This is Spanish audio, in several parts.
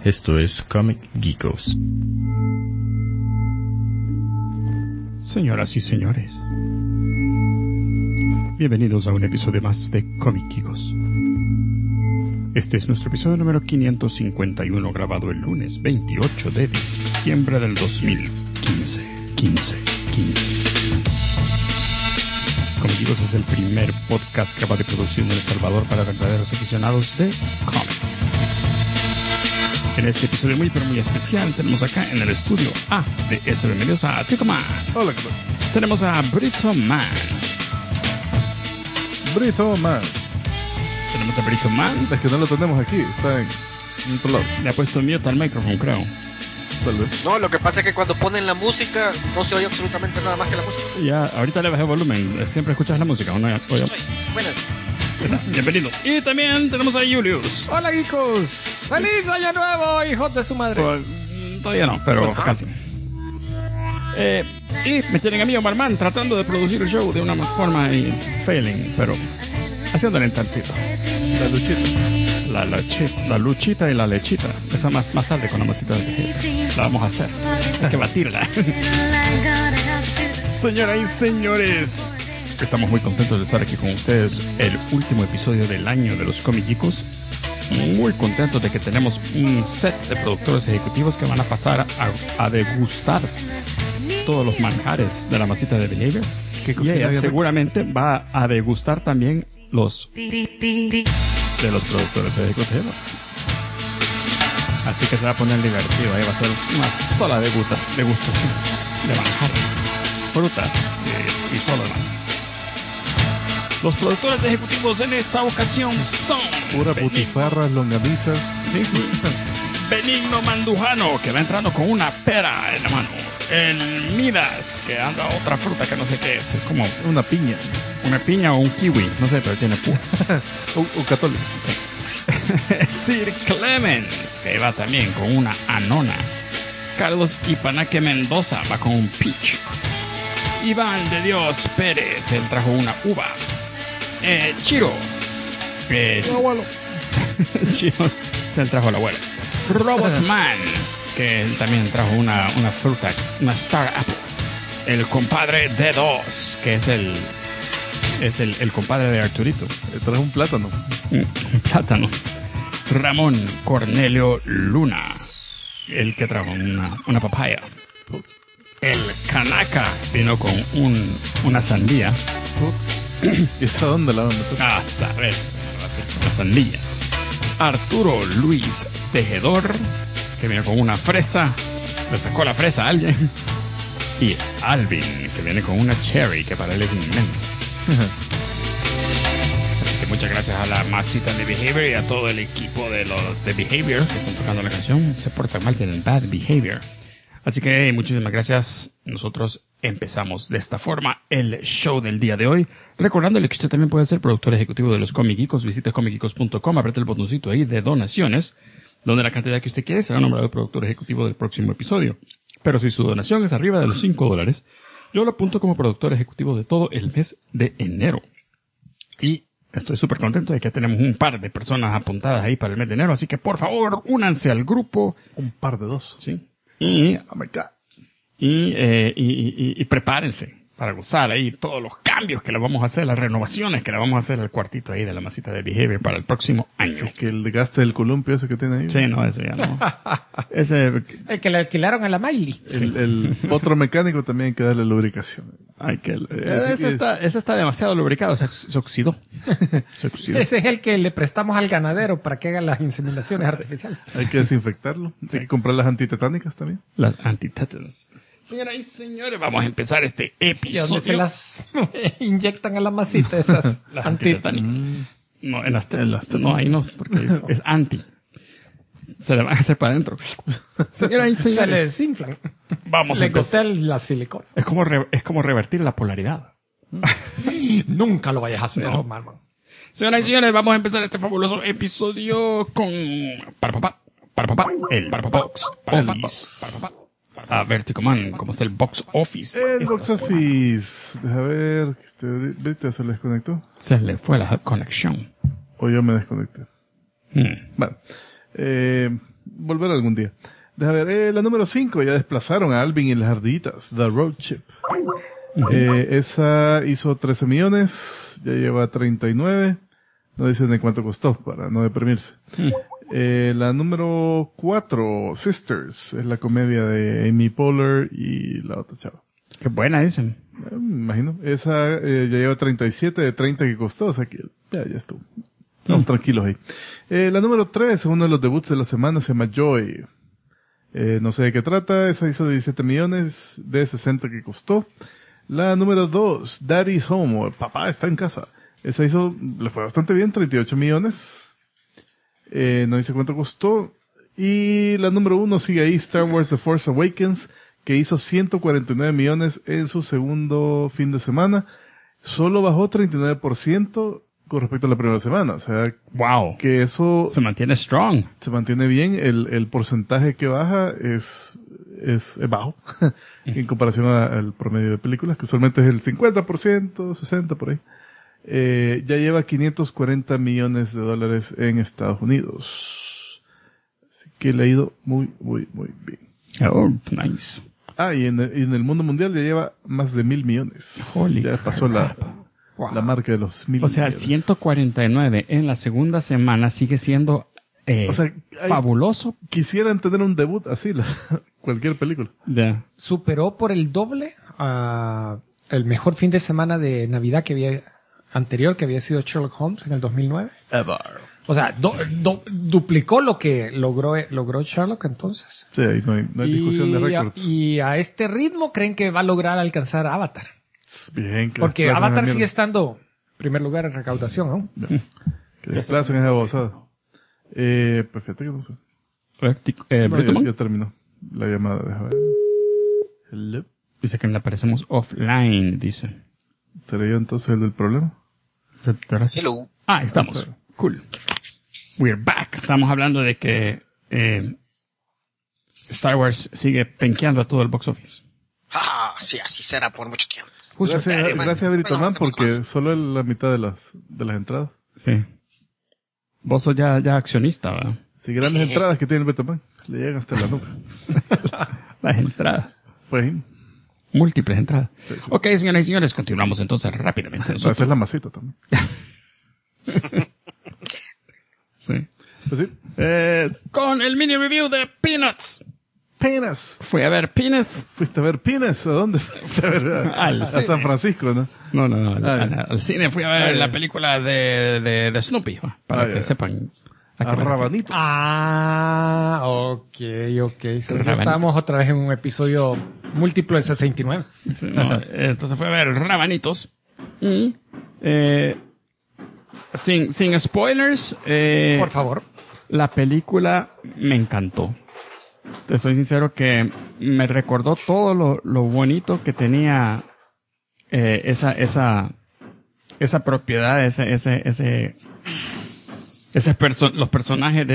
Esto es Comic Geekos. Señoras y señores, bienvenidos a un episodio más de Comic Geekos. Este es nuestro episodio número 551, grabado el lunes 28 de diciembre del 2015. Comic Geekos es el primer podcast grabado y producido en El Salvador para verdaderos aficionados de cómics. En este episodio muy pero muy especial tenemos acá en el estudio A de S. Bienvenidos a Tito Man. Hola, ¿qué tal? Tenemos a Brito Man. Brito Man. Tenemos a Brito Man. Es que no lo tenemos aquí, está en otro lado. Le ha puesto mute al micrófono, creo. Tal vez. No, lo que pasa es que cuando ponen la música no se oye absolutamente nada más que la música. Ya, ahorita le bajé el volumen. Siempre escuchas la música, ¿o no? Oye. Buenas. Bienvenido. Y también tenemos a Julius. Hola, geekos. ¡Feliz año nuevo, hijos de su madre! Pues, todavía no, pero casi. Y me tienen a mí, Omar Man, tratando de producir el show de una forma y failing, pero haciéndole tantito. La luchita. La luchita y la lechita. Esa más tarde con la masita de tejeda. La vamos a hacer. Hay que batirla. Señoras y señores, estamos muy contentos de estar aquí con ustedes. El último episodio del año de los Comic Geekos. Muy contentos de que tenemos un set de productores ejecutivos que van a pasar a degustar todos los manjares de la masita de Behavior. Y ella seguramente va a degustar también los de los productores ejecutivos. Así que se va a poner divertido. Ahí va a ser una sola degustación de manjares, frutas y todo lo demás. Los productores ejecutivos en esta ocasión son Pura putifarras, longanizas. Sí. Benigno Mandujano, que va entrando con una pera en la mano. El Midas, que anda otra fruta que no sé qué es como Una piña. una piña o un kiwi, no sé, pero tiene púas. Un católico. Sir Clemens, que va también con una anona. Carlos Ipanaque Mendoza va con un peach. Iván de Dios Pérez, él trajo una uva. Chiro. Abuelo. Chiro, él trajo la abuela. Robotman, que él también trajo una fruta, una Star Apple. El compadre D2, que es el compadre de Arturito. Trae un plátano. Un plátano. Ramón Cornelio Luna, el que trajo una papaya. El Kanaka vino con una sandía. ¿Y esa dónde la van a meter? A saber, una sandía. Arturo Luis Tejedor, que vino con una fresa. Le sacó la fresa a alguien. Y Alvin, que viene con una cherry, que para él es inmensa. Así que muchas gracias a la masita de Behavior y a todo el equipo de los de Behavior que están tocando la canción. Se portan mal, tienen bad behavior. Así que muchísimas gracias. Nosotros empezamos de esta forma el show del día de hoy. Recordándole que usted también puede ser productor ejecutivo de los Comic Geekos. Visite comicgeekos.com, apriete el botoncito ahí de donaciones, donde la cantidad que usted quiere será nombrado productor ejecutivo del próximo episodio. Pero si su donación es arriba de los $5, yo lo apunto como productor ejecutivo de todo el mes de enero. Y estoy súper contento de que tenemos un par de personas apuntadas ahí para el mes de enero. Así que por favor, únanse al grupo. Un par de dos. Sí. Y Oh my God. y prepárense para gozar ahí todos los cambios que le vamos a hacer, las renovaciones que le vamos a hacer al cuartito ahí de la masita de Behavior para el próximo año. Es que el gaste del columpio ese que tiene ahí. Sí, no, ese ya no. Ese El que le alquilaron a la Miley. El otro mecánico también hay que darle lubricación. hay que ese está demasiado lubricado, se oxidó. Se oxidó. Ese es el que le prestamos al ganadero para que haga las inseminaciones artificiales. Hay que desinfectarlo. Hay que comprar las antitetánicas también. Las antitétanos. Señoras y señores, vamos a empezar este Y episodio. donde se las inyectan a la masita esas Las antitétanicas. No, en las tetas. No, ahí no, porque es anti. Se le van a hacer para adentro. Señoras y Se le señores, desinflan. vamos a Le empezar. gotea la silicona. Es como revertir la polaridad. Nunca lo vayas a hacer, No. Omar, man. Señoras y señores, vamos a empezar este fabuloso episodio con el Box Office. A Vertigo Man, ¿cómo está el Box Office? El esta box semana? office. Deja ver. ¿Viste? ¿Se le desconectó? Se le fue la conexión. O yo me desconecté. Hmm. Bueno. volver algún día. Deja ver, la número 5, ya desplazaron a Alvin y las ardillitas, The Road Chip. Esa hizo 13 millones, ya lleva 39. No dicen de cuánto costó, para no deprimirse. La número 4, Sisters, es la comedia de Amy Poehler y la otra chava. Qué buena, dicen. Me imagino. Esa ya lleva 37 de 30 que costó, o sea que ya estuvo. Estamos tranquilos ahí. La número 3 es uno de los debuts de la semana, se llama Joy. No sé de qué trata, esa hizo 17 millones de 60 que costó. La número 2, Daddy's Home, o Papá está en casa. Esa le fue bastante bien, 38 millones. No dice cuánto costó. Y la número 1 sigue ahí, Star Wars The Force Awakens, que hizo 149 millones en su segundo fin de semana. Solo bajó 39% con respecto a la primera semana. O sea, Wow. que eso Se mantiene strong. se mantiene bien. El porcentaje que baja es bajo en comparación al promedio de películas, que usualmente es el 50%, 60% por ahí. Ya lleva 540 millones de dólares en Estados Unidos. Así que le ha ido muy, muy, muy bien. Oh, nice. Y en el mundo mundial ya lleva más de 1,000 millones. Holy ya pasó la marca de los 1,000 O sea, millones. 149 en la segunda semana sigue siendo O sea, fabuloso. quisieran tener un debut así, cualquier película. Superó por el doble a el mejor fin de semana de Navidad que había sido Sherlock Holmes en el 2009. O sea, duplicó lo que logró Sherlock entonces. Sí, ahí no hay discusión de récords. Y a este ritmo creen que va a lograr alcanzar a Avatar. Bien, que Porque desplacen Avatar esa sigue mierda. estando en primer lugar en recaudación, ¿no? Que desplacen esa babosada. Pues fíjate que no sé. No, Brito Man ya terminó la llamada. Deja ver. Hello. dice que le aparecemos offline, dice. ¿Seré yo entonces el del problema? Hello. Ahí estamos. Cool. We're back. Estamos hablando de que Star Wars sigue penqueando a todo el box office. Sí, así será por mucho tiempo. Gracias Brito Man, Bueno, porque más. solo la mitad de las entradas. Sí. Vos sos ya accionista, ¿verdad? Si grandes entradas que tiene el Brito Man, le llegan hasta la nuca. Las entradas. Pues, Múltiples entradas. Ok, señoras y señores, continuamos entonces rápidamente. esa es la masita también. Sí. Pues sí. Con el mini review de Peanuts. Penas. Fui a ver Peanuts. ¿Fuiste a ver Penas? ¿A dónde fuiste a ver? A San Francisco, ¿no? No, Ah, al cine fui a ver la película de Snoopy, para que sepan. A Rabanito. Ok. Ya estábamos otra vez en un episodio múltiplo de 69. Sí, no, entonces fui a ver Rabanitos. Y, sin spoilers, Por favor. la película me encantó. Te soy sincero que me recordó todo lo bonito que tenía esa propiedad, los personajes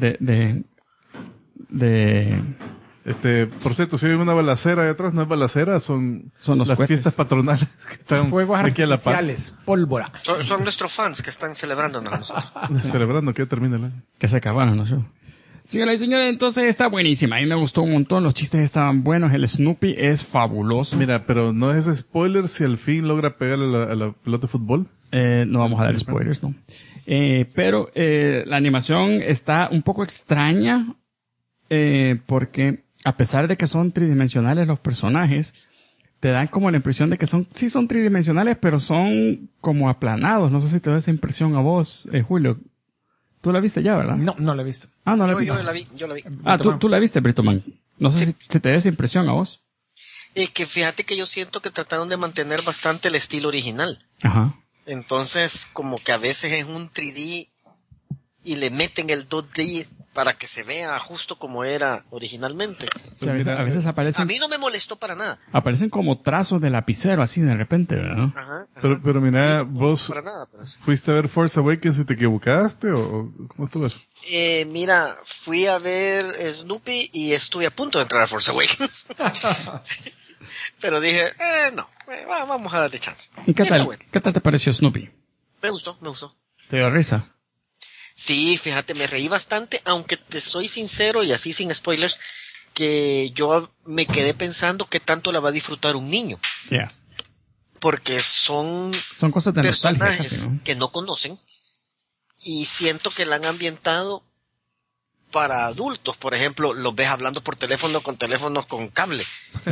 Por cierto, si hay una balacera ahí atrás, no es balacera, son los las cohetes. fiestas patronales que están Fuegos aquí a la par. artificiales, pólvora. Son nuestros fans que están celebrándonos a nosotros. Celebrando que ya termina el año. que se acabaron, ¿no? Señoras y señores, entonces está buenísima. A mí me gustó un montón. Los chistes estaban buenos. El Snoopy es fabuloso. Mira, pero no es spoiler si al fin logra pegarle a la pelota de fútbol. No vamos a dar spoilers, ¿no? Pero la animación está un poco extraña porque a pesar de que son tridimensionales los personajes, te dan como la impresión de que son tridimensionales, pero son como aplanados. No sé si te da esa impresión a vos, Julio. ¿Tú la viste ya, verdad? No lo he visto. Ah, no la viste. Yo la vi. Ah, tú la viste, Brito Man. No sé si te da esa impresión a vos. Que fíjate que yo siento que trataron de mantener bastante el estilo original. Ajá. Entonces, como que a veces es un 3D y le meten el 2D para que se vea justo como era originalmente. Sí, a veces A aparecen, mí no me molestó para nada. aparecen como trazos de lapicero así de repente, ¿verdad? Ajá. Pero mira, A mí no me molestó vos para nada, pero sí. fuiste a ver Force Awakens y te equivocaste o ¿cómo estuvo eso? Mira, fui a ver Snoopy y estuve a punto de entrar a Force Awakens. Pero dije, no, vamos a darle chance. ¿Y qué Está tal? bueno. ¿Qué tal te pareció Snoopy? Me gustó. ¿Te dio risa? Sí, fíjate, me reí bastante, aunque te soy sincero y así sin spoilers, que yo me quedé pensando que tanto la va a disfrutar un niño. Yeah. Porque son cosas de nostalgia, personajes ¿no? que no conocen y siento que la han ambientado para adultos. Por ejemplo, los ves hablando por teléfono con teléfonos con cable. Sí.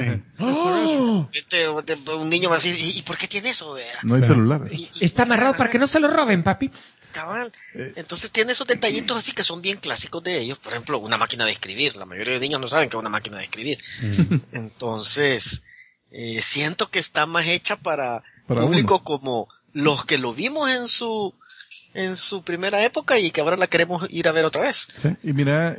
Un niño va a decir, ¿y por qué tiene eso? No hay celulares. Está amarrado para que no se lo roben, papi. Cabal. Entonces tiene esos detallitos así que son bien clásicos de ellos. Por ejemplo, una máquina de escribir. La mayoría de niños no saben que es una máquina de escribir. Entonces, siento que está más hecha para público como los que lo vimos en su primera época y que ahora la queremos ir a ver otra vez. Sí. Y mira,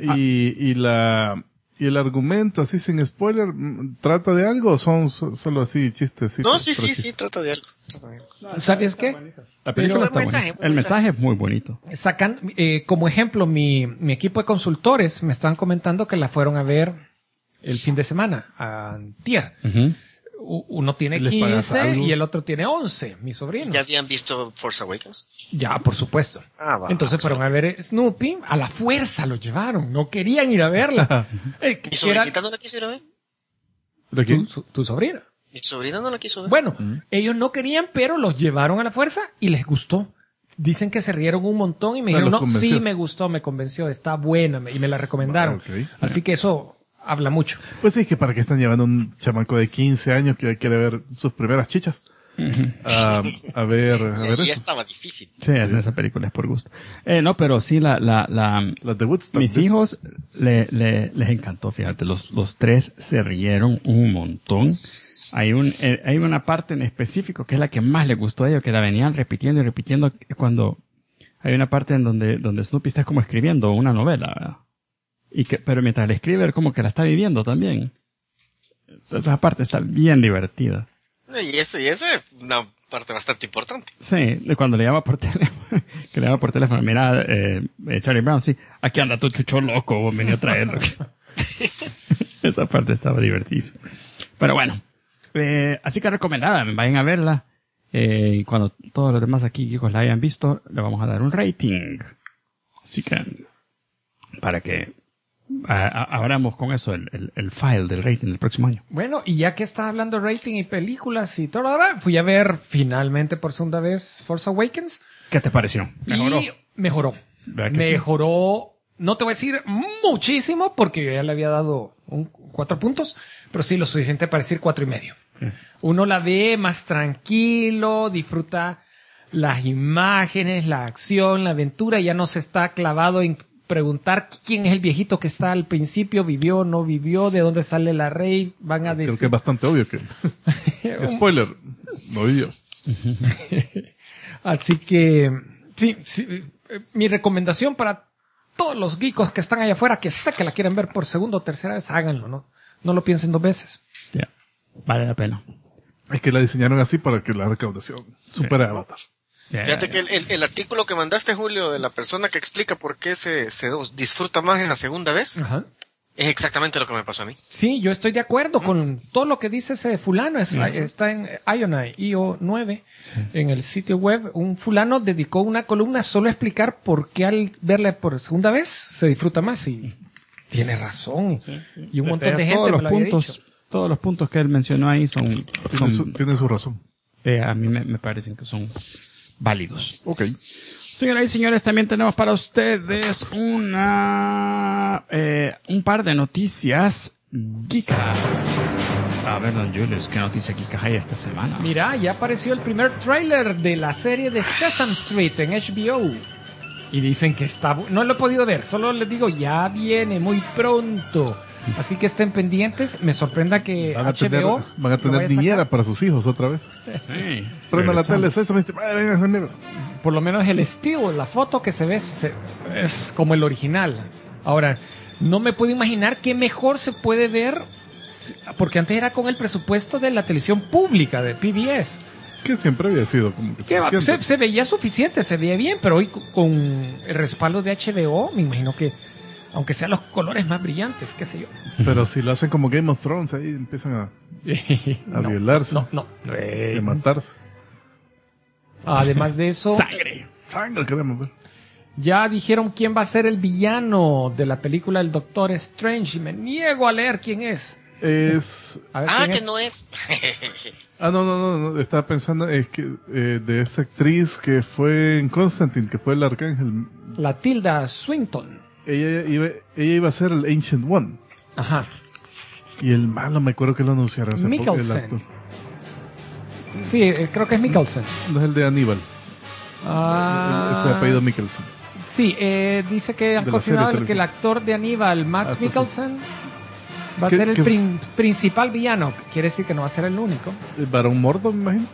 y el argumento, así sin spoiler, ¿trata de algo o son solo así chistes? No, sí, trata de algo. ¿Sabes qué? La película Pero está buena. El mensaje es muy bonito. Sacan, como ejemplo, mi equipo de consultores me estaban comentando que la fueron a ver el fin de semana, antier. Uno tiene 15 y el otro tiene 11, mis sobrinos. ¿Ya habían visto Force Awakens? Ya, por supuesto. Entonces fueron a ver Snoopy, a la fuerza lo llevaron, no querían ir a verla. ¿Mi sobrinita no la quiso ir a ver? ¿De quién? ¿Tu sobrina? Mi sobrina no la quiso ver. Bueno, ellos no querían, pero los llevaron a la fuerza y les gustó. Dicen que se rieron un montón y me dijeron, no, sí me gustó, me convenció, está buena, y me la recomendaron. Okay. Así que eso habla mucho. Pues sí, que para qué están llevando un chamaco de 15 años que quiere ver sus primeras chichas. A ver ya eso. estaba difícil. Sí, esa película es por gusto. No, pero sí, las de Woodstock. mis hijos les encantó, fíjate, los tres se rieron un montón. Hay una parte en específico que es la que más les gustó a ellos, que la venían repitiendo y repitiendo cuando hay una parte en donde Snoopy está como escribiendo una novela, ¿verdad? Pero mientras le escribe, como que la está viviendo también. Esa parte está bien divertida. Y ese es una parte bastante importante. Sí, de cuando le llama por teléfono, mira, Charlie Brown, sí, aquí anda tu chucho loco, vos venía a traerlo. Esa parte estaba divertidísima. Pero bueno, así que recomendada, vayan a verla. Y cuando todos los demás aquí, chicos, la hayan visto, le vamos a dar un rating. Así que, para que abramos con eso el file del rating del próximo año. Bueno, y ya que está hablando de rating y películas y todo, ahora fui a ver finalmente por segunda vez Force Awakens. ¿Qué te pareció? ¿Mejoró? Y mejoró. Mejoró, sí? No te voy a decir muchísimo porque yo ya le había dado 4 puntos, pero sí lo suficiente para decir 4.5. Uno la ve más tranquilo, disfruta las imágenes, la acción, la aventura, ya no se está clavado en preguntar quién es el viejito que está al principio, vivió, no vivió, de dónde sale la Rey, van a decir... Creo que es bastante obvio que... Spoiler, no vivió. Así que, sí, mi recomendación para todos los geekos que están allá afuera, que sé que la quieren ver por segunda o tercera vez, háganlo, no lo piensen 2 veces. Ya, vale la pena. Es que la diseñaron así para que la recaudación supere a batas. Fíjate que el artículo que mandaste, Julio, de la persona que explica por qué se disfruta más en la segunda vez, Ajá. Es exactamente lo que me pasó a mí. Sí, yo estoy de acuerdo con todo lo que dice ese fulano. Está en IO9, en el sitio web. Un fulano dedicó una columna solo a explicar por qué al verla por segunda vez se disfruta más. Y tiene razón. Y un montón de gente me lo había dicho. Todos los puntos que él mencionó ahí tienen su razón. A mí me parecen que son válidos. Ok. Señoras y señores, también tenemos para ustedes un par de noticias geekas. A ver, don Julius, ¿qué noticias geekas hay esta semana? Mira, ya apareció el primer tráiler de la serie de Sesame Street en HBO. Y dicen que está... No lo he podido ver, solo les digo, ya viene muy pronto. Así que estén pendientes. Me sorprenda que HBO... van a tener niñera para sus hijos otra vez. Sí. Prenda la tele, Sesame Street, venga, mierda. Por lo menos el estilo, la foto que se ve es como el original. Ahora, no me puedo imaginar qué mejor se puede ver, porque antes era con el presupuesto de la televisión pública, de PBS. Que siempre había sido como que suficiente. Se veía suficiente, se veía bien, pero hoy con el respaldo de HBO, me imagino que, aunque sean los colores más brillantes, qué sé yo. Pero si lo hacen como Game of Thrones, ahí empiezan a violarse. No. A matarse. Además de eso... Sangre queremos ver. Ya dijeron quién va a ser el villano de la película El Doctor Strange y me niego a leer quién es. Es... A ver, Ah, ¿quién que es? no es. No. Estaba pensando es que de esta actriz que fue en Constantine, que fue el arcángel. La Tilda Swinton. Ella iba a ser el Ancient One. Ajá. Y el malo, me acuerdo que lo anunciaron hace poco, el Mikkelsen. actor. Sí, creo que es Mikkelsen. No es el de Aníbal. Ah, Ese apellido Mikkelsen. sí, dice que han De la confirmado serie que el actor de Aníbal, Max Ah, pues sí. Mikkelsen, va a ¿Qué- ser el qué- principal villano. Quiere decir que no va a ser el único. El Barón Mordo, me imagino.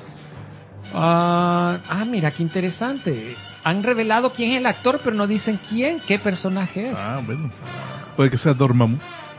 Mira, qué interesante. Han revelado quién es el actor, pero no dicen quién, qué personaje es. Bueno. Puede que sea Dormammu.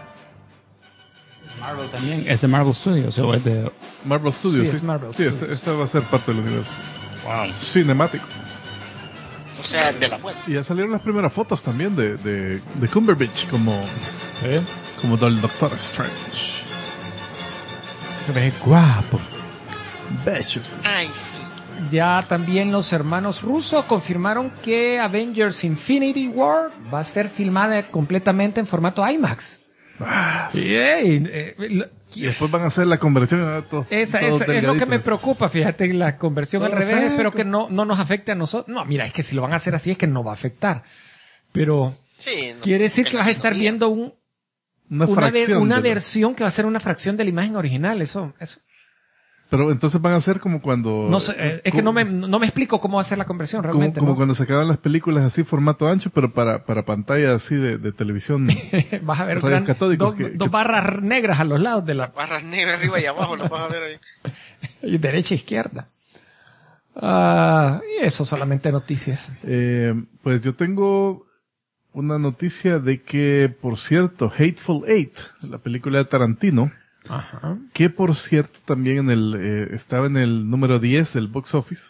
Marvel también. Es de Marvel Studios o es de... Marvel Studios, Sí, sí. es Marvel Sí, Studios. esta va a ser parte del universo Wow. cinemático. O sea, de la muerte. Y ya salieron las primeras fotos también de Cumberbatch como del Doctor Strange. Se ve guapo. Bellos. Ay, sí. Ya también los hermanos rusos confirmaron que Avengers Infinity War va a ser filmada completamente en formato IMAX. Y después van a hacer la conversión a todos. Esa todos es lo que delgaditos. me preocupa, fíjate, la conversión al No, revés, exacto. espero que no nos afecte a nosotros. No, mira, es que si lo van a hacer así es que no va a afectar. Pero Sí, no, quiere decir que vas a estar minoría. viendo Una una fracción. de la- versión que va a ser una fracción de la imagen original. Eso. Pero entonces van a ser como cuando... No sé, es que no me explico cómo va a ser la conversión realmente. como ¿no? cuando sacaban las películas así, formato ancho, pero para pantalla así de televisión. Vas a ver rayos catódicos dos barras negras a los lados de la Barras negras arriba y abajo, lo vas a ver ahí. derecha e izquierda. Y eso solamente noticias. Pues yo tengo una noticia de que, por cierto, Hateful Eight, la película de Tarantino, Ajá. que por cierto también estaba en el número 10 del box office.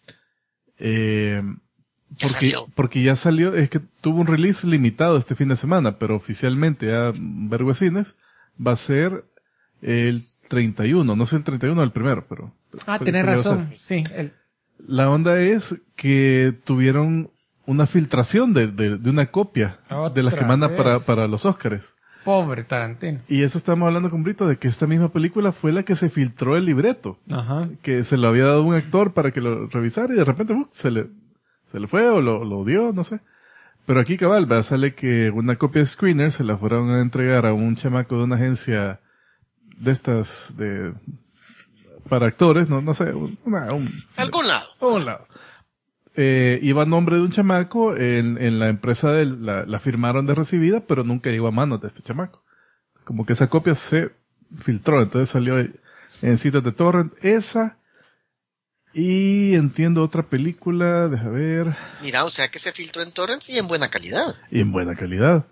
Porque ya salió, es que tuvo un release limitado este fin de semana, pero oficialmente ya vergo cines va a ser el 31, no sé el 31 o el primero, pero... Tenés va a ser. razón. Sí, La onda es que tuvieron una filtración de una copia de las que Otra mandan vez. para los Óscares. pobre Tarantino. Y eso estamos hablando con Brito, de que esta misma película fue la que se filtró el libreto. Ajá. Que se lo había dado un actor para que lo revisara y de repente se le fue o lo dio, no sé. Pero aquí cabal, sale que una copia de Screener se la fueron a entregar a un chamaco de una agencia de estas para actores, no sé, Algún lado. un lado. Iba a nombre de un chamaco, en la empresa de él la firmaron de recibida, pero nunca llegó a manos de este chamaco. Como que esa copia se filtró, entonces salió en sitios de torrent. Esa, y entiendo otra película, deja ver, Mira, o sea que se filtró en torrents y en buena calidad. y en buena calidad.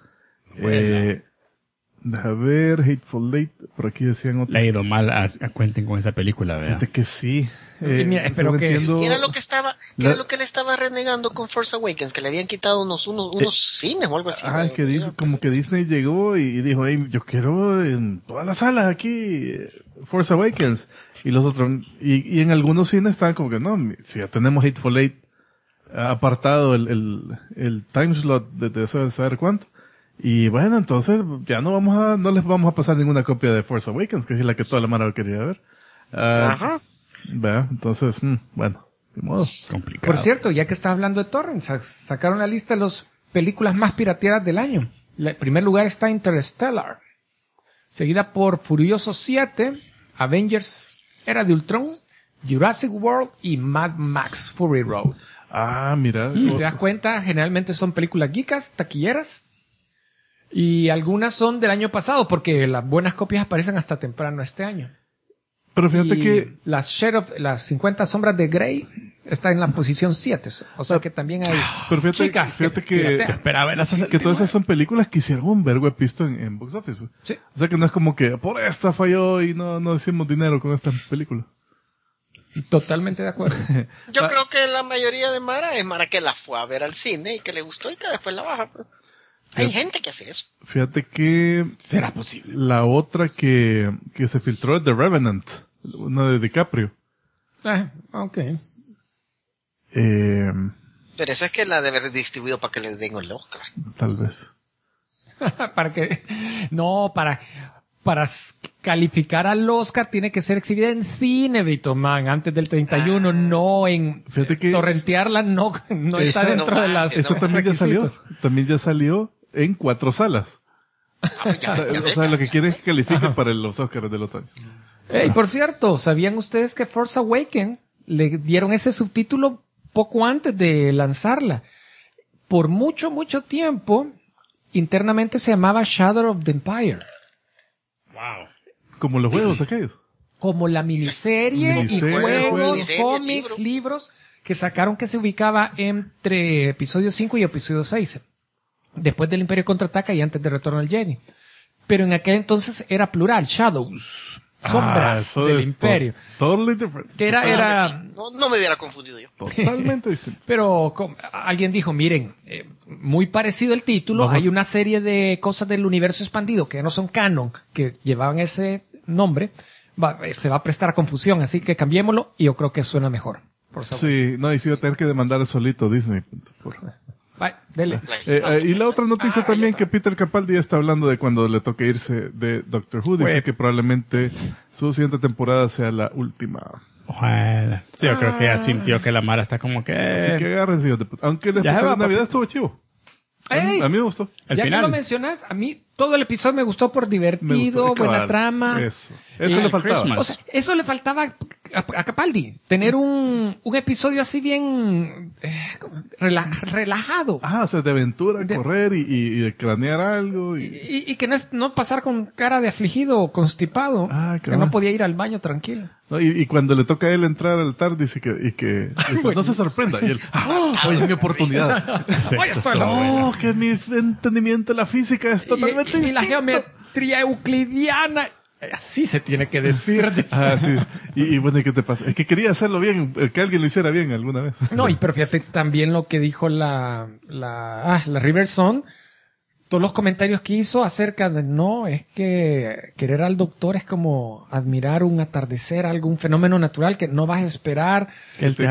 Deja ver, Hateful Eight, por aquí decían otra. Le ha ido mal a Quentin con esa película, ¿verdad? Fíjate que sí. Mira, espero según que- entiendo, ¿Qué era lo que estaba, qué era lo que le estaba renegando con Force Awakens? Que le habían quitado unos cines o algo así. ¿no? que dice, como que Disney llegó y dijo, hey, yo quiero en todas las salas aquí Force Awakens. Y los otros, y en algunos cines estaban como que no, si ya tenemos Hateful Eight apartado el time slot de saber cuánto. Y bueno, entonces ya no les vamos a pasar ninguna copia de Force Awakens, que es la que toda la mara quería ver. Ajá. Entonces, bueno, de modo. Complicado. Por cierto, ya que estás hablando de torrents, sacaron la lista de las películas más pirateadas del año. En primer lugar está Interstellar, seguida por Furioso 7, Avengers Era de Ultron, Jurassic World y Mad Max Fury Road. Mira. Si te das cuenta, generalmente son películas geekas, taquilleras, y algunas son del año pasado, porque las buenas copias aparecen hasta temprano este año. Pero fíjate Y que las 50 sombras de Grey está en la posición 7. O sea que también hay Pero chicas fíjate que piratean. Esperaba ver esas que todas esas son películas que hicieron un vergo de pisto en box office. Sí. O sea que no es como que por esta falló y no hicimos dinero con esta película. Totalmente de acuerdo. Yo creo que la mayoría de Mara es Mara que la fue a ver al cine y que le gustó y que después la baja. Pues. Hay gente que hace eso. Fíjate que será posible. la otra que se filtró es The Revenant, una de DiCaprio. Ok. Pero esa es que la debe haber distribuido para que le den el Oscar. Tal vez. Para que, no, para calificar al Oscar tiene que ser exhibida en cine, Vito Man, antes del 31, no en Fíjate que torrentearla, no está dentro de las eso también ya salió. requisitos. También ya salió en 4 salas. O sea, lo que quieren es que califiquen para los Oscars del otoño. Y por cierto, ¿sabían ustedes que Force Awakens le dieron ese subtítulo poco antes de lanzarla? Por mucho tiempo, internamente se llamaba Shadow of the Empire. Wow. Como los juegos aquellos. Como la miniserie y juegos, cómics, libros que sacaron, que se ubicaba entre episodio 5 y episodio 6. Después del Imperio Contraataca y antes de Retorno al Jedi. Pero en aquel entonces era plural, Shadows, sombras del Imperio. Totally different. Que era No me hubiera confundido yo. Totalmente distinto. Pero alguien dijo, miren, muy parecido el título, hay una serie de cosas del universo expandido que no son canon, que llevaban ese nombre, se va a prestar a confusión, así que cambiémoslo y yo creo que suena mejor. Por favor. Sí, no, y sí va a tener que demandar solito Disney. Bye, dele. Y la otra noticia también que Peter Capaldi ya está hablando de cuando le toque irse de Doctor Who. Dice que probablemente su siguiente temporada sea la última. Bueno, sí, yo creo que ya sintió que la Mara está como que... Así que agárrense, hijos de puta. Aunque el especial de Navidad estuvo chivo. ¡Ey! A mí me gustó. Ya que lo mencionas, a mí todo el episodio me gustó por divertido, buena trama. Eso le faltaba. Christmas. O sea, eso le faltaba a Capaldi. Tener un episodio así bien relajado. O sea, de aventura, correr y de cranear algo. Y que no pasar con cara de afligido o constipado. Que no podía ir al baño tranquilo. No, y cuando le toca a él entrar al TARDIS dice que no se sorprenda. Y él, oye, mi oportunidad. Oye, esto que mi entendimiento de la física es totalmente y la geometría euclidiana. Así se tiene que decir. Sí. Y bueno, ¿y qué te pasa? Es que quería hacerlo bien, que alguien lo hiciera bien alguna vez. No, pero fíjate también lo que dijo la River Song. Todos los comentarios que hizo acerca de, es que querer al doctor es como admirar un atardecer, algún fenómeno natural que no vas a esperar, que él te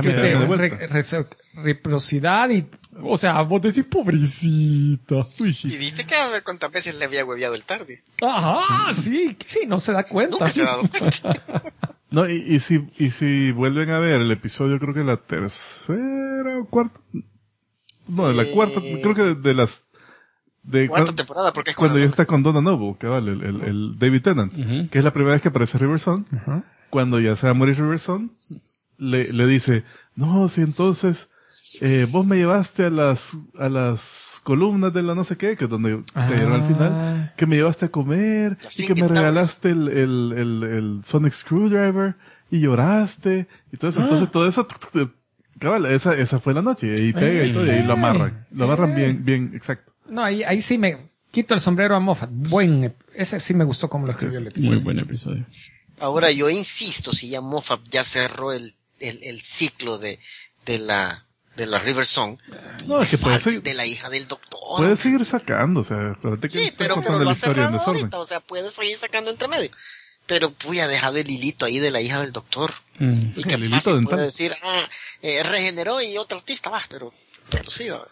reciprocidad y, o sea, vos decís, pobrecita. Y viste que a ver cuántas veces le había hueveado el TARDIS. Ajá, sí, no se da cuenta. Nunca se ha dado cuenta. No, y si vuelven a ver el episodio, creo que la tercera o cuarta, no, la cuarta, creo que de las cuarta temporada, porque es cuando ya está con Donna Noble, que vale, el David Tennant, que es la primera vez que aparece River Song. Cuando ya se va a morir River Song, le dice, no, si entonces, vos me llevaste a las columnas de la no sé qué, que es donde cayeron al final, que me llevaste a comer, y que me regalaste el Sonic Screwdriver, y lloraste, y todo eso. Entonces todo eso, cabal, esa fue la noche, y pega y todo, y ahí lo amarran bien exacto. No, ahí sí me quito el sombrero a Moffat. Ese sí me gustó como lo escribió el episodio. Muy buen episodio. Ahora yo insisto, si ya Moffat ya cerró el ciclo de la River Song, no, es que puede seguir, de la hija del doctor. Puede seguir sacando, o sea, que sí, pero lo ha cerrado ahorita, o sea, puede seguir sacando entre medio. Pero ha dejado el hilito ahí de la hija del doctor. Y que fácil puede decir, regeneró y otro artista va, pero sí va.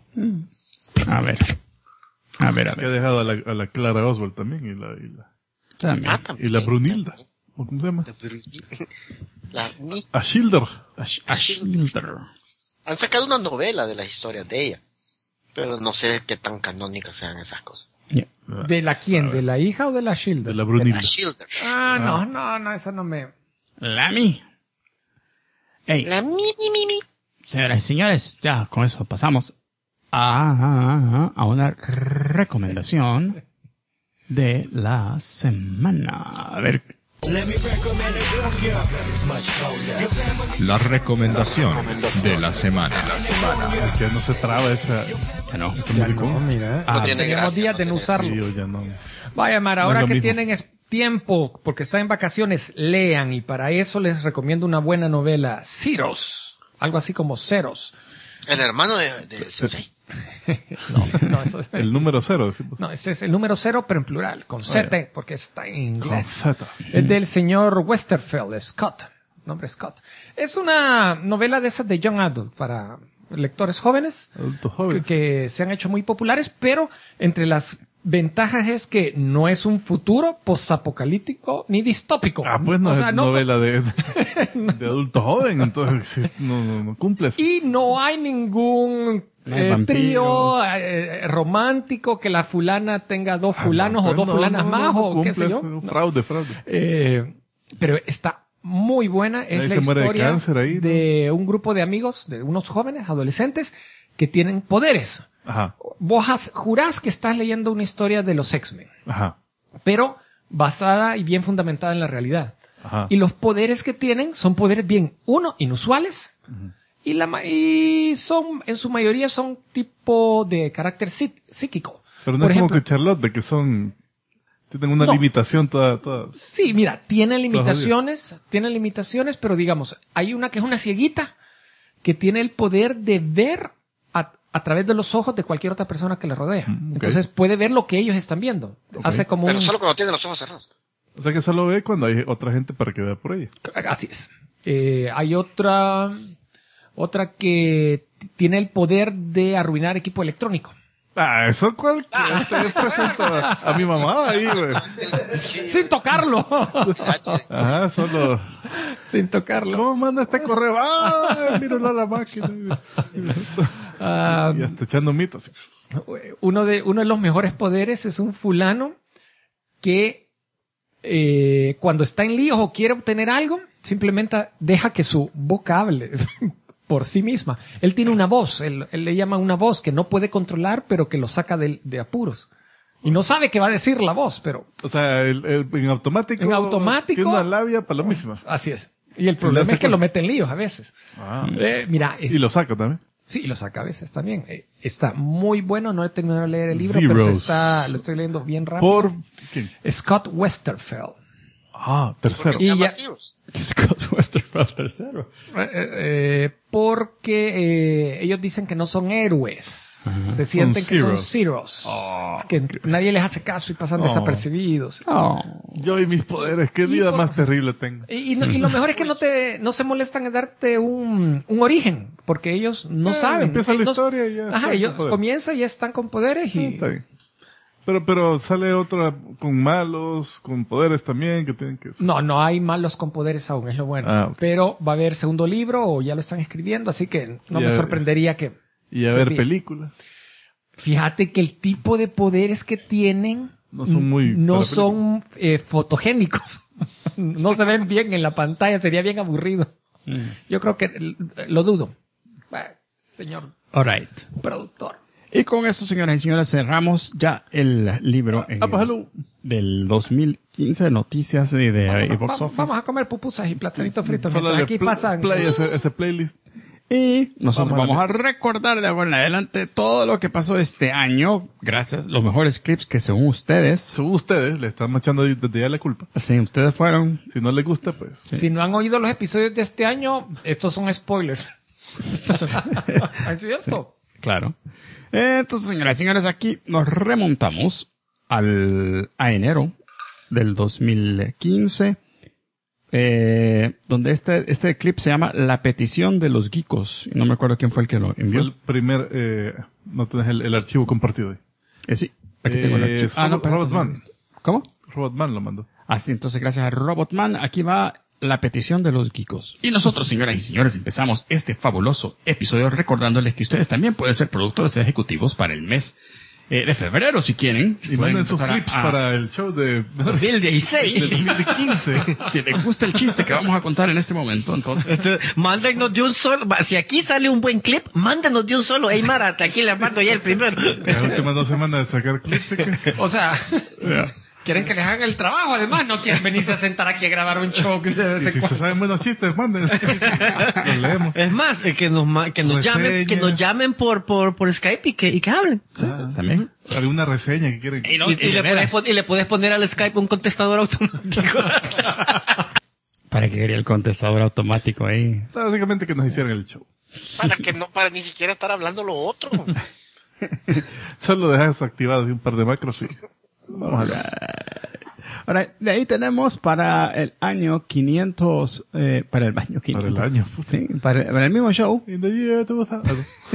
A ver. Que ha dejado a la Clara Oswald también también. Y la Brunilda. ¿Cómo se llama? A Schilder. Han sacado una novela de las historias de ella. Pero no sé qué tan canónicas sean esas cosas. Yeah. ¿De la quién? ¿De la hija o de la Schilder? De la Brunilda. De la Schilder. No, esa no me... La mi. Ey. La mi. Señoras y señores, ya con eso pasamos a una recomendación de la semana. A ver. La recomendación de la semana. Ya no se traba esa. Ya no. Mira. Tiene tenemos gracia, días de no usarlo. Sí, ya no. Vaya, Mar, No ahora es lo que mismo. tienen tiempo, porque están en vacaciones, lean. Y para eso les recomiendo una buena novela, Ceros. Algo así como Ceros. El hermano del Sensei. No, eso es... El número 0. Decimos. No, ese es el número 0, pero en plural, con Z, porque está en inglés. Con Z. Es del señor Westerfeld, Scott. Nombre Scott. Es una novela de esas de Young Adult, para lectores jóvenes Adultos jóvenes. que se han hecho muy populares, pero entre las ventajas es que no es un futuro postapocalíptico ni distópico. Pues no O es sea, no- novela de adulto joven, entonces sí, no cumple eso. Y no hay ningún No hay vampiros. trío romántico que la fulana tenga dos fulanos o dos fulanas más o qué sé yo. Fraude. Pero está muy buena. Es Nadie la se muere de historia cáncer ahí, ¿no? de un grupo de amigos, de unos jóvenes, adolescentes, que tienen poderes. Ajá. Vos jurás que estás leyendo una historia de los X-Men, Ajá. pero basada y bien fundamentada en la realidad. Ajá. Y los poderes que tienen son poderes bien, inusuales, y son, en su mayoría son tipo de carácter psíquico. Pero no Por es ejemplo, como que Charlotte, de que tienen una No. limitación toda. sí, mira, tiene limitaciones, pero digamos, hay una que es una cieguita que tiene el poder de ver a través de los ojos de cualquier otra persona que le rodea. Ok. Entonces puede ver lo que ellos están viendo. Hace como Pero un... solo cuando tiene los ojos cerrados. O sea que solo ve cuando hay otra gente para que vea por ella. Así es. Hay otra que tiene el poder de arruinar equipo electrónico. Eso cualquiera. Te presento a mi mamá ahí, güey. Sin tocarlo. Ajá, solo. Sin tocarlo. ¿Cómo manda este correo? ¡Ah! Míralo a la máquina. Ah, Y hasta echando mitos. uno de los mejores poderes es un fulano que cuando está en líos o quiere obtener algo, simplemente deja que su boca hable por sí misma. Él tiene una voz, él le llama una voz que no puede controlar, pero que lo saca de apuros. Y no sabe qué va a decir la voz, pero O sea, en automático. En automático. Tiene una labia para lo mismo. así es. Y el problema darse es que lo cuenta. mete en líos a veces. Ah. Mira, Y lo saca también. sí, lo saca a veces también. Está muy bueno, no he terminado de leer el libro, Zeros. pero lo estoy leyendo bien rápido. Por. ¿Quién? Scott Westerfeld. Tercero. Y ya- Scott Westerfeld tercero. Porque ellos dicen que no son héroes. Se sienten que son zeros. Que nadie les hace caso y pasan desapercibidos. Yo y mis poderes, qué Y vida por- más terrible tengo. Y lo mejor es que no se molestan en darte un origen, porque ellos no saben. Empieza la Ellos- historia y ya Ajá, están ellos con poder. comienzan y ya están con poderes y... Está bien. Pero sale otra con malos, con poderes también, que tienen que... No hay malos con poderes aún, es lo bueno. Ah, ok. Pero va a haber segundo libro o ya lo están escribiendo, así que no Y me a- sorprendería que... Y a ver Sí. películas. Fíjate que el tipo de poderes que tienen No son muy... no para son fotogénicos. No se ven bien en la pantalla, sería bien aburrido. Yo creo que lo dudo. Señor Alright. productor. Y con esto, señoras y señores, cerramos ya el libro pues, hello. del 2015, noticias de Box Office. Vamos a comer pupusas y platanitos fritos. Solo mientras le aquí pasan... play ese playlist. Y nosotros Vamos vamos a recordar de ahora en adelante todo lo que pasó este año. Gracias, los mejores clips que según ustedes, Según ustedes, le están machando desde ya la culpa. sí, ustedes fueron. Si no les gusta, pues... Si no han oído los episodios de este año, estos son spoilers. ¿Es cierto? Claro. Entonces, señoras y señores, aquí nos remontamos a enero del 2015, donde este clip se llama La petición de los geekos. Y no me acuerdo quién fue el que lo Fue envió. el primer... no tenés el archivo compartido ahí. Sí, aquí tengo el archivo. Robotman. ¿Cómo? Robotman lo mandó. Así, entonces, gracias a Robotman, aquí va la petición de los geekos. Y nosotros, señoras y señores, empezamos este fabuloso episodio recordándoles que ustedes también pueden ser productores ejecutivos para el mes de febrero, si quieren. Y Pueden manden sus empezar clips a- para el show de 2016. 2015. Si les gusta el chiste que vamos a contar en este momento, entonces... Mándenos de un solo. Si aquí sale un buen clip, mándanos de un solo. Ey, Mara, aquí le mando ya el primero. Las últimas 2 semanas de sacar clips. ¿sí que? O sea, quieren que les hagan el trabajo. Además, no quieren venirse a sentar aquí a grabar un show de Y vez en si se cuando. saben buenos chistes, manden. Los leemos. Es más, que nos llamen por Skype y que hablen. También. ¿Alguna reseña que quieren? Y no- Y, y de le veras, le puedes poner al Skype un contestador automático. ¿para qué quería el contestador automático ahí? Básicamente que nos hicieran el show. para ni siquiera estar hablando lo otro. Solo dejas activados y un par de macros y... Vamos a ver. Ahora, de ahí tenemos para el año 500, para el año 500. Para el año. Sí, para el mismo show. In the year 2000.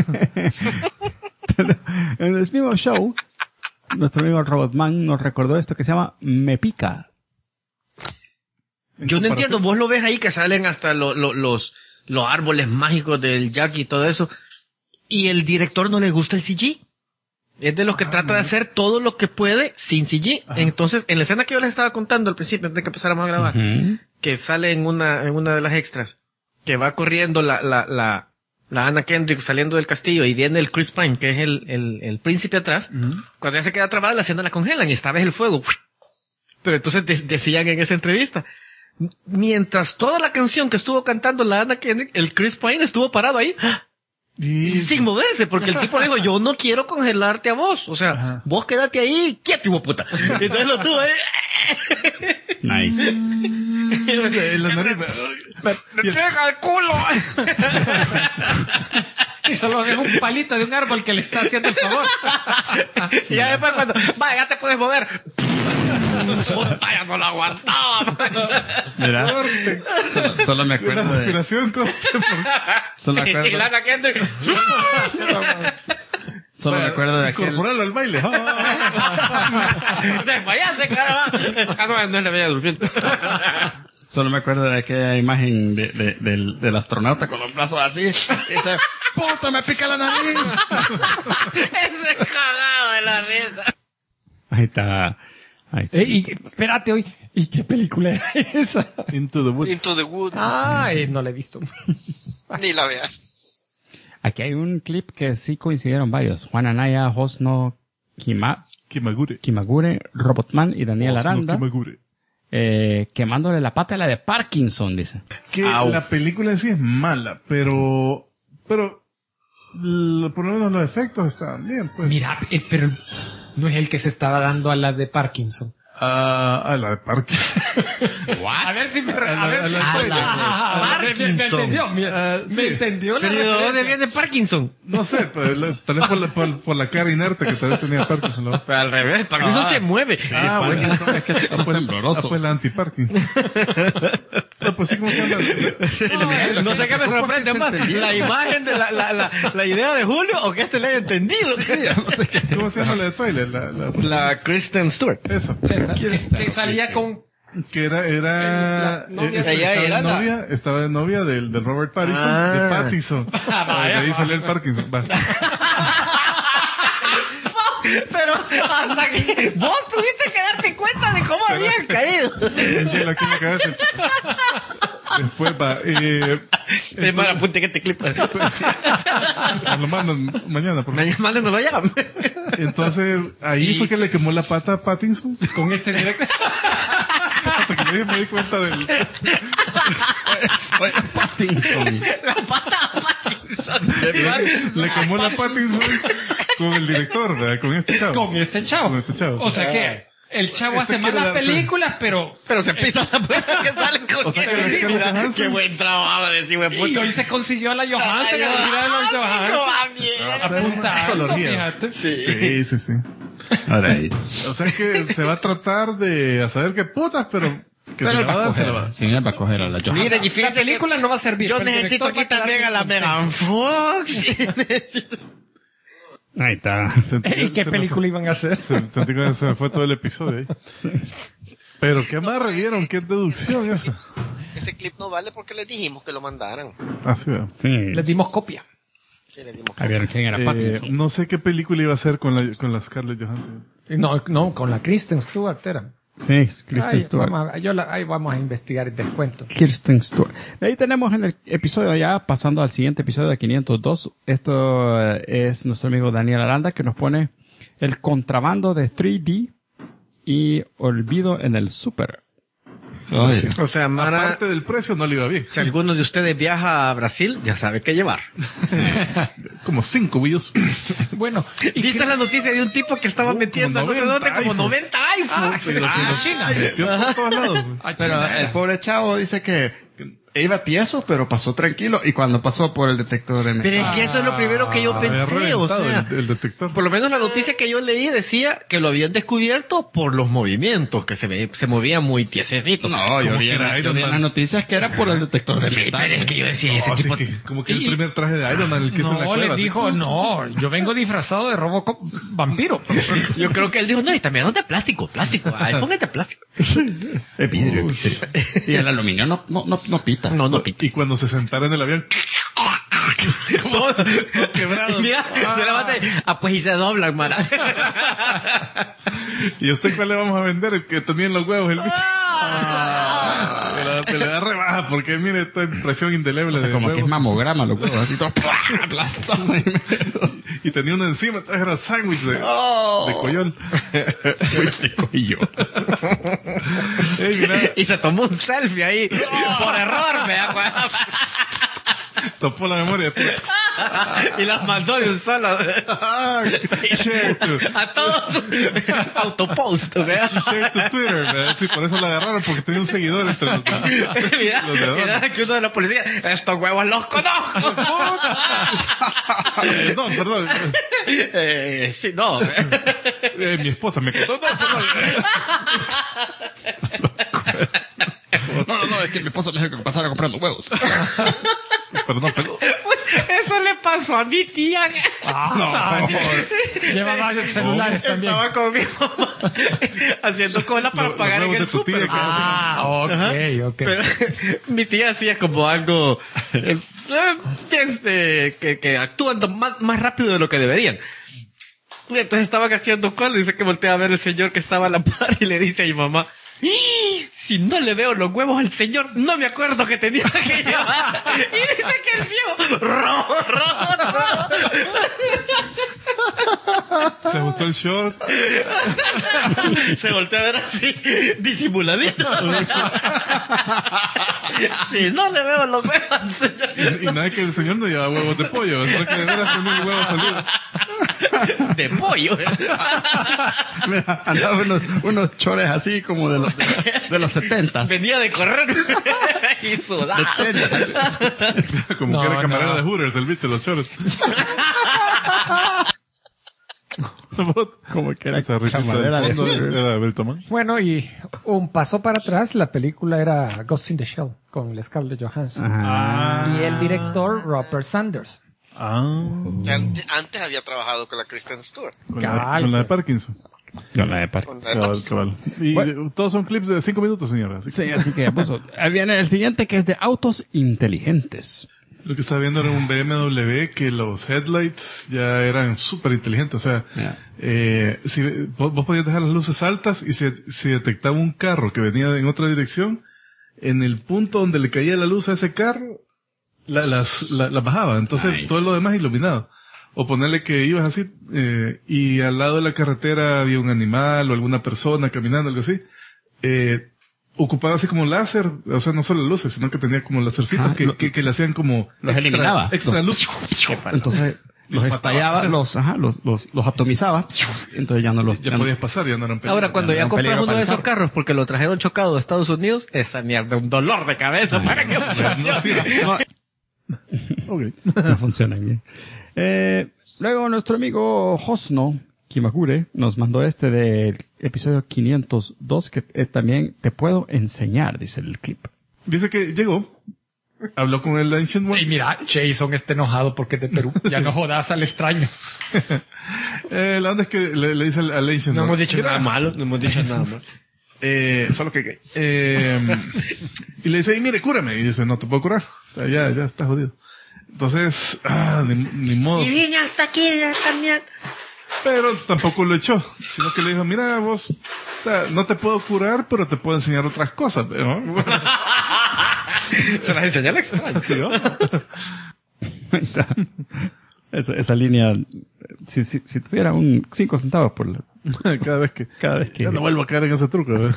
En el mismo show, nuestro amigo Robotman nos recordó esto que se llama Me Pica. Yo no entiendo, vos lo ves ahí que salen hasta los árboles mágicos del Jack y todo eso, y el director no le gusta el CG. Es de los que trata de hacer todo lo que puede sin CG. Entonces, en la escena que yo les estaba contando al principio, antes de que empezáramos a grabar, que sale en una de las extras, que va corriendo la Anna Kendrick saliendo del castillo y viene el Chris Pine, que es el príncipe atrás, cuando ella se queda trabada, la escena la congelan y esta vez el fuego. Pero entonces decían en esa entrevista, mientras toda la canción que estuvo cantando la Anna Kendrick, el Chris Pine estuvo parado ahí sin moverse, porque el tipo le dijo, yo no quiero congelarte a vos, o sea, vos quédate ahí quieto, hijo puta. Entonces lo tuvo ahí. Nice. Me pega el culo. Y solo es un palito de un árbol que le está haciendo el favor. Y ya después cuando, vaya, ya te puedes mover. Puta, ya no lo aguantaba. Mira, solo me acuerdo La de... respiración Solo me Y acuerdo, Lana Kendrick. solo me acuerdo de aquel... incorporarlo al baile. Desmayaste, cara. No es la bella durmiente. Solo me acuerdo de aquella imagen del astronauta con los brazos así. Y dice, ¡puta, me pica la nariz! Ese cagado de la risa. Ahí está. Espérate hoy. ¿Y qué película es esa? Into the Woods. Into the Woods. No la he visto. Ni la veas. Aquí hay un clip que sí coincidieron varios. Juan Anaya, Hosno, Kimagure, Robotman y Daniel Aranda. Quemándole la pata a la de Parkinson, dice. Que la película en sí es mala, pero por lo menos los efectos estaban bien, pues. Mira, pero no es el que se estaba dando a la de Parkinson. A la de Parkinson. A ver si me Parkinson. Me entendió la ¿Pero de dónde referencia. viene Parkinson? No sé, pues, tal vez por la cara inerte que tal vez tenía Parkinson. ¿No? Pero al revés, Parkinson se mueve. Bueno. Es que es tembloroso. Pues la anti-Parkinson. Pues sí, como se llama. No sé qué me sorprende más, la imagen de la idea de Julio o que este le haya entendido. ¿Cómo se llama la de Twilight? La Kristen Stewart. Eso. Que salía con... Que era novia. estaba de novia del Robert Pattinson, de Pattinson. De ahí salió el Parkinson. Va. Pero hasta que vos tuviste que darte cuenta de cómo habían caído. Un hielo aquí en la cabeza. Después va. Es para apunte que te clip. Lo mandan mañana. Por favor. Mañana no lo llaman. Entonces, ahí fue que le quemó la pata a Pattinson. Con este directo. Hasta que yo me di cuenta del... Pattinson. La pata a Pattinson. Le quemó la Pattinson con el director, ¿verdad? Con este chavo. Con este chavo. O sea que el chavo hace malas películas, pero se pisa la puerta que sale con O sea, que la Scarlett Johansson- Qué buen trabajo de decir, güey, y hoy se consiguió a la Johansson. Sí. Ahora, O sea que se va a tratar de a saber qué putas, pero que se le va a dar, se le va a dar. sí, él va a coger a la Johansson. Mira, y La fíjate película no va a servir. yo pero el necesito director aquí va a también a la quedar Megan Fox. Ahí está. ¿Y qué película iban a hacer? Sentí que se me fue todo el episodio ahí. Pero qué amarre vieron, qué deducción eso. Ese clip no vale porque les dijimos que lo mandaran. Así va. Sí. Les dimos copia. Sí, les dimos. A ver, ¿quién era Pattinson? No sé qué película iba a hacer con la Scarlett Johansson. No, con la Kristen Stewart era. Sí, Kristen Ahí Stewart. ahí vamos a investigar el descuento. Kristen Stewart. Ahí tenemos en el episodio ya, pasando al siguiente episodio de 502. Esto es nuestro amigo Daniel Aranda que nos pone el contrabando de 3D y olvido en el súper. O sea, Mara, Aparte del precio, no le iba bien. si alguno de ustedes viaja a Brasil, ya sabe qué llevar. Como 5 billos. Bueno, ¿Viste la noticia de un tipo que estaba metiendo no sé 90 dónde como 90 iPhones? Pero se lo China. Metió por todos lados. güey. Pero el pobre chavo dice que iba tieso, pero pasó tranquilo. Y cuando pasó por el detector de Pero es que eso es lo primero que yo pensé, o sea, el detector. por lo menos la noticia que yo leí decía que lo habían descubierto por los movimientos, que se movía muy tiesecito. No, yo vi en las noticias que era por el detector de Sí, metal. pero es que yo decía, ese tipo... Como que el primer traje de Iron Man, el que hizo en la No, cueva. le así. dijo, no, yo vengo disfrazado de Robocop vampiro. Yo creo que él dijo, no, y también es de plástico, iPhone es de plástico. Es vidrio. Y el aluminio no pita. No pita. Y cuando se sentara en el avión, Todos quebrados. Mira, se levanta y, pues y se doblan, mara. ¿y a usted cuál le vamos a vender? El que tenía en los huevos, el bicho. Pero le da rebaja porque mire, esta impresión indeleble de como huevos. que es mamograma los huevos, así todo aplastado. Y tenía uno encima, entonces era sándwich de coyol. Sándwich de coyol. Ey, mira, Y se tomó un selfie ahí, por error, vea, güey. topó la memoria. Y las mandó de un solo. Share to, A todos. Autopost, vea. share to Twitter, ¿verdad? Sí, por eso la agarraron, porque tenía un seguidor entre los Mira, los dedos. mira que uno de los policías, estos huevos los conozco. No, perdón. Sí, no. Mi esposa me contó. No, perdón. No, es que mi esposa me dijo que pasara comprando huevos. Perdón. Eso le pasó a mi tía. Lleva varios celulares también. Estaba con mi mamá haciendo cola para Los pagar en huevos el de tu tía súper. que Ok. Pero mi tía hacía como algo que actúan más rápido de lo que deberían. Y entonces estaban haciendo cola y dice que voltea a ver el señor que estaba a la par y le dice a mi mamá, si no le veo los huevos al señor, no me acuerdo que tenía que llevar. Y dice que el ciego rojo. se ajustó el short. Se voltea a ver así, disimuladito. Si no le veo los huevos al señor. Y nada que el señor no lleva huevos de pollo. Es que de veras tenía el huevo salido. De pollo. Mira, andaba unos chores así como de los 70. Venía de correr y sudaba. Como No, que era camarero no. de Hooters, el bicho, los shorts. Como que era Esa risita camarera del de fondo Hooters. era Beltomán. Bueno, y un paso para atrás, la película era Ghost in the Shell, con la Scarlett Johansson. Y el director, Robert Sanders. Que antes había trabajado con la Kristen Stewart. Con Cabal, la de pues. Parkinson. Con la de par. Con la de Cabal, Parkinson. cabal. Y todos son clips de 5 minutos, señora. Así que Sí, así que pues, ahí viene el siguiente que es de autos inteligentes. lo que estaba viendo era un BMW que los headlights ya eran súper inteligentes. O sea, si vos podías dejar las luces altas y si detectaba un carro que venía en otra dirección, en el punto donde le caía la luz a ese carro, las bajaba. Entonces Nice. todo lo demás iluminado. O ponerle que ibas así, y al lado de la carretera había un animal o alguna persona caminando, algo así. Ocupaba así como láser, o sea, no solo luces, sino que tenía como lásercitos que le hacían como Los eliminaba. extra luz. Entonces los estallaba, los atomizaba. Entonces ya no los... Ya podías pasar, ya no eran peligro. Ahora, cuando Ya ya un compras peligro uno para de el esos carro. carros porque lo trajeron chocado de Estados Unidos, esa mierda, un dolor de cabeza para que No sirve. Okay. No funcionan bien. Luego nuestro amigo Hosno Kimakure nos mandó este del episodio 502 que es también Te puedo enseñar, dice el clip. Dice que llegó, habló con el Ancient One. Y mira, Jason está enojado porque es de Perú. Ya no jodas al extraño. La onda es que le dice al Ancient No One, hemos dicho "Mira, nada malo. No hemos dicho nada más. solo que y le dice, y mire, cúrame. Y dice, no te puedo curar. O sea, ya está jodido. Entonces, ni modo. Y vine hasta aquí, ya también. Pero tampoco lo echó, sino que le dijo, mira vos, o sea, no te puedo curar, pero te puedo enseñar otras cosas, ¿no? Se las enseñó al extraño. Sí, ¿no? Esa línea, si tuviera un 5 centavos por Cada vez que ya no vuelvo a caer en ese truco. ¿no?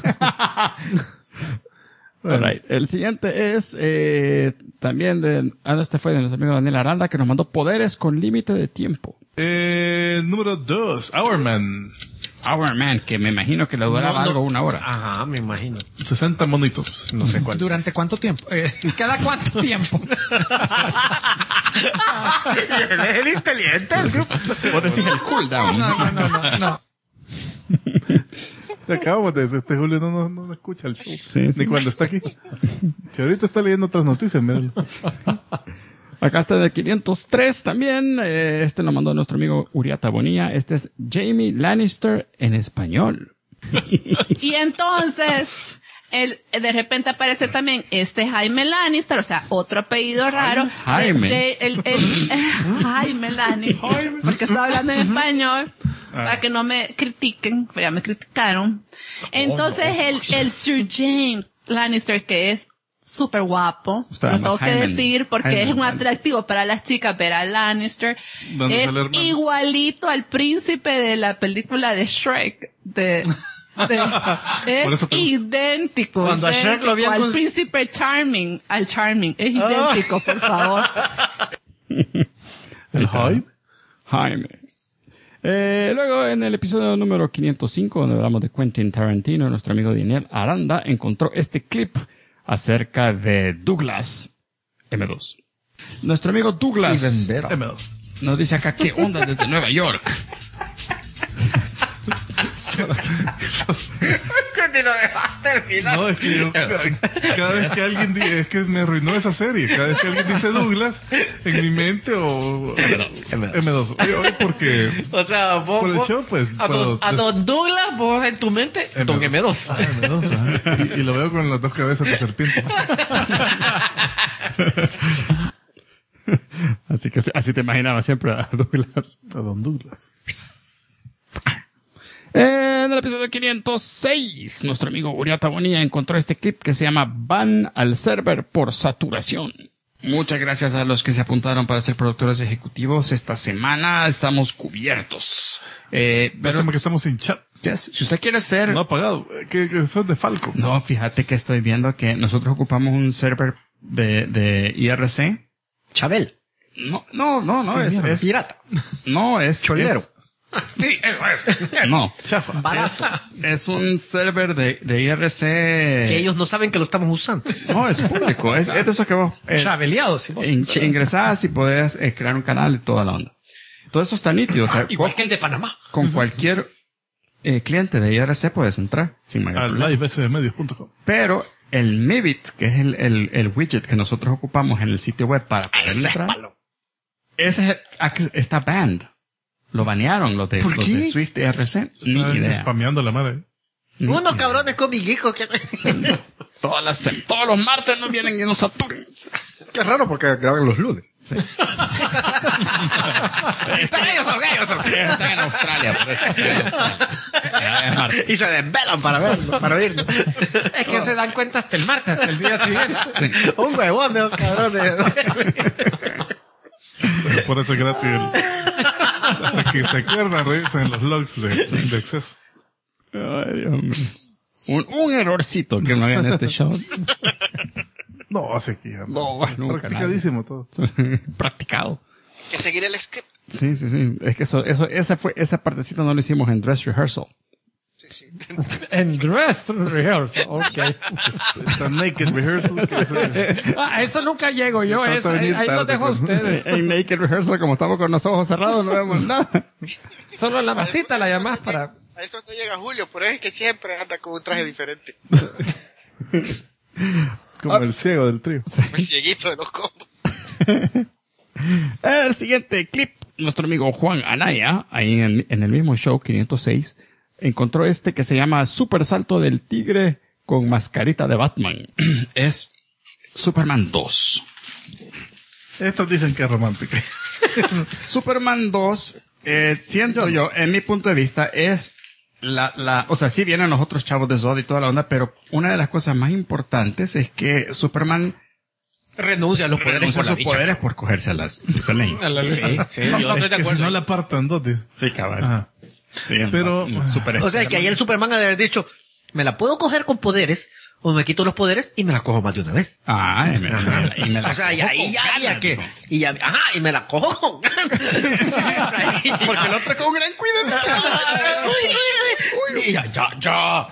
Bueno. Alright. El siguiente es también este fue de nuestro amigo Daniel Aranda que nos mandó poderes con límite de tiempo. Número 2, Hourman. Hour Man, que me imagino que le duraba algo una hora. Ajá, me imagino. 60 monitos. No sé cuál. ¿Durante cuánto tiempo? ¿Cada cuánto tiempo? Él es el inteligente. Vos decís el cooldown. No. Se acabamos de decir, este Julio no escucha el show. Sí. Ni cuando está aquí. Si ahorita está leyendo otras noticias, míralo. Acá está de 503 también. Este lo mandó nuestro amigo Uriata Bonilla. Este es Jaime Lannister en español. Y entonces, de repente aparece también Jaime Lannister, o sea, otro apellido raro. Jaime. Jaime Lannister. Porque estaba hablando en español. Para que no me critiquen, pero ya me criticaron. Entonces, el Sir James Lannister, que es súper guapo, lo tengo que decir, porque es un atractivo para las chicas ver a Lannister. Es igualito al príncipe de la película de Shrek. Es idéntico. Cuando a Shrek lo vieron al príncipe Charming, es idéntico, por favor. ¿El Jaime. Luego, en el episodio número 505, donde hablamos de Quentin Tarantino, nuestro amigo Daniel Aranda encontró este clip acerca de Douglas M2. Nuestro amigo Douglas M2 nos dice acá qué onda desde Nueva York. Ni lo dejaste terminar. No, es que yo, cada vez que alguien dice, es que me arruinó esa serie. Cada vez que alguien dice Douglas, en mi mente o M2. Oye, porque o sea, vos, por el show, pues, a don Douglas, vos en tu mente, don M2. M2, y lo veo con las dos cabezas de serpiente. Así que así te imaginaba siempre a Douglas. A don Douglas. En el episodio 506, nuestro amigo Uriata Bonilla encontró este clip que se llama Ban al server por saturación. Muchas gracias a los que se apuntaron para ser productores ejecutivos. Esta semana estamos cubiertos. Pero que estamos sin chat. Yes. Si usted quiere ser... No apagado. Que son de Falco. No, fíjate que estoy viendo que nosotros ocupamos un server de IRC. Chabel. No, sí, es pirata. No, es... Cholero. Sí, eso es. No. Chafa. Barato. Es un server de IRC. Que ellos no saben que lo estamos usando. No, es público. Es de eso que vos... Chabeleado, si vos. Ingresás y podés crear un canal y toda la onda. Todo eso está nítido. O sea, igual que el de Panamá. Con cualquier cliente de IRC puedes entrar sin mayor problema. livesmedios.com. Pero el Mivit, que es el widget que nosotros ocupamos en el sitio web para poder entrar, ese está banned. Lo banearon los de Swift IRC. Ni idea. Spameando la madre. Unos cabrones comiguicos que... Todos los martes nos vienen y nos saturan. Qué raro porque graban los lunes. Sí. Están en Australia, por eso. Y se desvelan para verlo, para oírlo. Es que se dan cuenta hasta el martes, hasta el día siguiente. Sí. Un huevón de los cabrones. Pero por eso es gratis. Hasta que se acuerdan, revisan los logs de acceso. Ay, Dios mío. Un errorcito que no hagan este show. No, hace que ya. No, bueno, practicadísimo todo. Practicado. Hay que seguir el script. Sí. Es que esa partecita no lo hicimos en dress rehearsal. Sí. En dress rehearsal, ok. Está naked rehearsal. Eso nunca llego yo, eso. Ahí los dejo a ustedes. En naked rehearsal, como estamos con los ojos cerrados, no vemos nada. Solo la masita la llamás para... A eso no llega Julio, por eso es que siempre anda con un traje diferente. Como el ciego del trío. El cieguito de los combos. El siguiente clip, nuestro amigo Juan Anaya, ahí en el mismo show 506, encontró este que se llama Super Salto del Tigre con mascarita de Batman. Es Superman 2. Estos dicen que es romántica. Superman 2, siento yo, en mi punto de vista, es o sea, sí vienen los otros chavos de Zod y toda la onda, pero una de las cosas más importantes es que Superman renuncia a los poderes por cogerse a la ley. Sí, yo estoy de que acuerdo. si no la apartan dos, tío. Sí, cabal. Ajá. Sí, pero, o sea, que ahí el Superman ha de haber dicho, me la puedo coger con poderes, o me quito los poderes y me la cojo más de una vez. Ah, y me la O sea, y ahí ya había que, y me la cojo con ganas. Porque el otro con gran cuidado. Y ya.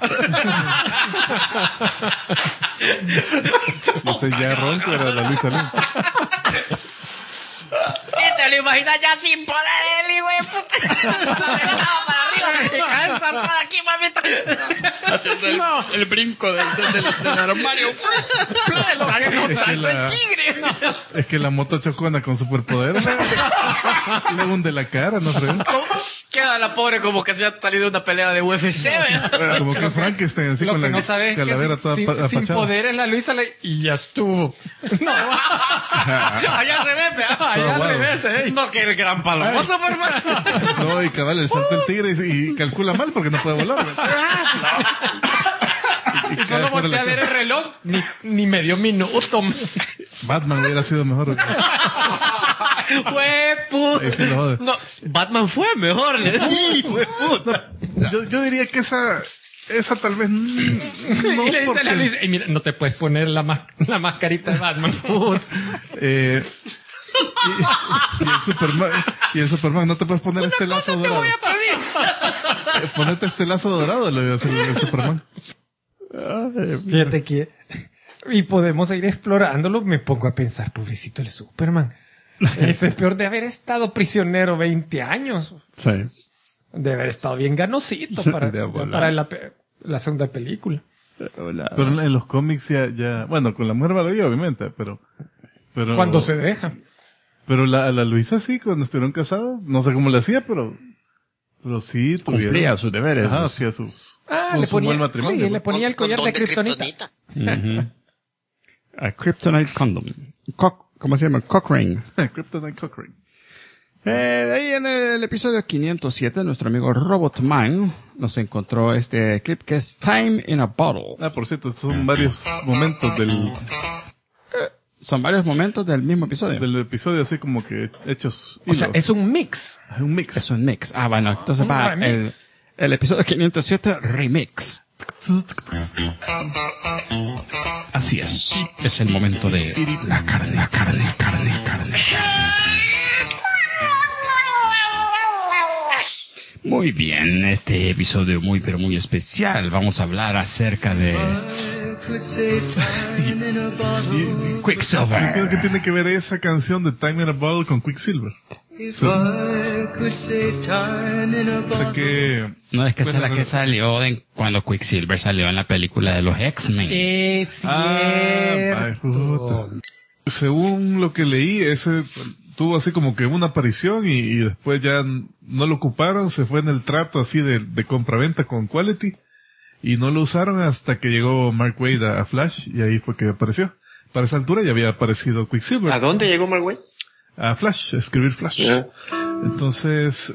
No sé, ya ronco era la Luisa Lin. ¿Qué te lo imaginas ya sin poder el hijo de puta? Para arriba, te caes saltada aquí, mamita. Haciendo el brinco del armario. Es que la moto chocona con superpoder le hunde la cara, no sé. Queda la pobre como que se ha salido de una pelea de UFC, ¿verdad? Como que Frankenstein, así Lo con que la no sabes es que calavera toda sin apachada. poderes la Luisa y ya estuvo. No, Allá al revés, allá al wow. revés, No, que el gran palomo, Superman. No, y cabal, le salta el tigre y calcula mal porque no puede volar. Y solo volteé a ver el reloj, ni medio minuto. Batman hubiera sido mejor. Ahí sí lo jode. No, Batman fue mejor. Yo diría que esa tal vez no, Y le dice a la Luisa, mira, no te puedes poner la mascarita de Batman. Y el Superman, no te puedes poner este lazo dorado. Ponete este lazo dorado, lo iba a hacer el Superman. Fíjate que... Y podemos ir explorándolo. Me pongo a pensar, pobrecito el Superman. Eso es peor de haber estado prisionero 20 años. Sí. De haber estado bien ganosito para la segunda película. Pero en los cómics ya, bueno, con la Mujer Maravilla obviamente, pero Cuando se deja. Pero a la Luisa sí, cuando estuvieron casados, no sé cómo le hacía, pero sí tuvieron. Cumplía sus deberes. Ajá, hacía sus. Le un buen ponía, matrimonio, sí, ¿no? le ponía el collar de kriptonita. A Kryptonite Condom. ¿Cómo se llama? Cock ring. Kryptonite Cock Ring. De ahí en el episodio 507, nuestro amigo Robotman nos encontró este clip que es Time in a Bottle. Por cierto, estos son varios momentos Son varios momentos del mismo episodio. del episodio, así como que hechos. O sea, hilos. es un mix. Es un mix. Es un mix. Bueno, entonces Un va remix. el episodio 507 remix. Así es. Es el momento de la carne. Muy bien, este episodio muy pero muy especial. Vamos a hablar acerca de Quicksilver. ¿Qué tiene que ver esa canción de Time in a Bottle con Quicksilver? O sea que... No, es que esa es la que salió cuando Quicksilver salió en la película de los X-Men. Es vaya, puta. Según lo que leí, ese tuvo así como que una aparición y después ya no lo ocuparon, se fue en el trato así de compraventa con Quality y no lo usaron hasta que llegó Mark Waid a Flash y ahí fue que apareció. Para esa altura ya había aparecido Quicksilver. ¿A dónde llegó Mark Waid? A Flash, a escribir Flash. Yeah. Entonces,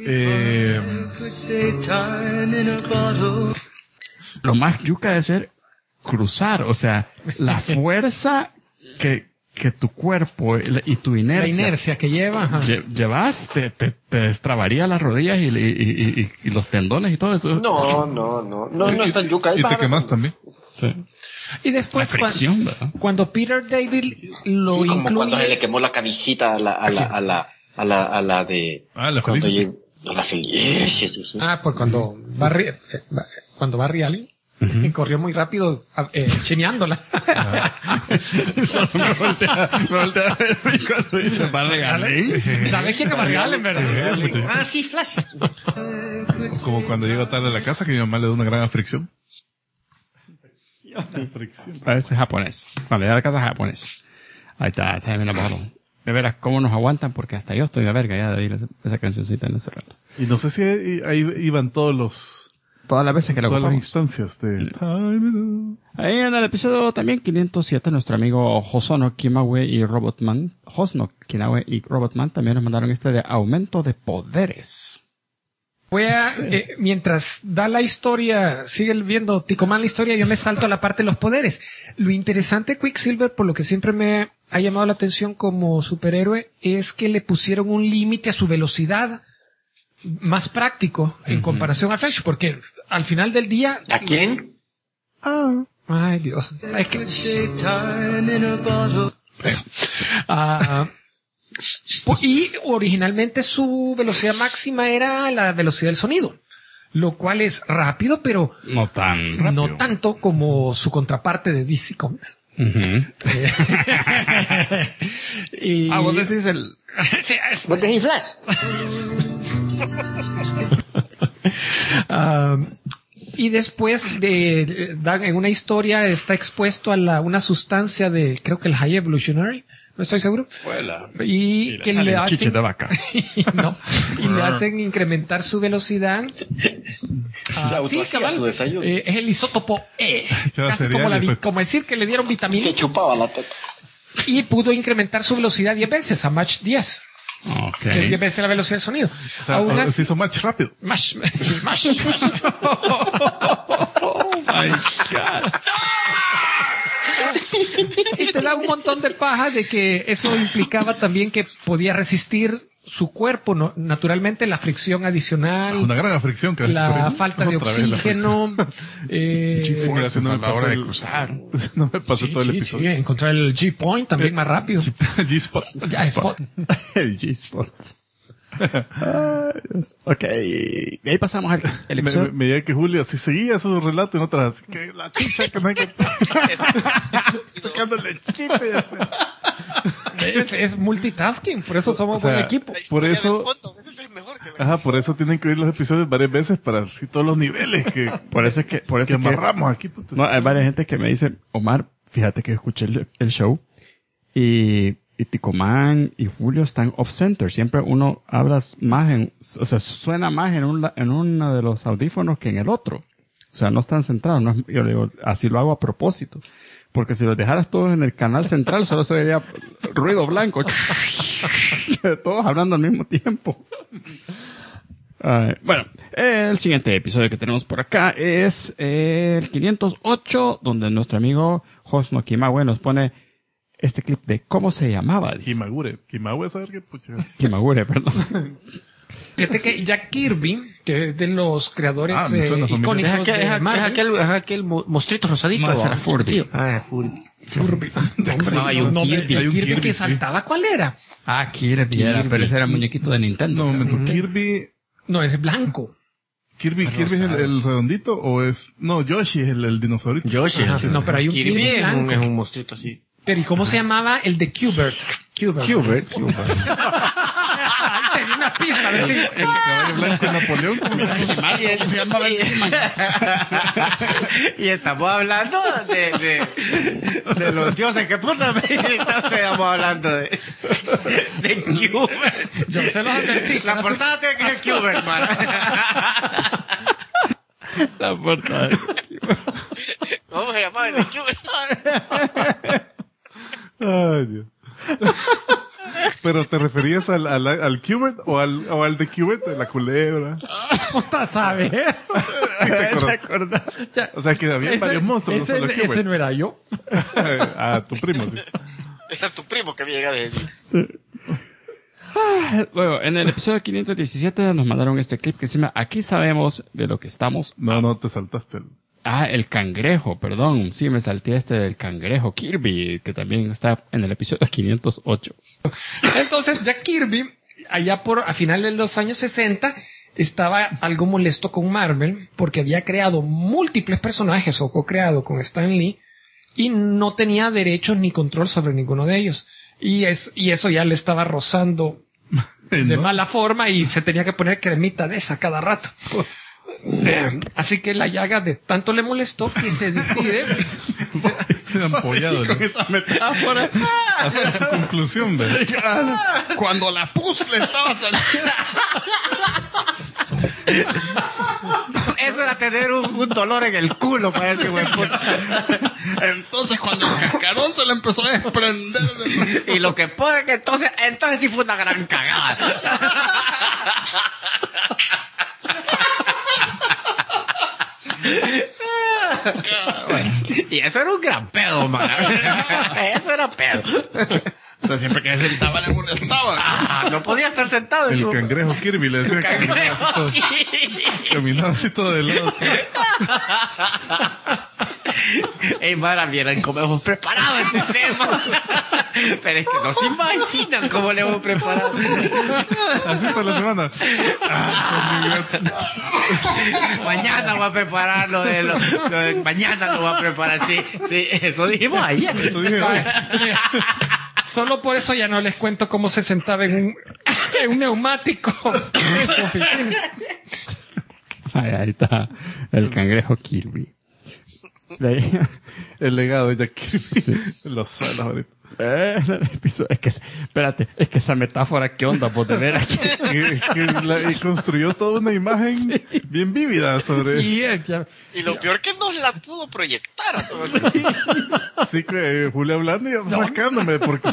Lo más yuca de ser cruzar, o sea, la fuerza que tu cuerpo y tu la inercia, inercia que lleva. Ajá. llevas, te destrabaría las rodillas y los tendones y todo eso. No es tan yuca. y te quemas también. Sí. Y después La fricción, ¿verdad? cuando Peter David lo Sí, como incluye... cuando se le quemó la camisita a la de... La cuando Felicity. llegó- a la Felicity. Sí. Por cuando Barry Allen corrió muy rápido chineándola. Solo me voltea a ver cuando dice Barry Allen. ¿Sabes quién es Barry Allen, verdad? Sí, Flash. Como cuando llego tarde a la casa que mi mamá le da una gran fricción. Parece japonés. Cuando llega a la casa japonés. Ahí está, Time in a Bottle. De veras, ¿cómo nos aguantan? Porque hasta yo estoy a verga ya de oír esa cancioncita en ese rato. Y no sé si ahí iban Todas las veces que la todas las ocupamos. instancias de Ahí en el episodio también 507, nuestro amigo Hosono Kimawe y Robotman, también nos mandaron este de aumento de poderes. Voy a, mientras da la historia, sigue viendo Ticomán la historia, yo me salto a la parte de los poderes. Lo interesante de Quicksilver, por lo que siempre me ha llamado la atención como superhéroe, es que le pusieron un límite a su velocidad más práctico en comparación a Flash, porque al final del día... ¿A quién? Ay, Dios. Es que... y originalmente su velocidad máxima era la velocidad del sonido, lo cual es rápido, pero no tan rápido. No tanto como su contraparte de DC Comics. Y... vos decís el... Vos decís Flash. Y después en una historia está expuesto a una sustancia creo que el High Evolutionary, no estoy seguro. Y que le hacen chiche de vaca. No, y le hacen incrementar su velocidad. Sí, cabal. Es el isótopo E. Casi como decir que le dieron vitamina. Se chupaba la teta. Y pudo incrementar su velocidad 10 veces, a Mach 10. Okay. Que 10 veces la velocidad del sonido. O sea, se hizo Mach rápido. Mach. Oh my God. Y te da un montón de paja de que eso implicaba también que podía resistir su cuerpo, ¿no? Naturalmente la fricción adicional. Una gran fricción. La falta de oxígeno. G-forces a la hora de cruzar. No me pasó todo el episodio. Sí, encontrar el G-point también más rápido. G-spot. El G-spot. Ok, de ahí pasamos al episodio. Me llega que Julio así seguía su relato en otras, que la chucha que no hay que sacándole chiste. Es multitasking, por eso somos buen equipo. Por eso, por eso tienen que oír los episodios varias veces para ver si todos los niveles que por eso que amarramos aquí. No, hay varias gente que me dice, Omar, fíjate que escuché el show y Ticomán y Julio están off-center. Siempre uno habla más suena más en uno de los audífonos que en el otro. O sea, no están centrados. No es, yo le digo, así lo hago a propósito. Porque si los dejaras todos en el canal central, solo se vería ruido blanco. Todos hablando al mismo tiempo. Bueno, el siguiente episodio que tenemos por acá es el 508, donde nuestro amigo Hosno Kimagure nos pone este clip de cómo se llamaba. Kimagure, saber qué pucha. Kimagure, perdón. Fíjate que Jack Kirby, que es de los creadores icónicos es aquel monstruito rosadito. No, era Furby. Furby. No, hay un Kirby. El Kirby que saltaba, ¿cuál era? Kirby era, pero ese era el muñequito de Nintendo. No, Kirby... No, es blanco. ¿Kirby es el redondito o es...? No, Yoshi es el dinosaurito. Yoshi. No, pero hay un Kirby blanco. Es un monstruito así. Pero ¿y cómo se llamaba el de Qbert? Qbert. Tenía una pista, a ver si... El caballo blanco de Napoleón. Se llamaba y estamos hablando de los dioses que puta estamos hablando de Qbert. Yo se los advertí. La portada tiene que ser Qbert, man. La portada. ¿Cómo se llamaba el de Qbert? Ay, Dios. ¿Pero te referías al Qbert o al de Qbert, de la culebra? Puta sabe. ¿Te acordás? O sea, que había varios monstruos, no solo Qbert. Ese no era yo. Tu primo, sí. Era tu primo que había llegado de Luego, en el episodio 517 nos mandaron este clip que se llama Aquí sabemos de lo que estamos... No, te saltaste el cangrejo, perdón. Sí, me salté del cangrejo Kirby, que también está en el episodio 508. Entonces, Jack Kirby, allá a finales de los años 60, estaba algo molesto con Marvel, porque había creado múltiples personajes o co-creado con Stan Lee, y no tenía derechos ni control sobre ninguno de ellos. Y eso ya le estaba rozando de mala forma, y se tenía que poner cremita de esa cada rato. Así que la llaga de tanto le molestó que se decide ampollado, con esa metáfora hasta su conclusión, ¿verdad? Cuando la pus le estaba saliendo. Eso era tener un dolor en el culo para ese güey. Entonces cuando el cascarón se le empezó a desprender y lo que puede que entonces sí fue una gran cagada. Y eso era un gran pedo, man. Eso era pedo. Entonces siempre que se sentaba le molestaba. No podía estar sentado. El cangrejo Kirby le decía que caminaba así todo de lado. Ey, Mara, vieran cómo hemos preparado este tema. Pero es que no se imaginan cómo le hemos preparado. Así toda la semana. Mañana voy a preparar lo de mañana lo voy a preparar. Sí, eso dijimos ayer. Eso dije hoy. Solo por eso ya no les cuento cómo se sentaba en un neumático en su oficina. Ahí está el cangrejo Kirby. De ahí, El legado de Jack Kirby. Los suelos ahorita. el episodio, espérate, es que esa metáfora, ¿qué onda? Vos de veras. Y construyó toda una imagen bien vívida sobre... Sí, ya. Y lo peor que no la pudo proyectar a todo el mundo. Sí, que Julio hablando y yo rascándome porque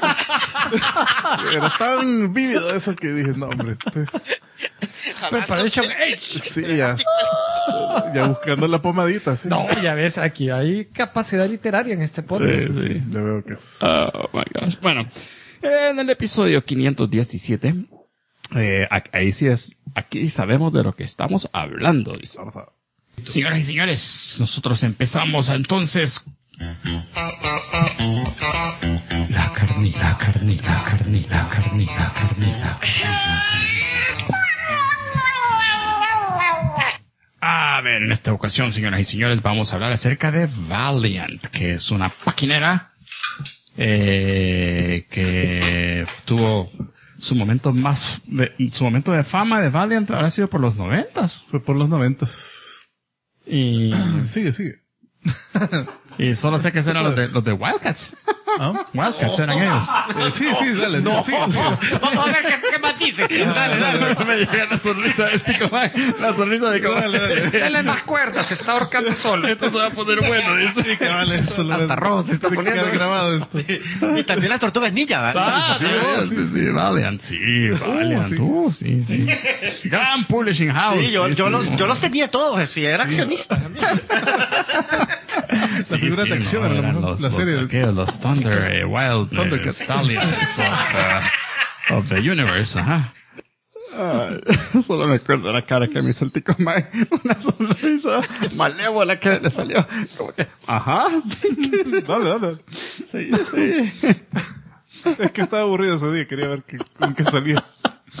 era tan vívido eso que dije, no, hombre. Preparation Age. Sí, ya buscando la pomadita, sí. No, ya ves, aquí hay capacidad literaria en este podcast. Sí, ya veo que es. Oh my gosh. Bueno, en el episodio 517, ahí sí es, aquí sabemos de lo que estamos hablando. Dice. Señoras y señores, nosotros empezamos entonces. La carnita. A ver, en esta ocasión, señoras y señores, vamos a hablar acerca de Valiant, que es una paquinera que tuvo su momento de fama de Valiant habrá sido por los 90s. Fue por los 90s. Y Sigue. Y solo sé que eran los de Wildcats. ¿Ah? Wildcats eran ellos. Sí, dale. No. Sí. Vamos a ver qué matices. Dale. Me llega la sonrisa del Tico Man. La sonrisa de Dale. Dale más cuerdas, se está ahorcando solo. Esto se va a poner bueno, dice. Sí, cabal, esto Hasta rojo se está poniendo. queda grabado esto. Y también las tortugas ninja, ¿verdad? Ah, sí, Valiant. Sí, Valiant. Sí. Gran Publishing House. Sí, yo los tenía todos, sí, era accionista. La figura de acción era la mejor. La serie. Los Thunder, Wild Thundercats. Stallions of the Universe, ajá. Solo me acuerdo la cara que me hizo el Tico Man. Una sonrisa malévola que le salió. Como que, ajá. Sí. Dale. Sí. Es que estaba aburrido ese día, quería ver con qué salías.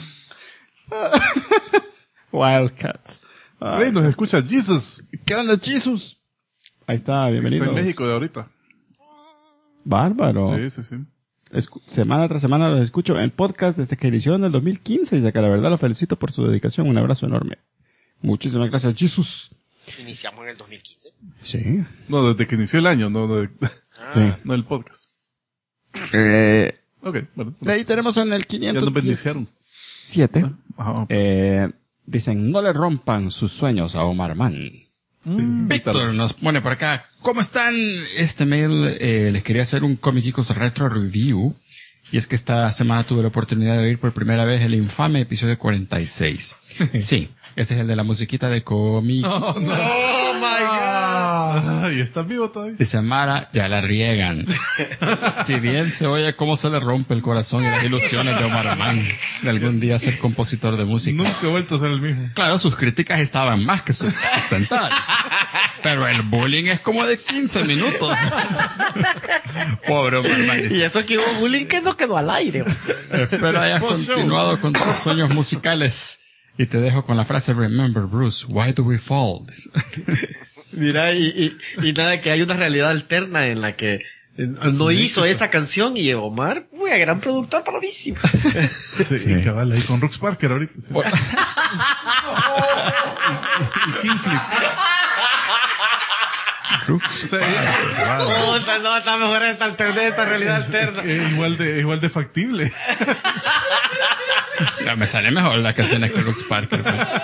Wildcats. Hey, nos escucha Jesus. ¿Qué onda, Jesus? Ahí está, bienvenido. Está en México de ahorita. Bárbaro. Sí. Semana tras semana los escucho en podcast desde que inició en el 2015 y de que la verdad lo felicito por su dedicación. Un abrazo enorme. Muchísimas gracias, Jesus. Iniciamos en el 2015. Sí. No, desde que inició el año, no Sí. no el podcast. Ok, bueno. De ahí tenemos en el Ya nos beneficiaron. 517. Ajá. Dicen, no le rompan sus sueños a Omar Mann. Víctor nos pone por acá, ¿cómo están? Este mail les quería hacer un Comicicos Retro Review. Y es que esta semana tuve la oportunidad de oír por primera vez el infame episodio 46. Sí, ese es el de la musiquita de cómic. Oh my God. Ay, ¿estás vivo todavía? Dice Mara, ya la riegan. Si bien se oye cómo se le rompe el corazón y las ilusiones de Omar Mann de algún día ser compositor de música. Nunca he vuelto a ser el mismo. Claro, sus críticas estaban más que sustentadas. Pero el bullying es como de 15 minutos. Pobre Omar Mann. Y eso que hubo bullying que no quedó al aire. Espero hayas continuado con tus sueños musicales. Y te dejo con la frase, remember Bruce, why do we fall? Mira, y nada, que hay una realidad alterna en la que no hizo esa canción y Omar, muy gran productor, palomísimo. Sí, cabal, ahí con Rux Parker ahorita. Sí. y King Flip. Rux. O sea, No, está mejor esta realidad alterna. es igual de factible. Ya me sale mejor la canción que Rux Parker.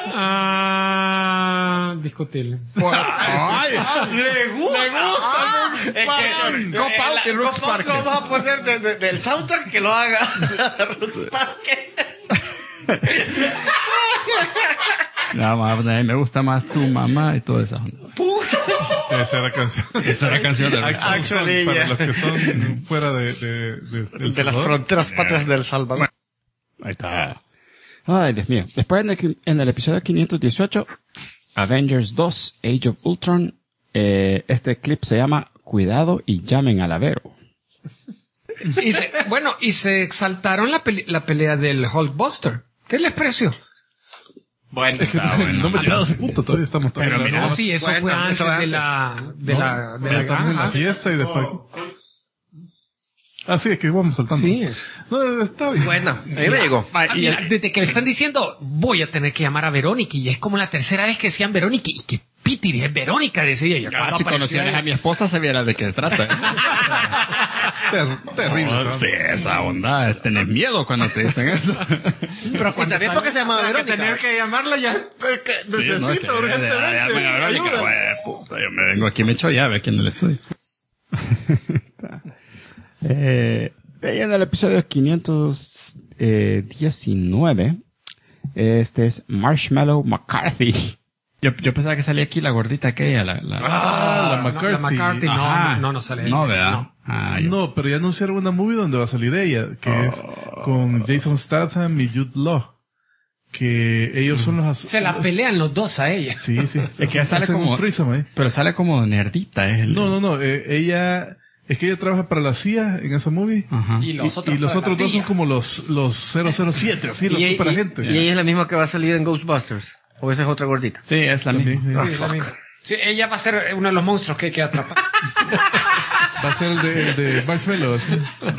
Discutible. ¡Ay! ¡Le gusta! Cop Out y Rux Parker. Lo vamos a poner del soundtrack que lo haga Rux Parker. No, me gusta más tu mamá y toda esa onda. Esa era canción. Esa era canción de Actually, para yeah. los que son fuera de De las fronteras patrias del Salvador. Ahí está. Ay, Dios mío. Después en el episodio 518, Avengers 2, Age of Ultron, Este clip se llama Cuidado y llamen a la Vero. Y se exaltaron la pelea del Hulkbuster. ¿Qué les pareció? Bueno, No me he llegado a ese punto, todavía estamos Pero todavía. mira, No, sí, eso fue antes de la Estamos en la fiesta y después... Ah, sí, es que vamos saltando. Sí. No, está bien. Bueno, ahí me llegó. Mira, desde que me están diciendo, voy a tener que llamar a Verónica, y es como la tercera vez que decían Verónica, y que Piti es Verónica, decía ella. Si conocieras a mi esposa, se viera de qué trata. Terrible. Oh, sí, esa onda. Tenés miedo cuando te dicen eso. Pero cuando ¿sabías por qué se llamaba Verónica? Tener que llamarla ya. Necesito urgentemente. Verónica, ayuda. güey, puta, yo me vengo aquí, me echo llave aquí en el estudio. En el episodio 519, este es Marshmallow McCarthy. Yo pensaba que salía aquí la gordita aquella, la McCarthy. La McCarthy, no sale. No, ¿verdad? No. No, pero ya anunciaron una movie donde va a salir ella, que es con Jason Statham y Jude Law. Que ellos son los... Se la pelean los dos a ella. Sí. Es que sale Hacen como... un threesome ahí. Pero sale como nerdita, No. Ella... Es que ella trabaja para la CIA en esa movie. Ajá. Y los otros dos son como los 007, así, los superagentes. Y ella es la misma que va a salir en Ghostbusters. O esa es otra gordita. Sí, es la misma. Sí, Sí, la misma. Sí, ella va a ser uno de los monstruos que hay que atrapar. Va a ser el de Marshmallow. Así.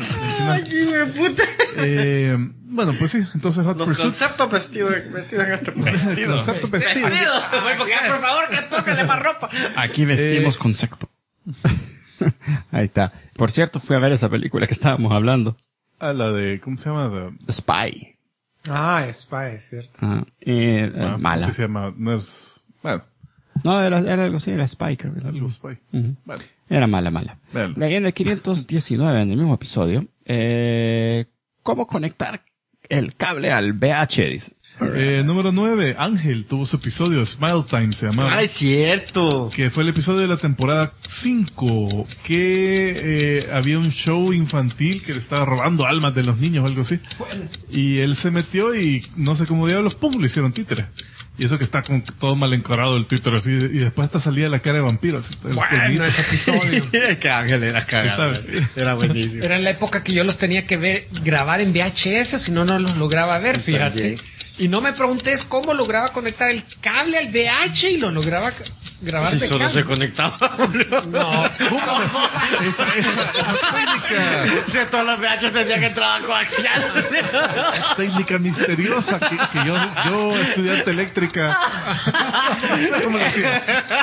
Bueno, pues sí, entonces Hot Pursuit. Concepto vestido en este Concepto vestido. Por favor, que toque más ropa. Aquí vestimos concepto. Ahí está. Por cierto, fui a ver esa película que estábamos hablando. La de, ¿cómo se llama? The Spy. Spy, es cierto. Mala. Sí se llama, no es, bueno, No, era algo así, era Spy, creo que era. algo Spy. Ujú. Bueno, Era mala. Véanlo. De ahí en el 519, en el mismo episodio, ¿cómo conectar el cable al VH? Dice. Número 9, Ángel tuvo su episodio, Smile Time se llamaba. Ay, cierto. Que fue el episodio de la temporada 5, que había un show infantil que le estaba robando almas de los niños o algo así. Y él se metió y no sé cómo diablos, ¡pum!, le hicieron títere. Y eso que está con todo mal encarado el Twitter así, y después hasta salía la cara de vampiro. Así, Bueno, ese episodio. Que Ángel era cagado. Era buenísimo. Era en la época que yo los tenía que grabar en VHS, o si no los lograba ver, fíjate. Y no me preguntes cómo lograba conectar el cable al VH y lo lograba grabar de Solo cable. se conectaba. No. esa técnica. O sea, todos los VHs tendrían que entrar coaxial. Técnica misteriosa que yo estudiante eléctrica. ¿Cómo lo hacía?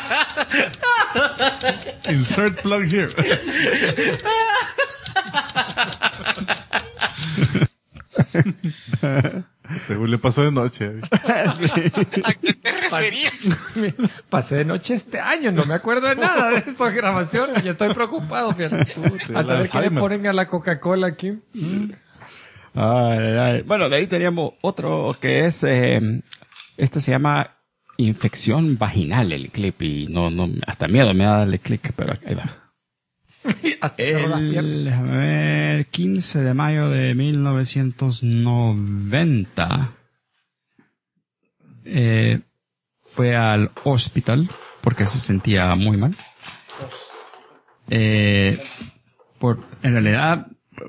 Insert plug here. Según le pasó de noche. ¿A qué te referías? Pasé de noche este año, no me acuerdo de nada de estas grabaciones y estoy preocupado, fíjate. A saber qué le ponen a la Coca-Cola aquí. Ay. Bueno, de ahí teníamos otro que es, este se llama infección vaginal, el clip, y no, hasta miedo me da darle clic, pero ahí va. Déjame ver, 15 de mayo de 1990 fue al hospital porque se sentía muy mal. En realidad,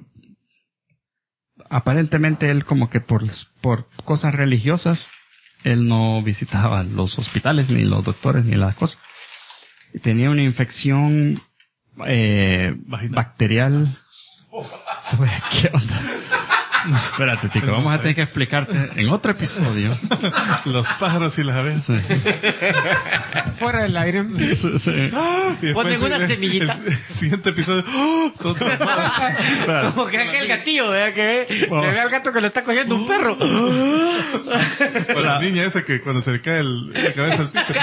aparentemente él como que por cosas religiosas, él no visitaba los hospitales, ni los doctores, ni las cosas. Y tenía una infección bacterial. ¿Qué onda? No, espérate, Tico, vamos a tener que explicarte en otro episodio. Los pájaros y las aves. Sí. Fuera del aire. Sí. Y después Ponen una semillita. El siguiente episodio. Todo traumado. Espérate. Como que aquel gatillo, ¿verdad? Que ve al gato que lo está cogiendo un perro. O la niña esa que cuando se le cae la cabeza al títere.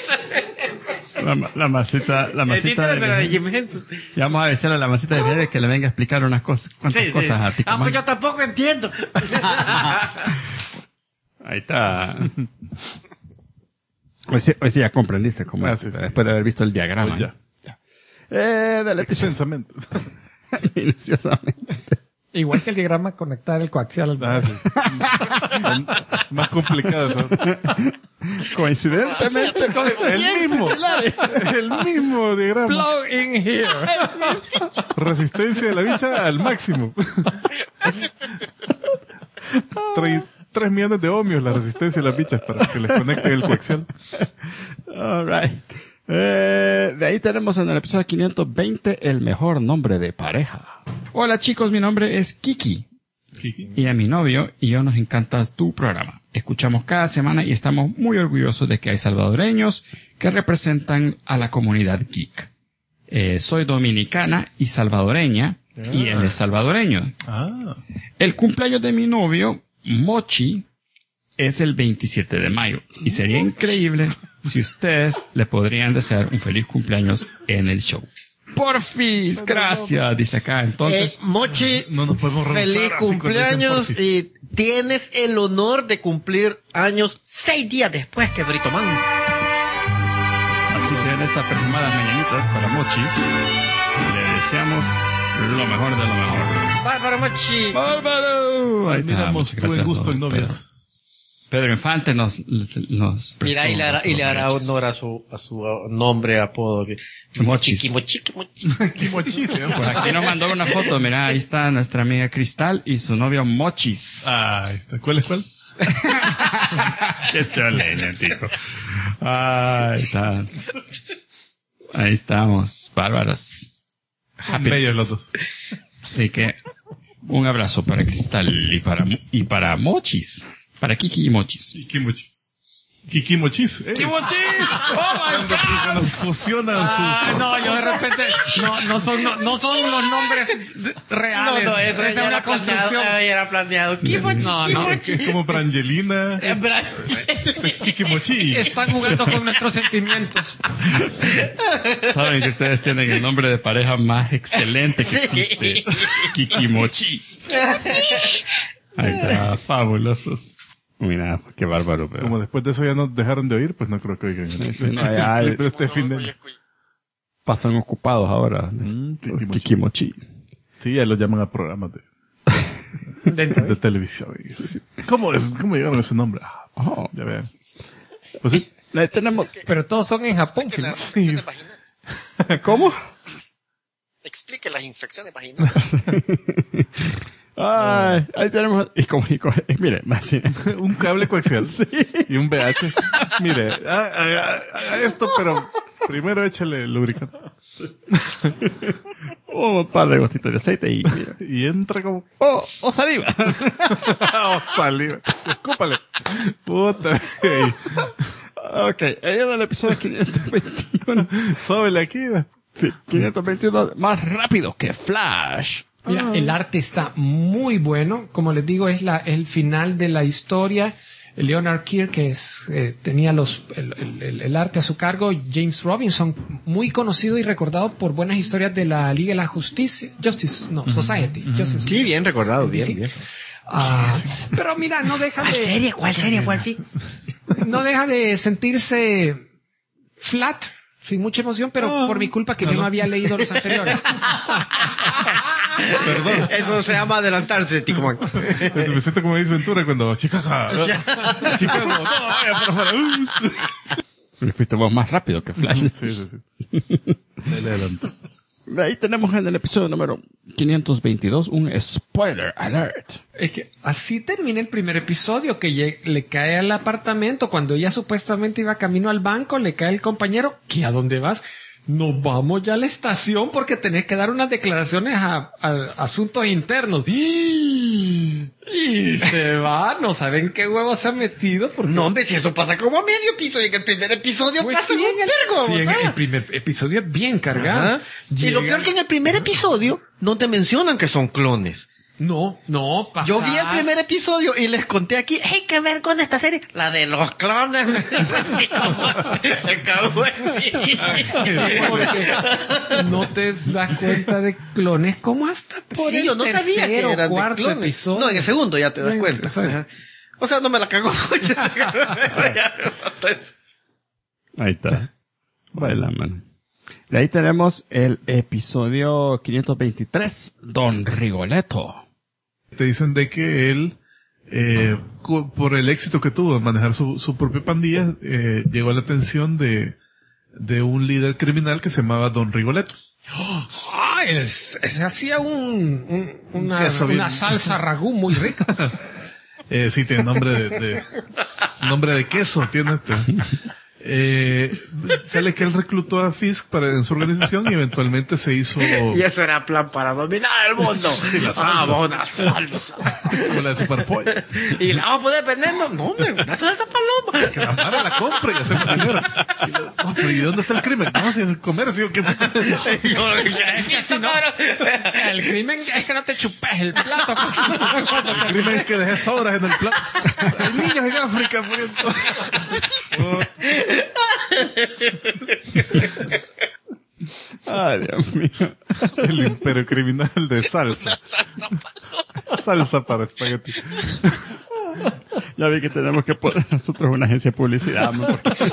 La masita Pero de Jim Henson. Y vamos a decirle a la masita de Fede que le venga a explicar unas cosas, cuántas cosas a Tico. Pues yo tampoco entiendo. Ahí está. Hoy sí ya comprendiste cómo es, Sí. después de haber visto el diagrama. Pues ya. Del episodio. Extensamente. Minuciosamente. Igual que el diagrama, conectar el coaxial al... Más complicado eso. Coincidentemente, El mismo diagrama. Plug in here. Resistencia de la bicha al máximo. 3 millones de ohmios la resistencia de las bichas para que les conecten el coaxial. All right. De ahí tenemos en el episodio 520 el mejor nombre de pareja. Hola chicos, mi nombre es Kiki. Y a mi novio y yo nos encanta tu programa. Escuchamos cada semana y estamos muy orgullosos de que hay salvadoreños que representan a la comunidad geek. Soy dominicana y salvadoreña y él es salvadoreño. El cumpleaños de mi novio, Mochi, es el 27 de mayo y sería increíble si ustedes le podrían desear un feliz cumpleaños en el show. Porfis, gracias, dice acá. Entonces, Mochi, no nos podemos feliz rehusar así cumpleaños con y tienes el honor de cumplir años 6 días después que Britoman. así que en estas perfumadas mañanitas para Mochis, le deseamos lo mejor de lo mejor. ¡Bárbaro, Mochi! ¡Bárbaro! Ahí está, Miramos, muchas gracias, tuve gusto en don novias. Pedro Infante nos Mira, y le hará honor a su nombre, apodo. Mochis. Mochi. Por aquí nos mandó una foto, mira, ahí está nuestra amiga Cristal y su novio Mochis. Ahí está. ¿Cuál es cuál? Qué choleño, tío. Ahí está. Ahí estamos, bárbaros. Medios los dos. Así que un abrazo para Cristal y para Mochis. Para Kiki y Mochis. Kikimochis. Kikimochis. ¡Kimochis! ¡Oh, my God! Cuando fusionan sus... No, yo de repente, no son los nombres reales. No, eso es una construcción. Ya era planeado. No. Es como Brangelina. Kikimochi. Están jugando con nuestros sentimientos. Saben que ustedes tienen el nombre de pareja más excelente que existe. Kikimochi. Ahí está, fabulosos. Mira, qué bárbaro, pero... Como después de eso ya nos dejaron de oír, pues no creo que oigan. Este fin de... Pasan ocupados ahora. Kikimochi. Sí, ya los llaman a programas de televisión. ¿Cómo llegaron a ese nombre? Ya vean. Pues sí. Tenemos... Pero todos son en Japón. Explique las infecciones vaginales. ¿Cómo? Explique las infecciones vaginales. Ay, ahí tenemos, mire, así. Un cable coaxial. Sí. Y un VH. Mire, esto, pero primero échale lubricante. Un par de gotitas de aceite y mira. Y entra como... O saliva. Saliva. Escúpale. Puta. Ok, ahí en el episodio 521. Sóbele aquí. Sí, 521, más rápido que Flash. Mira, el arte está muy bueno. Como les digo, es el final de la historia. Leonard Keir, que tenía el arte a su cargo. James Robinson, muy conocido y recordado por buenas historias de la Liga de la Justicia. Society. Justice. Sí, bien recordado, bien, Sí. bien. Pero mira, no deja ¿Cuál serie fue al fin? no deja de sentirse flat, sin mucha emoción, pero por mi culpa que yo no había leído los anteriores. Perdón. Eso se llama adelantarse, Ticoman. Me siento como dice Ventura cuando Chicago. No, vaya, por favor. Fuiste vos más rápido que Flash. Sí. Dale adelante. Ahí tenemos en el episodio número 522 un spoiler alert. Es que así termina el primer episodio, que le cae al apartamento cuando ella supuestamente iba camino al banco, le cae el compañero, ¿qué a dónde vas? Nos vamos ya a la estación porque tenés que dar unas declaraciones a asuntos internos. Y se va, no saben qué huevo se ha metido. Porque... No, hombre, si eso pasa como a medio episodio, en el primer episodio pues pasa sí, un vergo. sí, ¿sabes? el primer episodio es bien cargado. Y lo peor que en el primer episodio no te mencionan que son clones. No, pasas. Yo vi el primer episodio y les conté aquí, hey, ¿qué ver con esta serie? La de los clones. Se cagó en mí. Porque no te das cuenta de clones como hasta por Sí, el yo no sabía que tercero, eran de cuarto clones. episodio. No, en el segundo ya te das En el cuenta. tercero. Ajá. O sea, no me la cagó. Ahí está. Baila, mano. De ahí tenemos el episodio 523, Don Rigoletto. te dicen de que él, por el éxito que tuvo de manejar su propia pandilla, llegó a la atención de un líder criminal que se llamaba Don Rigoletto. Ese hacía una salsa ragú muy rica. Sí, tiene nombre de queso, tiene sale que él reclutó a Fisk en su organización y eventualmente se hizo... Y ese era plan para dominar el mundo. Sí, la salsa. Una salsa. Como la de Superpollo. Y la vamos a poder vendernos. No, hombre, una salsa paloma. Que la Mara la compre y hacemos dinero. No, pero ¿y dónde está el crimen? No, si es el comercio. ¿Qué? Es que si no, el crimen es que no te chupes el plato. El crimen es que dejes sobras en el plato. Hay niños en África muriendo. Ay, Dios mío. El imperio criminal de salsa. Salsa para espagueti. Ya vi que tenemos que poner nosotros una agencia de publicidad, ¿no? Porque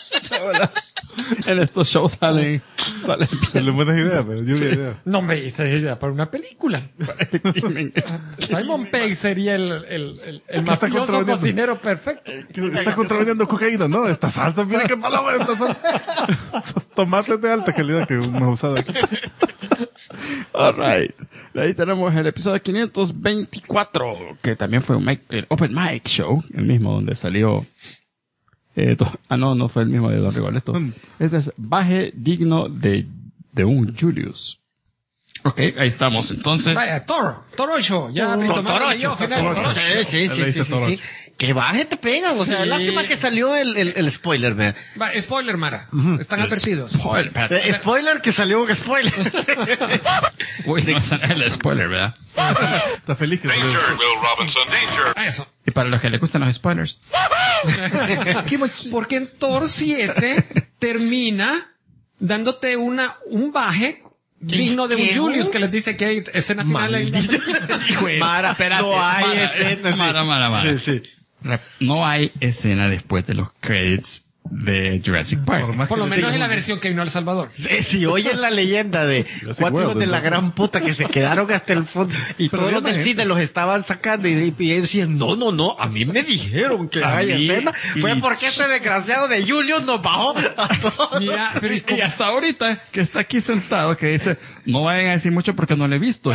en estos shows salen buenas ideas, pero lluvia ideas. No me hice idea para una película. Simon Pegg sería el mafioso cocinero perfecto. Está contravendiendo cocaína, ¿no? Esta salsa, mira qué paloma esta salsa. Estos tomates de alta calidad que hemos usado aquí. Alright. De ahí tenemos el episodio 524, que también fue el Open Mic Show, el mismo donde salió... no fue el mismo de Don Rigoletto. Este es Baje digno de un Julius. Ok, ahí estamos, entonces. Vaya, Torocho, ya Torocho. Sí. Que baje te pegan, o sea, Sí. lástima que salió el spoiler, vea. Va, spoiler, Mara. Están advertidos. Spoiler que salió un spoiler. Uy, no es el spoiler, ¿verdad? Está feliz que salió. Will Robinson, danger. Eso. Y para los que les gustan los spoilers. Porque en Thor 7 termina dándote un baje digno de un Julius que les dice que hay escena final en la película. Mara, no hay escena. Mara. Sí. No hay escena después de los credits de Jurassic Park. Por lo menos en la versión que vino a El Salvador. Si oyen la leyenda de cuatro hijos de la gran puta que se quedaron hasta el fondo y todos los del cine los estaban sacando y ellos decían, no, a mí me dijeron que hay escena. Fue porque este desgraciado de Julius nos bajó a todos. Mira, pero y hasta ahorita que está aquí sentado que dice, no vayan a decir mucho porque no lo he visto.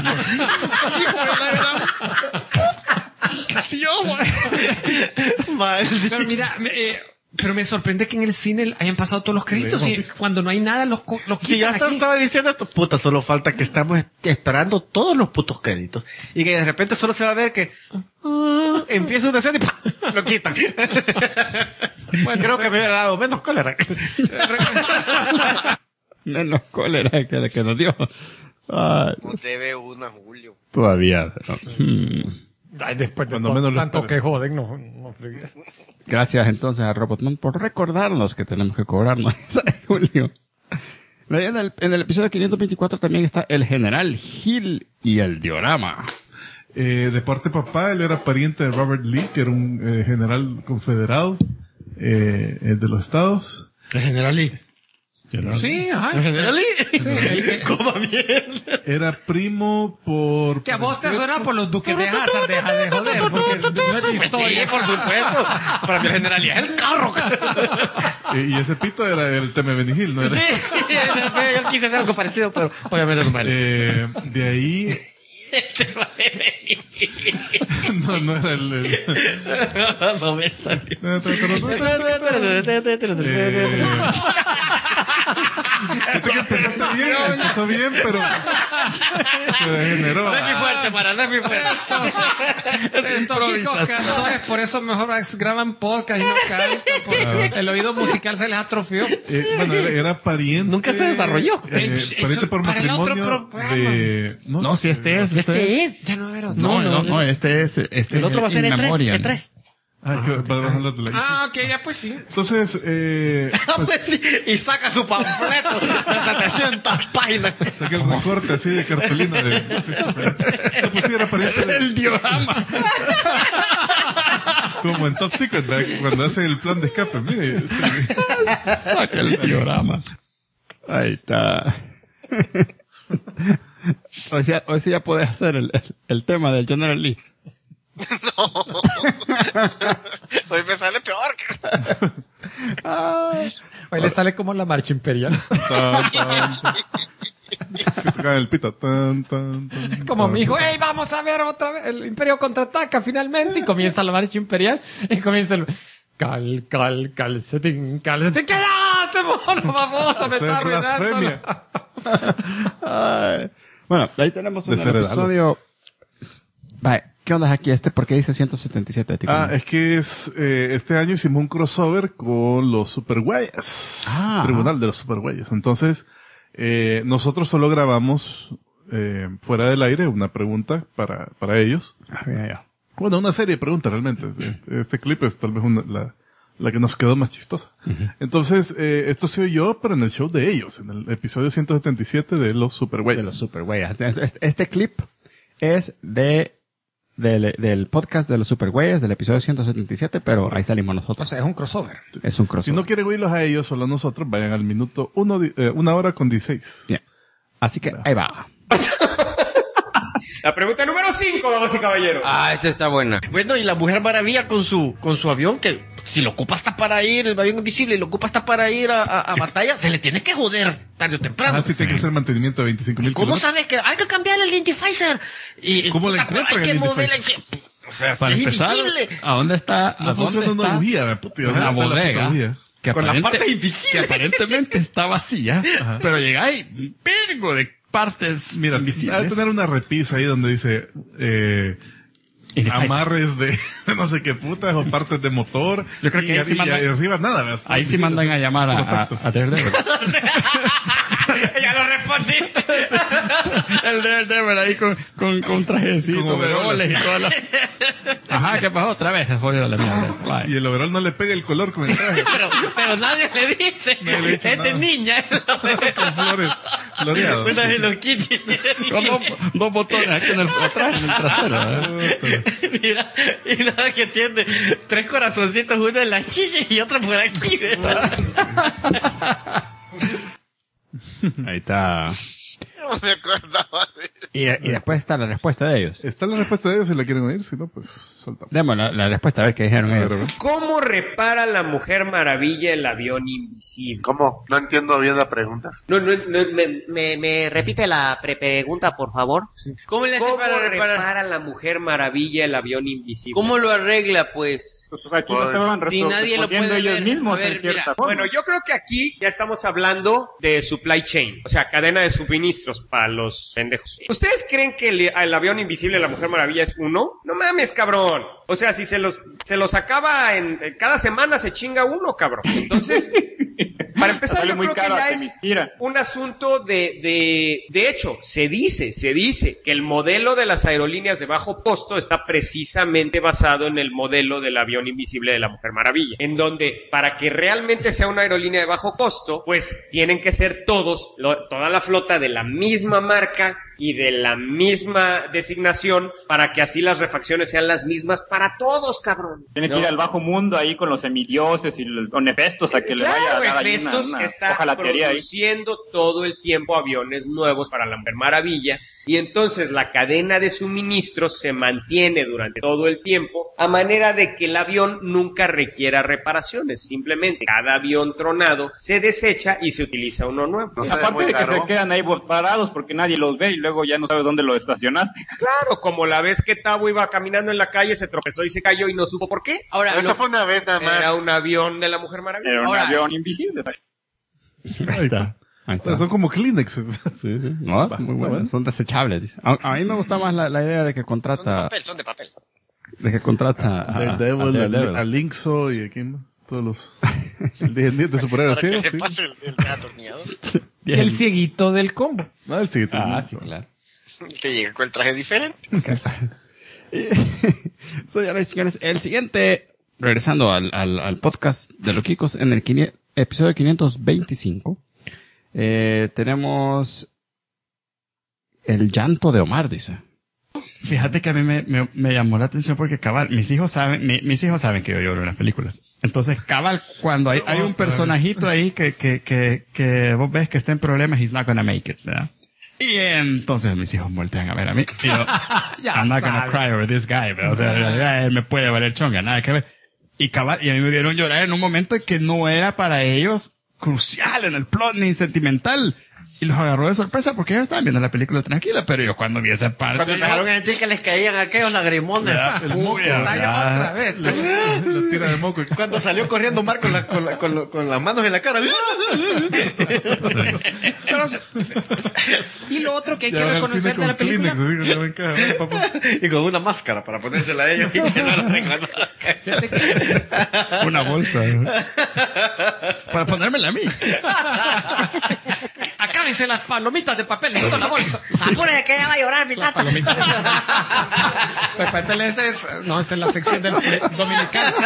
Pero mira, pero me sorprende que en el cine hayan pasado todos los créditos y cuando no hay nada los Si ya quitan aquí. estaba diciendo esto, puta, solo falta que estamos esperando todos los putos créditos y que de repente solo se va a ver que empieza una escena y ¡pum! Lo quitan. Bueno, creo que me hubiera dado menos cólera. Menos cólera que la que nos dio. Ay, Nos debe una, Julio. todavía. Ay, después de Cuando menos lo tanto esperen. que joden, no fregues. Gracias entonces a Robotman por recordarnos que tenemos que cobrarnos. Julio. En el episodio 524 también está el General Hill y el diorama. De parte de papá, él era pariente de Robert Lee, que era un general confederado de los Estados. El general Lee. Sí, ajá. El general Lee. Sí, Coma bien. Era primo por... que a vos te suena por los duques de Hazard, deja de joder, porque no es historia. Sí, por supuesto. Para mí el general Lee es el carro. Y ese pito era el Teme Benigil, ¿no era? Sí, yo quise hacer algo parecido, pero obviamente no vale. De ahí... no era el... No me salió. Empezó bien, pero se degeneró. No es mi fuerte, Mara, no es mi fuerte. Estos chicos cantores, por eso mejor graban podcast y no cantan, porque el oído musical se les atrofió. Bueno, era pariente. Nunca se desarrolló. Pariente por Para el otro matrimonio programa. de... No, si este es. Ya no era. No, este es. El otro va a ser E3. Ah, que vamos a hablar de la... Ah, ok, ya pues sí. Entonces, Pues sí, y saca su panfleto de 700 páginas. saqué el recorte así de cartulina de Christopher. No, pues sí, era pariente de... el diorama. Como en Top Secret, ¿verdad? Cuando hace el plan de escape. Mire, Saca el diorama. Ahí está. Hoy sí ya podés hacer el tema del General Lee. No. Hoy me sale peor. Hoy le sale como la marcha imperial. Que tocan el pito. Como mi hijo, ¡hey, vamos a ver otra vez! El imperio contraataca finalmente. Y comienza la marcha imperial. Y comienza el... calcetín. ¡Quédate, mono! Vamos, me está arruinando. Bueno, ahí tenemos un episodio... Vale, ¿qué onda es aquí ¿Por qué dice 177? Es que este año hicimos un crossover con los Supergüeyes. Tribunal de los Supergüeyes. Entonces, nosotros solo grabamos fuera del aire una pregunta para ellos. Bueno, una serie de preguntas realmente. Este clip es tal vez la que nos quedó más chistosa. Entonces, esto se oyó, pero en el show de ellos, en el episodio 177 de los Supergüeyes. De los Supergüeyes. Este clip es del podcast de los Supergüeyes, del episodio 177, pero ahí salimos nosotros. O sea, es un crossover. Es un crossover. Si no quieren oírlos a ellos, solo a nosotros, vayan al minuto 1 hora con 16. Bien. Así que ahí va. La pregunta número 5, damas y caballeros. Esta está buena. Bueno, y la Mujer Maravilla con su avión, que si lo ocupa hasta para ir, el avión invisible, y lo ocupa hasta para ir a batalla, se le tiene que joder tarde o temprano. Sí, tiene que ser mantenimiento de 25,000 ¿Cómo kilómetros. sabes que hay que cambiar el identifier? Y ¿Cómo le encuentran el identifier? O sea, Para empezar, invisible. ¿a dónde está? No funciona una bujía, la bodega? Que Con la parte invisible. Que aparentemente está vacía, pero llega ahí un pergo de partes invisibles. Debe tener una repisa ahí donde dice amarres de no sé qué putas o partes de motor. Yo creo que ahí sí mandan, y arriba nada. Ahí sí mandan a llamar a Daredevil. Ya lo respondiste. El Daredevil ahí con trajecito, Con overoles y todas las... Ajá, ¿qué pasó? Otra vez, jodido la mierda. Y el overall no le pega el color con el traje. pero nadie le dice. Es de niña. Con flores floreados. Una Hello Kitty. Con dos botones aquí atrás, en el trasero. Mira, y nada que tiene 3 corazoncitos, uno en la chicha y otro por aquí. Ahí está. No me acordaba de eso. Y después está la respuesta de ellos. Está la respuesta de ellos si la quieren oír, si no, pues saltamos. Demos la respuesta a ver qué dijeron ellos. ¿Cómo repara la Mujer Maravilla el avión invisible? ¿Cómo? No entiendo bien la pregunta. No, me repite la pregunta, por favor. ¿Cómo le hace para repara la Mujer Maravilla el avión invisible? ¿Cómo lo arregla, pues? Si nadie lo puede ellos ver. mismos, A ver, mira. Bueno, yo creo que aquí ya estamos hablando de supply chain, o sea, cadena de suministros para los pendejos. ¿Ustedes creen que el avión invisible de la Mujer Maravilla es uno? No mames, cabrón. O sea, si se los acaba en cada semana se chinga uno, cabrón. Entonces, para empezar, yo creo que ya es un asunto de hecho, se dice que el modelo de las aerolíneas de bajo costo está precisamente basado en el modelo del avión invisible de la Mujer Maravilla, en donde para que realmente sea una aerolínea de bajo costo, pues tienen que ser toda la flota de la misma marca y de la misma designación para que así las refacciones sean las mismas para todos, cabrón. Tiene que ir al bajo mundo ahí con los semidioses y los Hefestos a que le vaya a dar ahí una que está produciendo todo el tiempo aviones nuevos para la Mujer Maravilla, y entonces la cadena de suministros se mantiene durante todo el tiempo a manera de que el avión nunca requiera reparaciones. Simplemente cada avión tronado se desecha y se utiliza uno nuevo. Aparte de que se quedan ahí parados porque nadie los ve y luego ya no sabes dónde lo estacionaste. Claro, como la vez que Tabo iba caminando en la calle, se tropezó y se cayó y no supo por qué. Ahora, eso fue una vez nada más. Era un avión de la Mujer Maravilla. Era un avión invisible. Ahí está. Ahí está. Sí, son como Kleenex. Sí. No, muy buenos. Son desechables. Dice. A mí me gusta más la idea de que contrata... Son de papel. De que contrata a Daredevil, a Linkso y a quién, todos los... el de superhéroes ciegos. Para que se pase el atornillador. El cieguito del combo. No, el cieguito. Sí, claro. Que llega con el traje diferente. Señoras y señores, el siguiente, regresando al podcast de los Kikos, en el episodio 525, tenemos el llanto de Omar, dice. Fíjate que a mí me llamó la atención porque cabal, mis hijos saben que yo lloro en las películas. Entonces, cabal, cuando hay un personajito ahí que vos ves que está en problemas, he's not gonna make it, ¿verdad? Y entonces mis hijos voltean a ver a mí. Y yo, I'm not gonna cry over this guy. Pero, o sea, él me puede valer chonga, nada que ver. Y a mí me vieron llorar en un momento que no era para ellos crucial en el plot ni sentimental. Y los agarró de sorpresa porque ellos estaban viendo la película tranquila, pero yo cuando vi esa parte... Cuando empezaron a sentir que les caían aquellos lagrimones. Otra vez. La tira de moco. Cuando salió corriendo Marco con las manos en la cara. Pero, y lo otro que hay que reconocer de la película... Y con una máscara para ponérsela a ellos y que no la reconozcan. Una bolsa. Para ponérmela a mí. Acábense las palomitas de papel en toda la bolsa. Apúrese que ella va a llorar, mi tata. Pues papel ese es... No, esta es la sección del dominicano.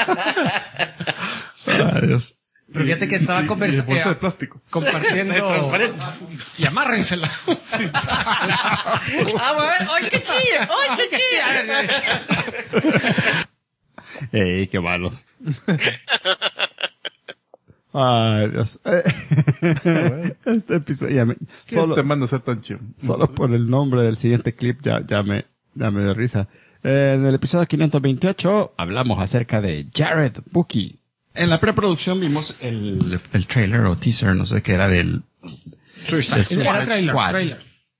Adiós. Pero fíjate que estaba bolsa de plástico. compartiendo... Y amárrensela. Vamos a ver. ¡Ay, qué chille! ¡Ay, qué chille! ¡Ey, qué malos! Ay, Dios. Este episodio Solo te mando a ser tan chido. Solo por el nombre del siguiente clip ya me dio risa. En el episodio 528 hablamos acerca de Jared Bucky. En la preproducción vimos el trailer o teaser, no sé qué era del Suicide Squad.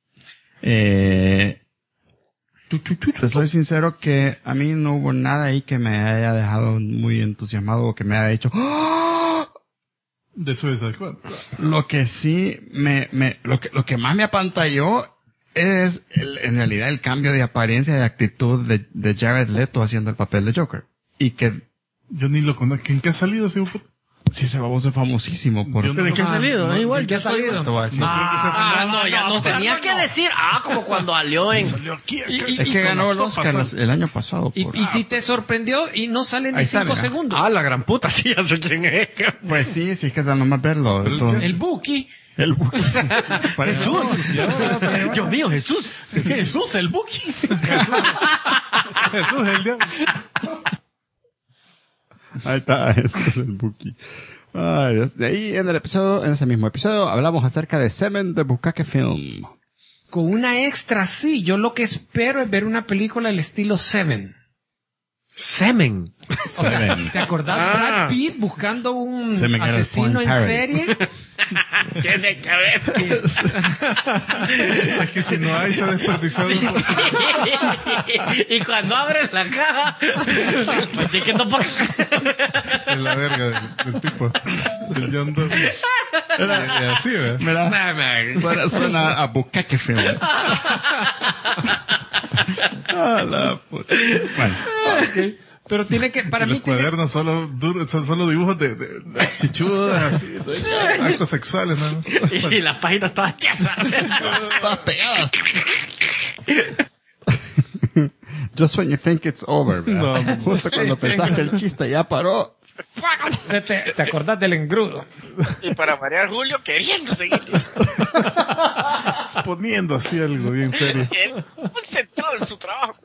Te soy sincero que a mí no hubo nada ahí que me haya dejado muy entusiasmado o que me haya dicho ¡oh! De Suicide Squad. Lo que sí lo que más me apantalló es en realidad el cambio de apariencia y de actitud de Jared Leto haciendo el papel de Joker. Y que yo ni lo conozco. ¿En qué ha salido ese puto? Sí, ese baboso es famosísimo. ¿Pero en qué ha salido? No, igual, ¿qué ha salido? Te voy a decir. Ya no tenía que decir. Como cuando salió en... Es que ganó el Oscar el año pasado. Y si te sorprendió y no sale ni 5 segundos. La gran puta, sí, ya sé quién es. Pues sí, es que es nomás verlo. El Bucky. El Bucky. Jesús. Dios mío, Jesús. Jesús, el Bucky. Jesús, el diablo. Ahí está, eso es el Bucky. Ay, Dios. De ahí en ese mismo episodio, hablamos acerca de Semen de Bukkake Film. Con una extra, sí. Yo lo que espero es ver una película del estilo Seven. Semen. O sea, ¿te acordás Brad Pitt buscando un asesino en serie? Tiene que ver. Es que si no hay, se ha desperdiciado. Y cuando abres la caja, que no pasa. Es la verga del tipo. Del John Doe. Así, ¿ves? Suena a Bukkake Film. La puta. Bueno. Okay. Pero tiene que, para mí... Los cuadernos son solo dibujos de chichudos, así, actos sexuales, ¿no? Y las páginas todas tiesas. Todas pegadas. Just when you think it's over, ¿verdad? No, justo cuando pensaste el chiste ya paró. ¿Te acordás del engrudo? Y para marear Julio queriendo seguir. Exponiendo así algo bien serio. Él concentrado en su trabajo.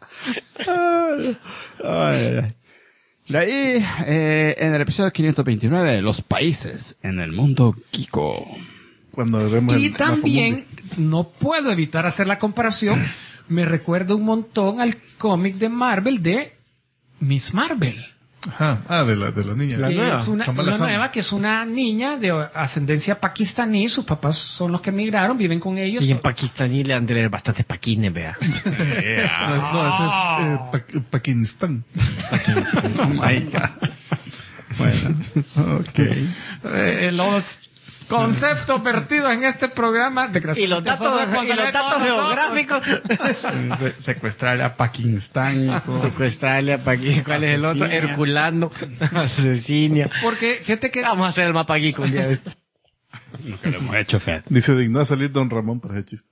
Ay. De ahí, en el episodio 529, los países en el mundo Kiko. Cuando vemos y también, no puedo evitar hacer la comparación, me recuerda un montón al cómic de Marvel de Miss Marvel. Ajá, de la niña. La nueva. Es una nueva, que es una niña de ascendencia pakistaní. Sus papás son los que emigraron, viven con ellos. Y en pakistaní le han de leer bastante paquines, vea. No, ese es Pakistán. Oh my God. Bueno, ok. Los conceptos vertidos en este programa y los datos geográficos. Secuestrarle a Pakistán. Secuestrarle a Pakistán. ¿Cuál es el otro? Herculano. Asesinia. Porque fíjate que vamos a hacer el mapa aquí con día de esto. Lo que lo hemos hecho, Fed. Dice, dignó a salir Don Ramón para ese chiste.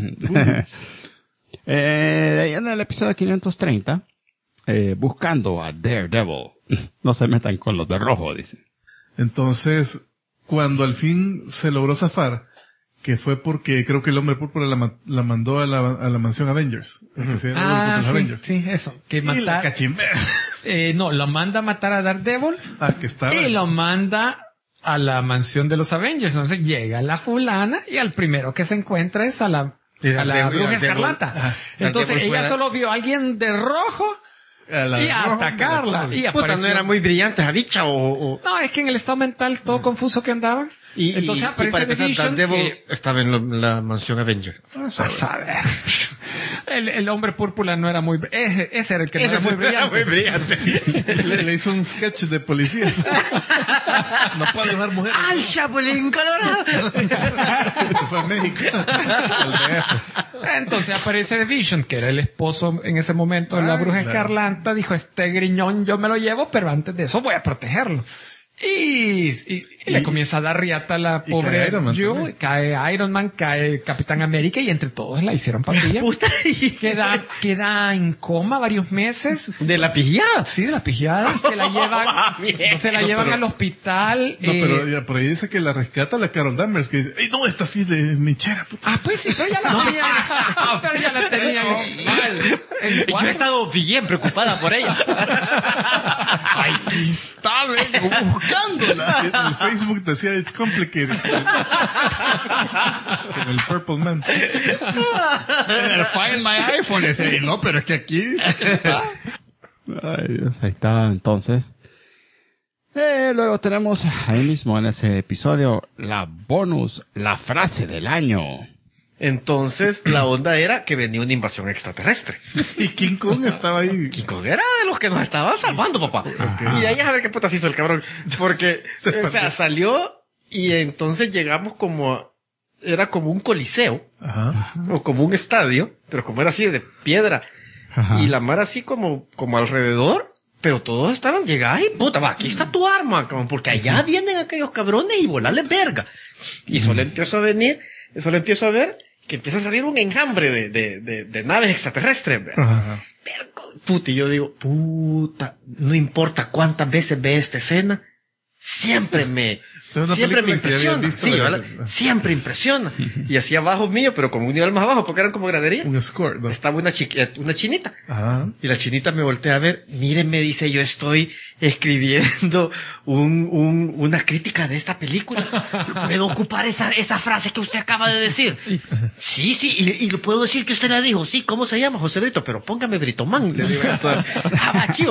En el episodio 530, buscando a Daredevil. No se metan con los de rojo, dice. Entonces, cuando al fin se logró zafar, que fue porque creo que el Hombre Púrpura la mandó a la mansión Avengers. Sí, eso. Que y la cachimbea. No, lo manda a matar a Daredevil. Que estaba. Y lo manda a la mansión de los Avengers. Entonces llega la fulana y al primero que se encuentra es a la Bruja Escarlata. Entonces ella solo vio a alguien de rojo y a atacarla. Y puta, no era muy brillante esa bicha o... No, es que en el estado mental todo confuso que andaba. Entonces aparece The Vision que estaba en la mansión Avenger. A saber. El hombre púrpura no era muy... Ese era el que no era muy brillante. Le hizo un sketch de policía. No puede llevar mujeres. ¡Al Chapulín Colorado! Fue a México. Entonces aparece The Vision, que era el esposo en ese momento de la Bruja Escarlata. Dijo, este griñón yo me lo llevo, pero antes de eso voy a protegerlo. Y le comienza a dar riata a la pobre Joe. Cae Iron Man, cae Capitán América y entre todos la hicieron papilla. Queda en coma varios meses. ¿De la pijada? Sí, de la pijada. Se la llevan al hospital. No, pero ya por ahí dice que la rescata la Carol Danvers, que dice, ¡ay, no, esta sí de michera, puta! Ah, pues sí, pero ya la tenían mal. Yo he estado bien preocupada por ella. Ay, está, buscándola. En el Facebook decía, it's complicated. Con el Purple Man. Find my iPhone. Ese, no, pero es que aquí dice que está. Ay, Dios, ahí está, entonces. Luego tenemos ahí mismo en ese episodio la frase del año. Entonces, la onda era que venía una invasión extraterrestre. Y King Kong estaba ahí. King Kong era de los que nos estaba salvando, papá. Okay. Y ahí a ver qué putas hizo el cabrón. Porque, o sea, salió y entonces llegamos era como un coliseo. Ajá. O como un estadio, pero como era así de piedra. Ajá. Y la mar así como alrededor. Pero todos estaban llegados y puta, va, aquí está tu arma, cabrón, porque allá vienen aquellos cabrones y volarle verga. Y solo empiezo a ver que empieza a salir un enjambre de naves extraterrestres. Ajá. Puta, y yo digo, puta, no importa cuántas veces ve esta escena, siempre me impresiona. Sí, siempre impresiona. Y así abajo mío, pero como un nivel más abajo, porque eran como graderías. Un score, ¿no? Estaba una chinita. Ajá. Y la chinita me voltea a ver, miren, me dice, yo estoy escribiendo una crítica de esta película. ¿Puedo ocupar esa frase que usted acaba de decir? Sí, y le puedo decir que usted la dijo. Sí, ¿cómo se llama? José Brito, pero póngame Britomán. Le digo, chivo.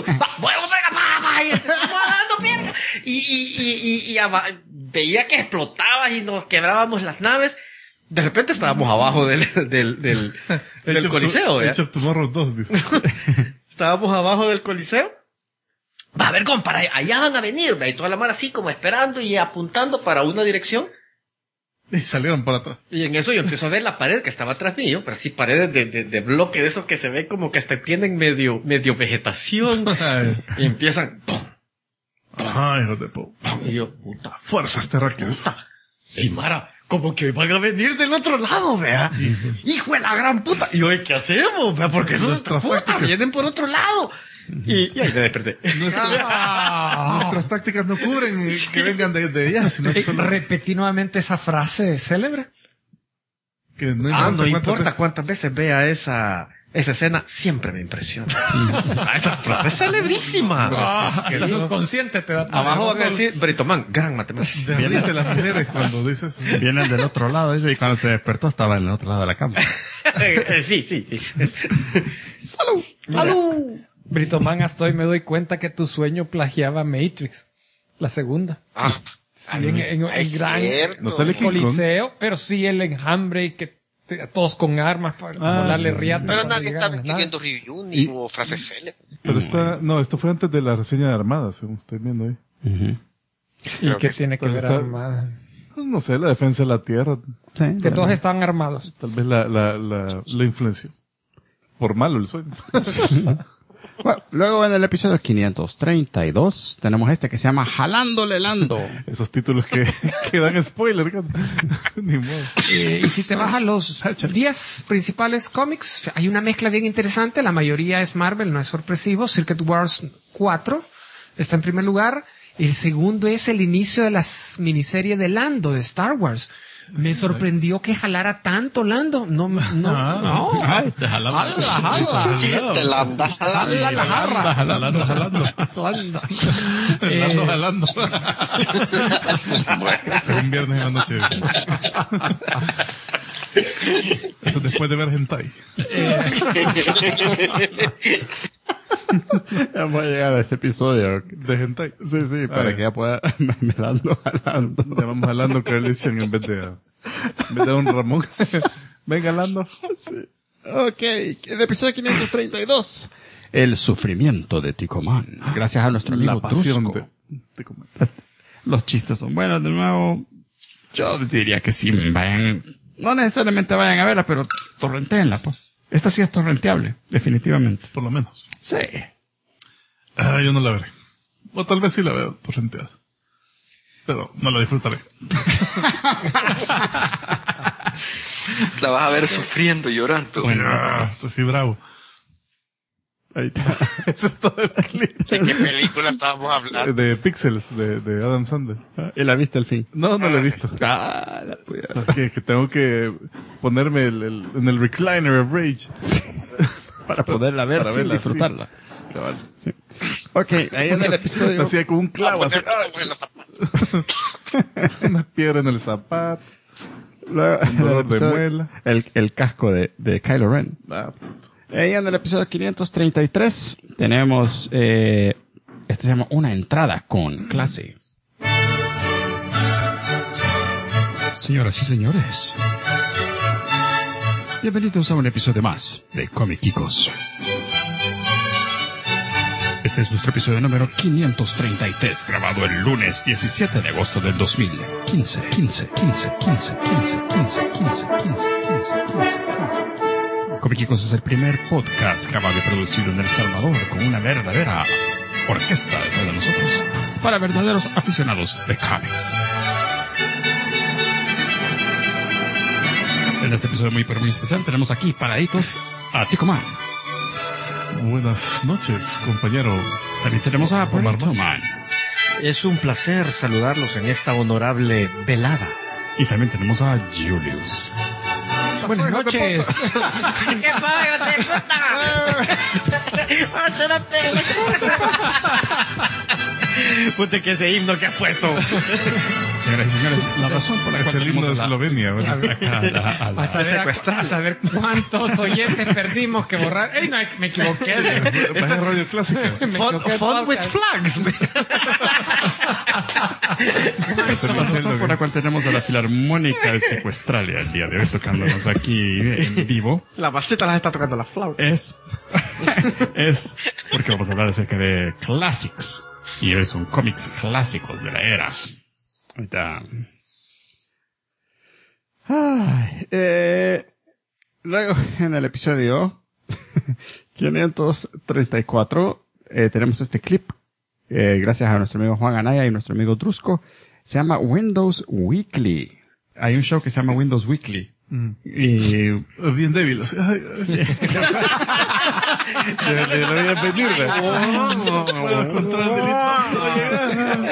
Y veía que explotaba y nos quebrábamos las naves. De repente estábamos abajo del coliseo. Age of Tomorrow 2, dice. Estábamos abajo del coliseo. Va a ver, compa, allá van a venir. Y toda la mar así como esperando y apuntando para una dirección. Y salieron para atrás. Y en eso yo empiezo a ver la pared que estaba atrás mío, pero sí paredes de bloque de esos que se ve como que hasta tienen medio vegetación. Y empiezan... Ay, hijo de puta. Y yo, puta. Fuerzas terráqueas. Ey, Mara, como que van a venir del otro lado, vea. Hijo de la gran puta. Y hoy, ¿qué hacemos, vea? Porque esos putas vienen por otro lado. Y ahí me desperté. Nuestras tácticas no cubren que vengan de ellas, sino que son... Repetí nuevamente esa frase célebre. Que no importa cuántas veces vea esa escena, siempre me impresiona. Esa frase es celebrísima. Hasta el subconsciente te da. Abajo van a decir, Britomán, gran matemático. Vienen de las mujeres cuando dices. Vienen del otro lado, y cuando se despertó estaba en el otro lado de la cama. Sí. ¡Salud! Britomán, hasta hoy me doy cuenta que tu sueño plagiaba Matrix, la segunda. Sí, en gran no sale coliseo, pero sí el enjambre y que todos con armas para darle riata. Pero nadie estaba escribiendo review ni hubo frases célebres. Pero esto fue antes de la reseña de Armada, según estoy viendo ahí. ¿Y qué tiene que ver Armada? No sé, la defensa de la tierra. Sí, que todos estaban armados. Tal vez la influenció. Por malo el sueño. Bueno, luego en el episodio 532 tenemos que se llama Jalándole Lando. Esos títulos que dan spoiler. Ni modo. Y si te vas a los 10 principales cómics, hay una mezcla bien interesante. La mayoría es Marvel, no es sorpresivo. Secret Wars 4 está en primer lugar. El segundo es el inicio de la miniserie de Lando de Star Wars. Me sorprendió que jalara tanto, Lando. No. Ay, te jalando. Te la andas jalando. Jalando. Es un viernes en la noche. Eso después de ver hentai. Vamos a llegar a ese episodio de hentai. Sí, para que ya pueda jalando. Ya vamos jalando Carlisian en vez de un Ramón. Venga, Lando. Sí. Ok, el episodio 532. El sufrimiento de Ticoman. Gracias a nuestro amigo La pasión Drusco. de Ticoman. Los chistes son buenos, de nuevo. Yo diría que sí, vayan. No necesariamente vayan a verla, pero torrentéenla, pues. Esta sí es torrenteable, definitivamente. Por lo menos. Sí. Yo no la veré. O tal vez sí la veo torrenteada. Pero no la disfrutaré. La vas a ver sufriendo, llorando. Sí, bravo. Ahí está. Eso es todo el clip. ¿De qué película estábamos hablando? De Pixels, de Adam Sandler. ¿Y la viste al fin? No la he visto. La que tengo que ponerme en el recliner of Rage. Para poderla ver, para verla, disfrutarla. Sí. Ok, ahí en el episodio. Hacía con un clavo. Una piedra en el zapato. Un dolor de muela. El casco de Kylo Ren. Ahí en el episodio 533 tenemos, este se llama Una entrada con clase. Señoras y señores, bienvenidos a un episodio más de Comiquicos. Este es nuestro episodio número 533, grabado el lunes 17 de agosto del 2015. Comiquicos es el primer podcast grabado y producido en El Salvador con una verdadera orquesta detrás de nosotros para verdaderos aficionados de cómics. En este episodio muy especial tenemos aquí paraditos a Ticoman. Buenas noches, compañero. También tenemos a Ticoman. Es un placer saludarlos en esta honorable velada. Y también tenemos a Julius. Buenas noches. ¿Qué pasa, te puta? Puta, que ese himno que ha puesto. Señoras y señores, la razón por la cual es el himno de Eslovenia. A saber cuántos oyentes perdimos que borrar. ¡Ey, no, me equivoqué! Esta es radio clásica. Fun with flags. La razón por la cual tenemos a la Filarmónica de Secuestralia el día de hoy tocándonos aquí en vivo. La maceta las está tocando la flauta. Es porque vamos a hablar acerca de Classics. Y hoy son cómics clásicos de la era. Ahorita. Luego, en el episodio 534, tenemos este clip, gracias a nuestro amigo Juan Anaya y nuestro amigo Drusco. Se llama Windows Weekly. Hay un show que se llama Windows Weekly. Y bien débil, o sea, sí. Lo voy a pedir, puedo controlar el delito.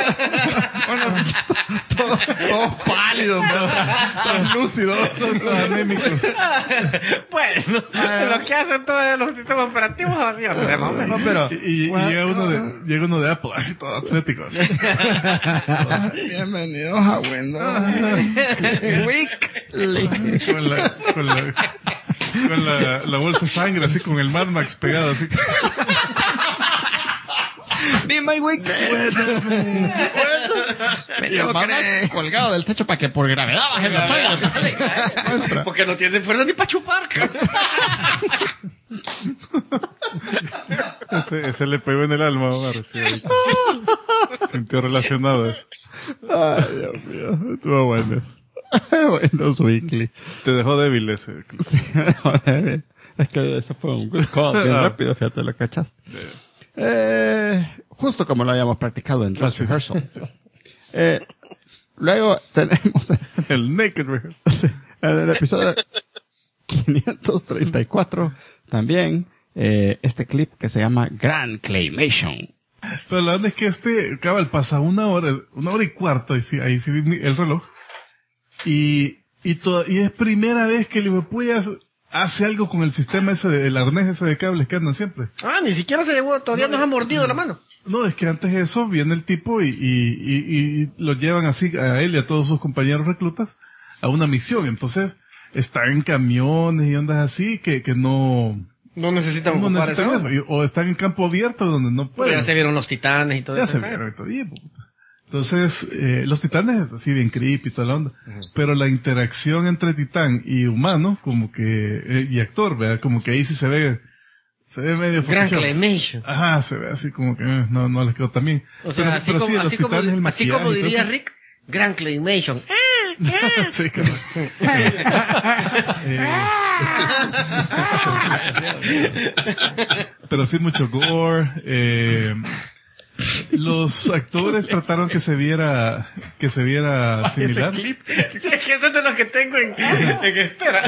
Todos pálidos, translúcidos, anémicos. Bueno, lo que hacen todos los sistemas operativos así. No, pero y llega uno de Apple, así todo atlético. Bienvenidos a Windows Weekly. Con la bolsa de sangre, así con el Mad Max pegado, así. Be my week. El Mad Max colgado del techo para que por gravedad baje la sangre. Porque no tienen fuerza ni para chupar. Ese le pegó en el alma, Omar. Sí, sintió relacionado eso. Ay, Dios mío. Estuvo bueno. Windows Weekly. Te dejó débil ese. Sí, me dejó débil. Es que eso fue un good call bien rápido, fíjate, lo cachaste. Justo como lo habíamos practicado en Dress Rehearsal. Luego tenemos el Naked Rehearsal. En el episodio 534 también este clip que se llama Grand Claymation. Pero la verdad es que cabal pasa una hora y cuarto, ahí sí vi el reloj. Y Y es primera vez que el hijuepuya hace algo con el sistema ese, el arnés ese de cables que andan siempre. Ni siquiera se llevó, todavía no se ha mordido la mano. No, es que antes de eso viene el tipo y lo llevan así a él y a todos sus compañeros reclutas a una misión. Entonces, están en camiones y ondas así que no necesitan ocupar eso. O están en campo abierto donde no pueden. Pero ya se vieron los titanes y todo eso. Ya se vieron todavía. Entonces, los titanes así bien creepy y toda la onda. Pero la interacción entre titán y humano, como que, y actor, ¿verdad? Como que ahí sí se ve medio Gran claymation. Ajá, se ve así como que no les quedó tan bien. O sea, así como diría Rick, gran claymation. Sí, claro. Pero sí mucho gore. Los actores trataron que se viera similar. Ese clip. Sí, es que ese es de los que tengo en espera.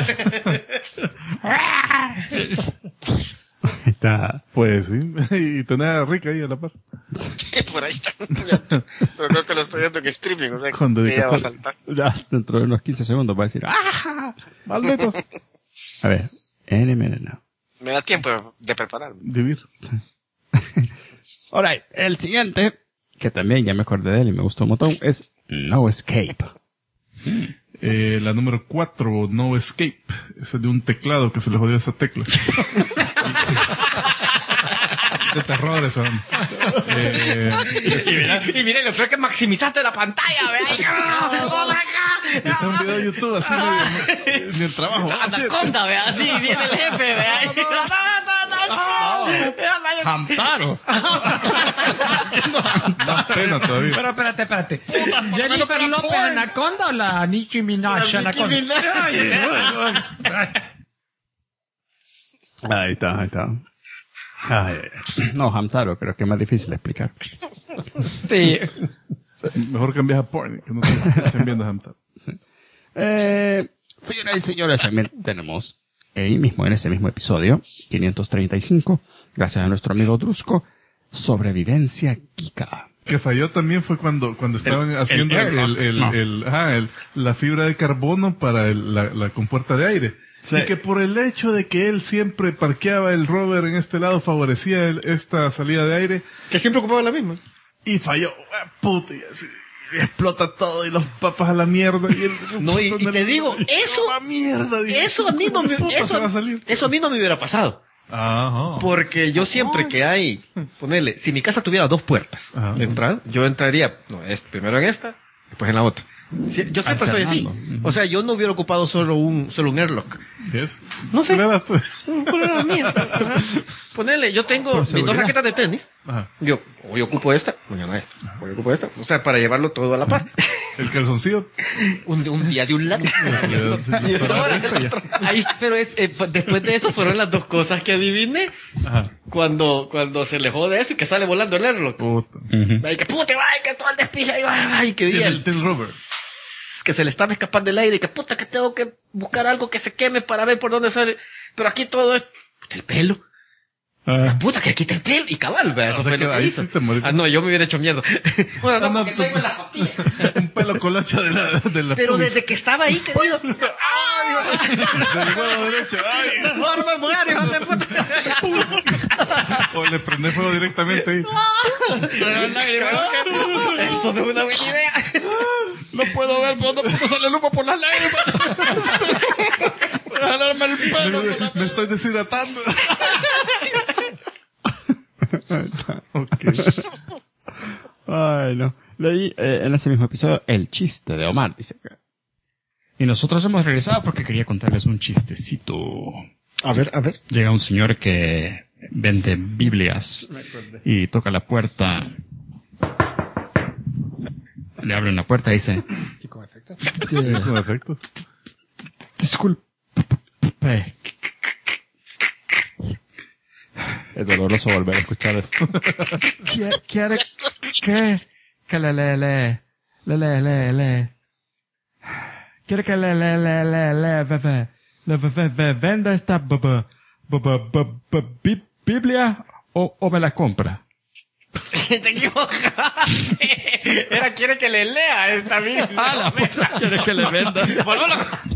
Está. Pues sí. Y tenía rica ahí a la par. Por ahí está. Pero creo que lo estoy viendo en streaming, o sea, cuando que ya va a saltar. Ya dentro de unos 15 segundos va a decir, ¡ah! ¡Maldito! A ver, no. Me da tiempo de prepararme. Vivir. Alright, el siguiente, que también ya me acordé de él y me gustó un montón, es No Escape. La número 4, No Escape. Es de un teclado que se le jodió esa tecla. De terror eso. Y mira, lo peor que maximizaste la pantalla, ¿verdad? Está un video de YouTube así ni el trabajo. Anaconda, ¿verdad? Así viene el jefe, ¿verdad? Hamtaro. Da pena todavía. Pero espérate. ¿Jennifer López Anaconda o la Nicki Minaj Anaconda? Ahí está. No, Hamtaro, creo que es más difícil de explicar. Sí. Mejor cambias a porn, que no se estén viendo Hamtaro. Señoras y señores, también tenemos ahí mismo, en ese mismo episodio, 535, gracias a nuestro amigo Drusco, Sobrevivencia Kika. Que falló también fue cuando estaban haciendo la fibra de carbono para la compuerta de aire. Sí. Y que por el hecho de que él siempre parqueaba el rover en este lado, favorecía esta salida de aire. Que siempre ocupaba la misma. Y falló. Puta, y así. Y explota todo y los papas a la mierda. Y te digo, eso a mí no me hubiera pasado. Ajá. Porque yo siempre que hay, ponele, si mi casa tuviera 2 puertas de entrada, yo entraría, primero en esta, después en la otra. Yo siempre soy así. O sea, yo no hubiera ocupado solo un airlock. ¿Yes? No sé. ¿Cuál era la mía? Ponele, yo tengo mis 2 raquetas de tenis. Ajá. Yo hoy ocupo esta, mañana esta. Hoy ocupo esta. O sea, para llevarlo todo a la par. ¿El calzoncillo? Un día de un lado. Pero después de eso fueron las 2 cosas que adiviné. Ajá. Cuando se le jode eso y que sale volando el airlock. Puta. Ay, que puta, ay, que todo el despije. Ay, que día. El rover. Que se le estaba escapando el aire y que puta que tengo que buscar algo que se queme para ver por dónde sale. Pero aquí todo es el pelo. Puta que aquí está el pelo y cabal, ¿verdad? Eso fue lo que hizo. No, yo me hubiera hecho mierda. Bueno, no, porque tengo en la costilla. Un pelo colocho de la pero pubis. Desde que estaba ahí, querido. ¡Ay! Del huevo derecho. ¡Ay! Mejor me muero, hijo de puta. O le prende fuego directamente ahí. Esto no es una buena idea. No puedo ver por dónde sale el humo por las lágrimas. Voy a jalarme el pelo. Me estoy deshidratando. Okay. Ay, no. Leí en ese mismo episodio el chiste de Omar, dice. Y nosotros hemos regresado porque quería contarles un chistecito. A ver. Llega un señor que vende Biblias y toca la puerta. Le abren la puerta y dice... ¿Y con efecto? ¿Con efecto? Disculpe. Es doloroso volver a escuchar esto. ¿Quiere que le? ¿Quiere que le venda esta Biblia o me la compra? Te equivocaste. Era quiere que le lea esta Biblia. La puta, quiere que le venda. Volvelo.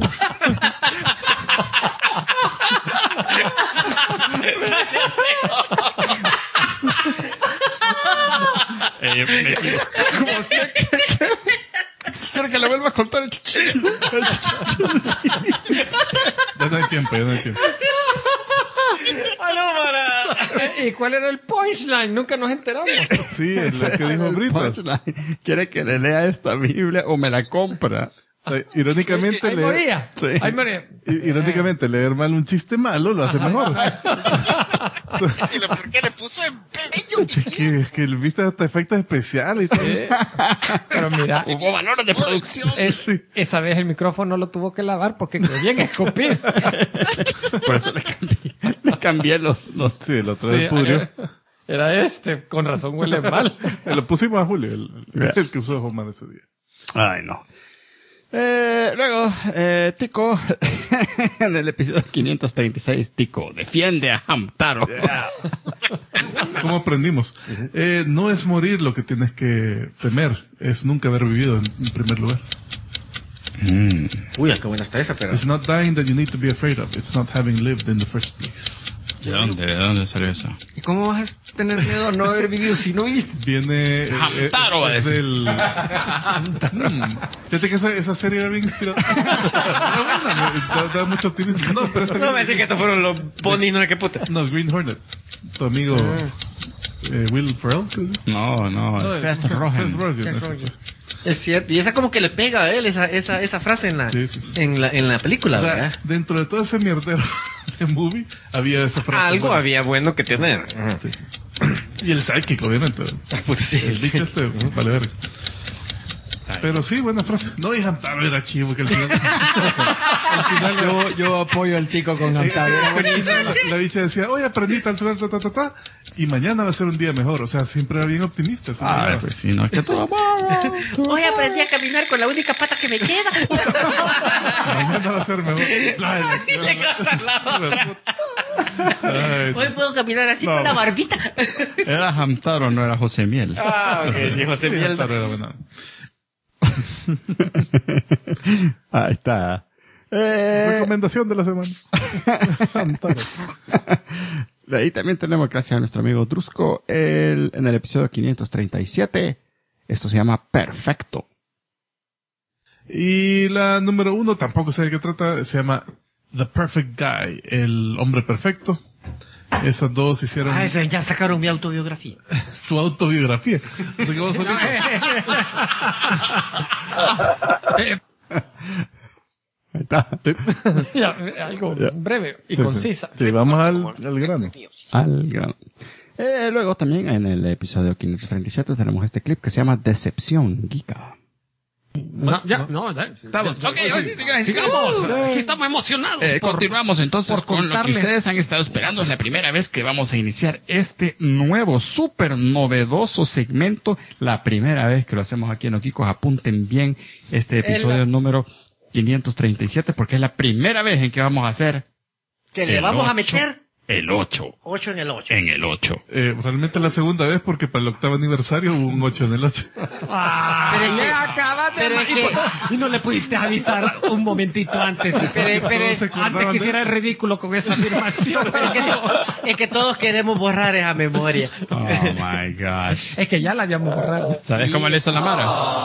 Quiero que le vuelva a contar el chichillo. Ya no hay tiempo. ¿Y cuál era el punchline? Nunca nos enteramos. Sí, es la que dijo Britas. Quiere que le lea esta Biblia o me la compra. O sea, irónicamente, Ay, María. Sí. Ay, María. Irónicamente, leer mal un chiste malo lo hace mejor. ¿Por qué le puso empeño? Es que viste hasta efectos especiales y todo. Pero mira, Hubo valores de producción. esa vez el micrófono lo tuvo que lavar porque quedó bien escupido. Por eso le cambié los. Sí, el otro del pudrio. Era con razón huele mal. Lo pusimos a Julio, el que usó Homer ese día. Ay, no. Luego, Tico, en el episodio 536, Tico defiende a Hamtaro. ¿Cómo aprendimos? No es morir lo que tienes que temer, es nunca haber vivido en primer lugar. Uy, qué buena está esa, pero... It's not dying that you need to be afraid of, it's not having lived in the first place. ¿De dónde salió eso? ¿Y cómo vas a tener miedo a no haber vivido si no viviste? Viene... Hamtaro va a decir. Fíjate que esa serie era bien inspirada. Da mucho optimismo. No, pero No me decís que estos fueron los ponis, no, qué puta. No, Green Hornet. Tu amigo... Will Ferrell. No, Seth Rogen. Es cierto. Y esa como que le pega a él, esa frase en la, Sí. en la película, O sea, ¿verdad? dentro de todo ese mierdero de movie, había esa frase. Algo buena. había bueno que tener. Sí. Y el sidekick, obviamente. Pues sí, El dicho vale ver. Pero sí, buena frase. No, y Hamtaro era chivo, que al final Yo apoyo al Tico con Hamtaro. la bicha decía, oye, aprendí tal, y mañana va a ser un día mejor. O sea, siempre era bien optimista. Pues sí, no, que todo Hoy aprendí a caminar con la única pata que me queda. Mañana va a ser mejor. Hoy puedo caminar así con la barbita. Era Hamtaro, no era José Miel. Ok, sí, José Sí, Miel. Hamtaro era buena. Ahí está. Recomendación de la semana. Hamtaro. De ahí también tenemos, gracias a nuestro amigo Drusco, en el episodio 537. Esto se llama Perfecto. Y la número 1, tampoco sé de qué trata, se llama The Perfect Guy, el hombre perfecto. Esas dos hicieron Ya sacaron mi autobiografía. tu autobiografía. O sea que vos solito. Ahí está. Ya, algo breve y concisa. Sí, vamos al grano. Al grano. Luego también en el episodio 537 tenemos este clip que se llama Decepción Giga. Estamos. Ok, sigamos. Aquí estamos emocionados. Continuamos entonces con lo que ustedes han estado esperando. Es la primera vez que vamos a iniciar este nuevo, súper novedoso segmento. La primera vez que lo hacemos aquí en Okikos. Apunten bien este episodio número 537 porque es la primera vez en que vamos a hacer... Que le vamos a meter... El 8. 8 en el 8. En el 8. Realmente la segunda vez porque para el 8º aniversario hubo un 8 en el 8. Pero le acabas de... Y no le pudiste avisar un momentito antes. Pero antes que hiciera el ridículo con esa afirmación. Es que todos queremos borrar esa memoria. Oh my gosh. Es que ya la habíamos borrado. ¿Sabes cómo le hizo la Mara?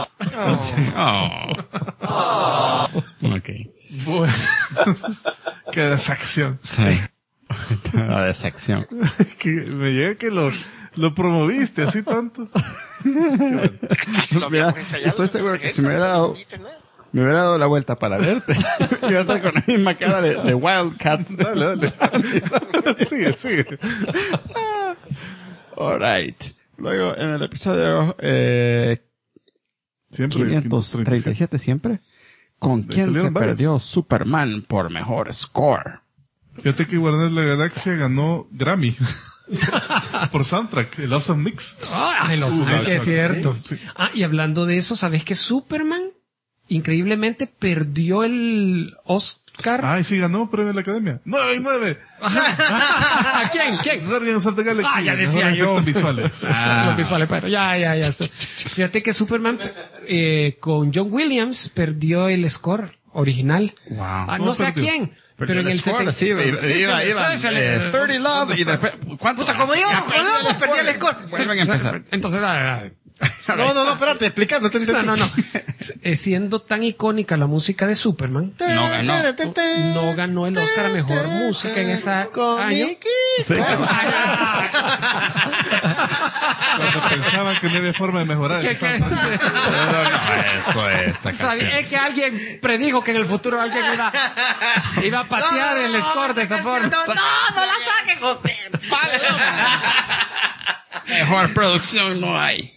Ok. Bueno. Qué desacción. Sí. La decepción. Que me llega que lo promoviste así tanto. Mira, estoy seguro que si me hubiera dado la vuelta para verte, iba a estar con la misma cara de Wildcats. Dale. Sigue. Alright. Luego, en el episodio 537 siempre, ¿con quién se perdió Superman por mejor score? Fíjate que Guardianes de la Galaxia ganó Grammy por soundtrack, el Awesome Mix. Que es cierto. Sí. Y hablando de eso, ¿sabes que Superman increíblemente perdió el Oscar. Ay, sí, ganó premio de la Academia. 9. ¿A quién? Guardians of the Galaxy. Ya decía yo. Efectos visuales. Los visuales, pero ya. Fíjate que Superman con John Williams perdió el score original. Wow. No sé a quién. Pero en el score, sí, iba 30 Love y después, ¿cuánto? ¿Cómo perdí el score? Vuelven a empezar. Entonces, No, espérate, explícame. No. Siendo tan icónica la música de Superman, no ganó el Oscar a Mejor Música en ese año. Sí. Cuando pensaban que no había forma de mejorar. Eso es esa canción. Es que alguien predijo que en el futuro alguien iba a patear el score de esa forma. No la saquen, joder. Mejor producción no hay.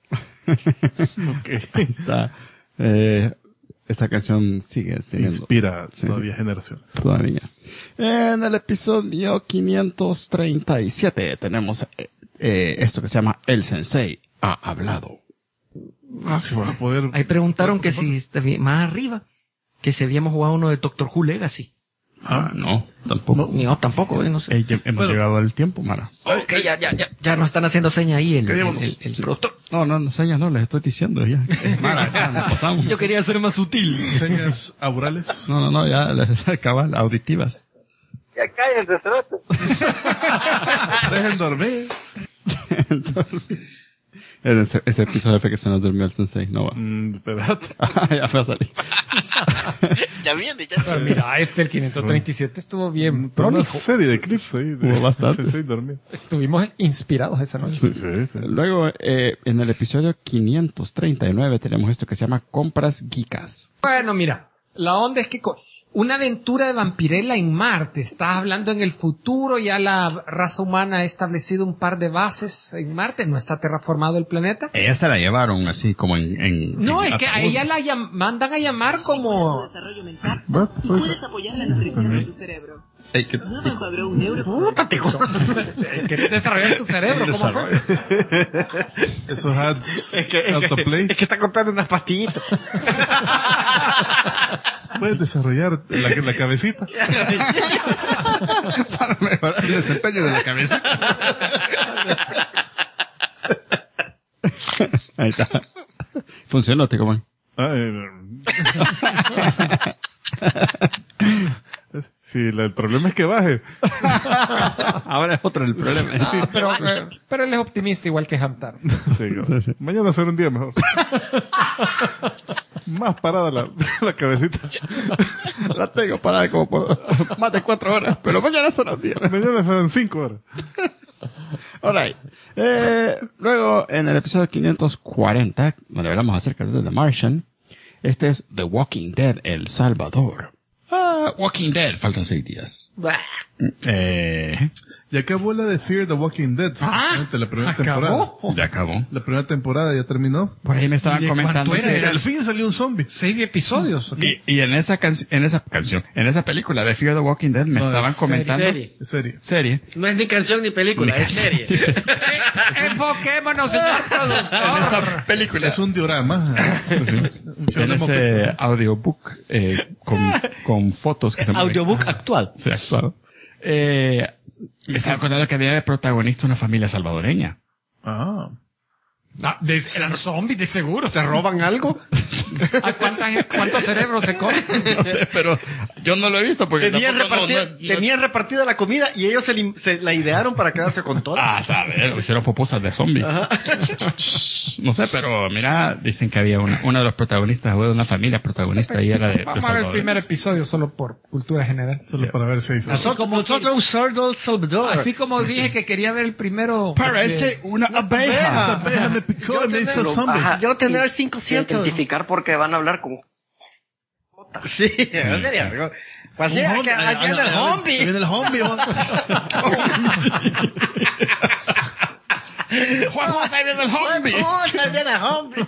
Está, esta canción sigue teniendo, inspira todavía generaciones. Todavía. En el episodio 537 tenemos esto que se llama El Sensei ha hablado. Sí, van a poder... Ahí preguntaron que si más arriba, que si habíamos jugado uno de Doctor Who Legacy. No, tampoco. No, tampoco, no sé. Hemos llegado al tiempo, Mara. Ok, ya nos están haciendo señas ahí el productor. No, señas no, les estoy diciendo ya. Mara, ya nos pasamos. Yo quería ser más sutil. Señas aurales. No, ya, cabal, auditivas. Ya cállense, cerotes. Dejen dormir. Ese episodio fue que se nos durmió el sensei, no va. Espérate. Ya fue a salir. Ya viene, Pero mira, el 537 estuvo bien Una prónico. serie de clips ahí. Hubo bastante. Sí, dormí. Estuvimos inspirados esa noche. Sí. Luego, en el episodio 539 tenemos esto que se llama Compras Geekas. Bueno, mira, la onda es que una aventura de Vampirella en Marte. Estás hablando en el futuro, ya la raza humana ha establecido un par de bases en Marte, no está terraformado el planeta. Ella se la llevaron así como en No, es que a ella la mandan a llamar como... desarrollo mental y puedes apoyar la nutrición de su cerebro. Nuevo padrón neuro. ¿Quieres desarrollar tu cerebro? ¿Cómo fue? Esos ads autoplay. Es que está comprando unas pastillitas. Puedes desarrollar la cabecita. para mejorar el desempeño de la cabeza. Ahí está. Funcionó, te coman. Sí, el problema es que baje. Ahora es otro el problema. Sí. Pero él es optimista igual que Hamtar. Sí. Mañana será un día mejor. Más parada la cabecita. La tengo parada como por más de 4 horas, pero mañana será un día. Mañana serán 5 horas. Alright. Luego, en el episodio 540, donde hablamos acerca de The Martian, este es The Walking Dead, El Salvador. Walking Dead, faltan 6 días. Ya acabó la de Fear the Walking Dead. La primera temporada. Ya acabó. La primera temporada ya terminó. Por ahí me estaban comentando que al fin salió un zombie. 6 episodios. Okay. Y en esa en esa película de Fear the Walking Dead me estaban comentando. Serie. No es ni canción ni película, es serie. Enfoquémonos, señor productor. En esa película. Es un diorama. Sí. En ese audiobook con fotos que se mueven. Audiobook actual. Sí, actual. Estaba contando que había de protagonista una familia salvadoreña. Eran zombies, de seguro. ¿Se roban algo? ¿Cuántos cerebros se comen? No sé, pero yo no lo he visto porque tenían repartida la comida y ellos se la idearon para quedarse con todo. Saber, hicieron popusas de zombies. No sé, pero mira, dicen que había uno de los protagonistas, de una familia protagonista y era de Vamos a ver el primer episodio solo por cultura general. Solo para ver si hizo. Así como dije que quería ver el primero. Parece una abeja. Esa abeja me picó y me hizo zombie. Yo tener 500. Identificar porque van a hablar como... Sí, en serio. Pues sí, aquí viene el zombie. Viene el zombie. Juan José, ahí viene el zombie. Ahí viene el zombie.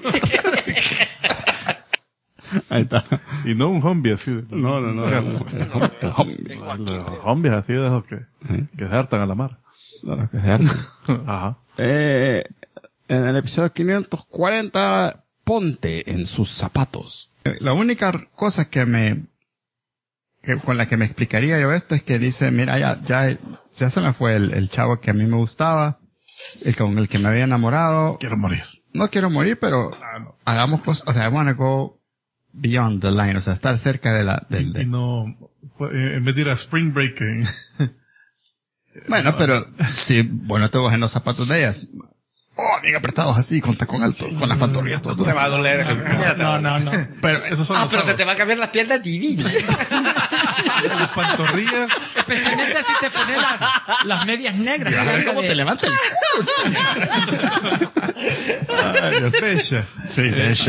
Ahí está. Y no un zombie así. No. El zombie. Los zombies así de esos que se hartan a la mar. No, que se hartan. Ajá. En el episodio 540, ponte en sus zapatos. La única cosa que me con la que me explicaría yo esto es que dice, mira, ya se me fue el chavo que a mí me gustaba, con el que me había enamorado. Quiero morir. No quiero morir, pero hagamos cosas, o sea, I wanna go beyond the line, o sea, estar cerca de Y no, en vez de ir a Spring Break. Bueno, pero si, bueno, te vas en los zapatos de ellas. Oh, bien apretados así, con tacón alto, con las pantorrillas todo. Te va a doler. No. Pero esos son pero se te va a cambiar las piernas divinas. Las pantorrillas. Especialmente si te pones las medias negras. A ver cómo te levanta el culo. Ay, Dios, Besha. Sí, Besha.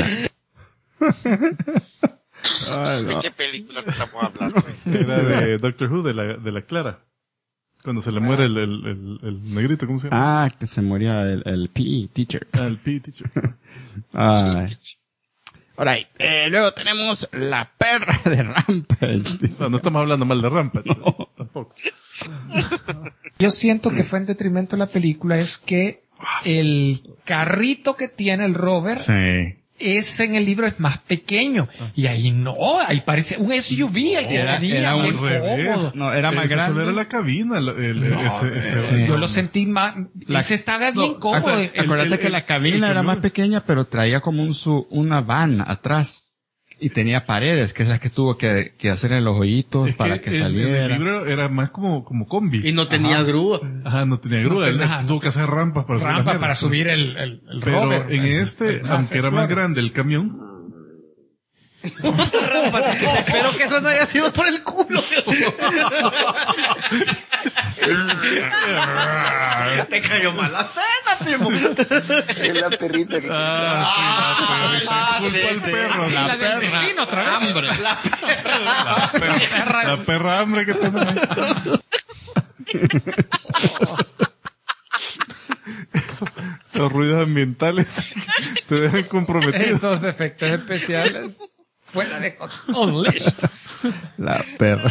¿De qué película estamos hablando? Era de Doctor Who, de la Clara. Cuando se le muere el negrito, ¿cómo se llama? Ah, que se moría el PE teacher. El PE teacher. Ay. Alright, luego tenemos la perra de Rampage. No estamos hablando mal de Rampage. No. Tampoco. Yo siento que fue en detrimento de la película es que el carrito que tiene el rover ese en el libro es más pequeño. Y ahí no, ahí parece un SUV el que era muy un revés. cómodo. No, era más grande. Solo era la cabina. Yo lo sentí más, ese estaba bien cómodo. Acuérdate que la cabina era más pequeña, pero traía como una van atrás. Y tenía paredes, que es la que tuvo que hacer en los hoyitos para que saliera. El libro era más como combi. Y no tenía grúa. Ajá, no tenía grúa. Él tuvo que hacer rampas para subir el pero rover. en aunque era más grande el camión. Espero que eso no haya sido por el culo. Te cayó mal la cena, Simón. Es la perrita que... el perro. La del vecino otra vez. Hambre. La perra hambre que tenemos. Esos ruidos ambientales te dejan comprometido. Estos efectos especiales fuera de Unleashed. La perra.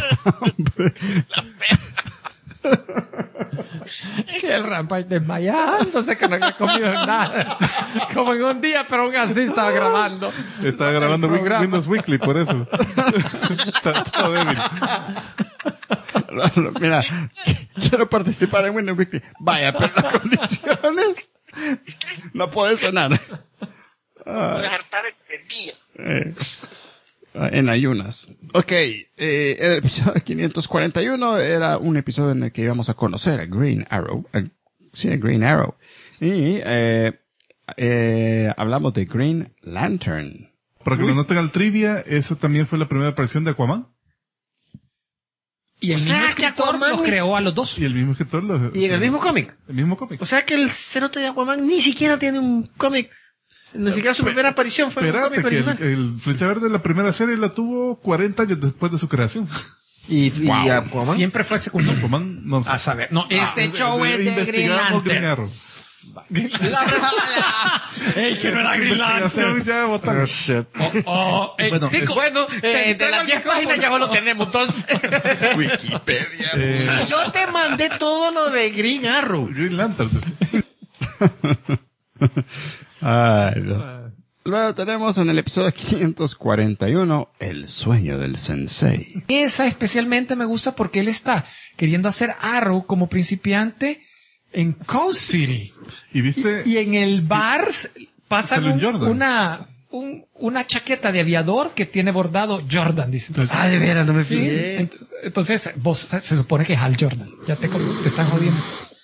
Y el Rampage desmayándose que no había comido nada. Como en un día, pero aún así estaba grabando. Estaba grabando Windows Weekly, por eso. Está todo débil. Mira, quiero participar en Windows Weekly. Vaya, pero las condiciones no puede sonar. En ayunas. Ok, el episodio 541 era un episodio en el que íbamos a conocer a Green Arrow. A Green Arrow. Y hablamos de Green Lantern. Para que lo noten al trivia, esa también fue la primera aparición de Aquaman. Y el mismo escritor los creó a los dos. Y el mismo escritor ¿Y en el mismo cómic? El mismo cómic. O sea que el cerote de Aquaman ni siquiera tiene un cómic. Ni siquiera su primera aparición fue un cómic original. El Flecha Verde de la primera serie la tuvo 40 años después de su creación. ¿Y Aquaman? Siempre fue secundario. Aquaman, no sé. A saber. No, este show es de Green Lantern. La respuesta. ¡Ey, que no era Green Lantern! Ya votaron. Bueno, de las 10 páginas ya lo tenemos, entonces. Wikipedia. Yo te mandé todo lo de Green Arrow. Green Lantern. Ay, Dios. Luego tenemos en el episodio 541 El sueño del sensei. Esa especialmente me gusta porque él está queriendo hacer Arrow como principiante en Coast City. ¿Y viste? Y en el bar pasan una chaqueta de aviador que tiene bordado Jordan, dice. Entonces, de veras, no me fijé. Entonces, vos se supone que es Hal Jordan. Ya te están jodiendo.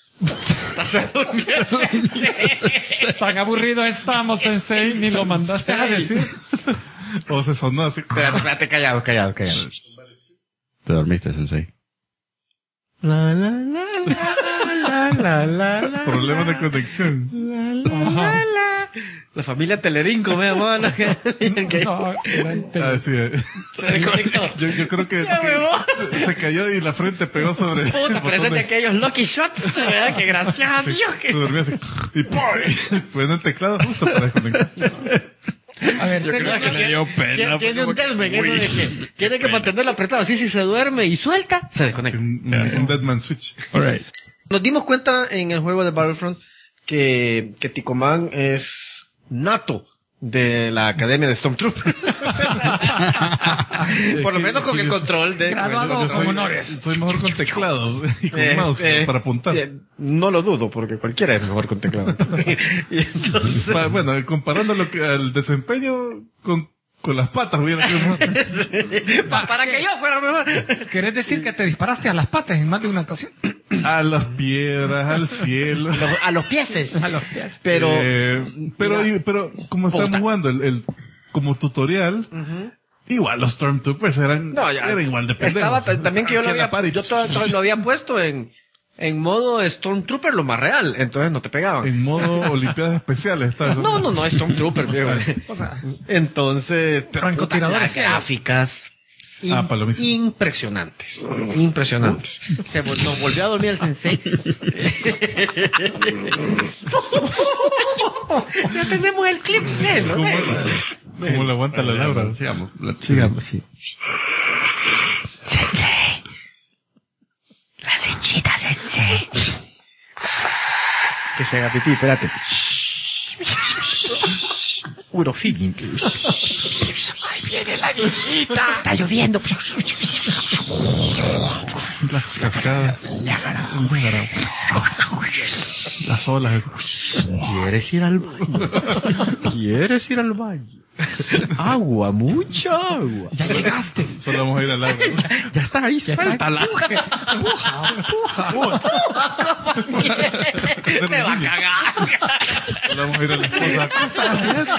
Tan aburrido estamos, Sensei, ni lo mandaste a decir. O se sonó así. Espérate, callado. Te dormiste, Sensei. Problemas de conexión. La familia Telerinco, me llamaban. Sí. Se desconectó. Yo creo que se cayó y la frente pegó sobre. Puta, presente aquellos Lucky Shots, ¿verdad? Que gracias a Dios. Se durmió así. Y pone el teclado justo para desconectar. A ver, yo creo que le dio pena. Tiene un Deadman, eso de que tiene que mantenerlo apretado. Así, si se duerme y suelta, se desconecta. Un Deadman Switch. Alright. Nos dimos cuenta en el juego de Battlefront que Ticoman es nato de la Academia de Stormtrooper. Por lo menos con el control de... Graduado con honores. Soy mejor con teclado y con mouse para apuntar. No lo dudo, porque cualquiera es mejor con teclado. Y entonces... Bueno, comparando al desempeño con las patas hubiera sido para que yo fuera mejor. ¿Querés decir que te disparaste a las patas en más de una ocasión? A las piedras, al cielo. A los pieses. A los pies. Pero como estábamos jugando el como tutorial, igual los Stormtroopers eran igual de pendejos. Estaba también que yo lo había puesto en modo Stormtrooper, lo más real, entonces no te pegaban. En modo Olimpiadas Especiales estaba. No, Stormtrooper, viejo. O sea, entonces, francotiradores gráficas impresionantes. Nos volvió a dormir el sensei. Ya tenemos el clip, ¿no? ¿Cómo le aguanta la Laura? Sigamos, sí. Sensei. La lechita, sensei. Que se haga pipí, espérate. Puro feeling. Ahí viene la lechita. Está lloviendo. Las cascadas. Las olas. ¿Quieres ir al baño? Agua, mucha agua. Ya llegaste. Solo vamos a ir al agua. Ya está ahí, suéltala. Puja. Se va a cagar. Solo vamos a ir a la esposa. ¿Qué estás haciendo?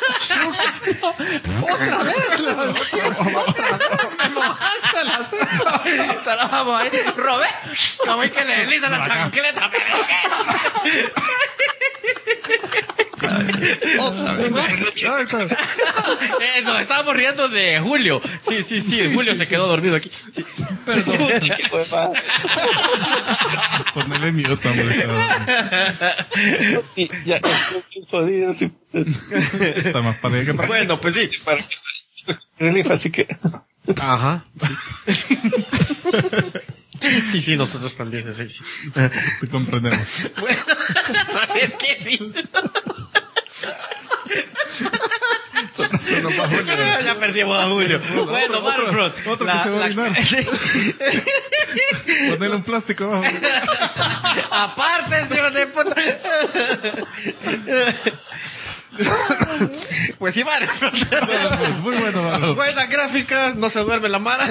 Otra vez. Me mojaste la ceja. Solo vamos ahí. Robé. Como es que le desliza la chancleta. Nos estábamos riendo de Julio. Sí, Julio se quedó dormido aquí. Sí. Perdón. Ponele mute, hombre. Ya estoy jodido. Está más para que para. Bueno, pues sí. Relief, así que... Ajá. Sí, nosotros también, sí. Te comprendemos. Bueno, ¿sabes qué? Ya perdimos a Julio. Bueno, Battlefront. Otro que se va a orinar. Ponele un plástico abajo. Aparte, hijo de puta. Pues sí, Battlefront. Pues muy bueno, Battlefront. Buenas gráficas, no se duerme la mara.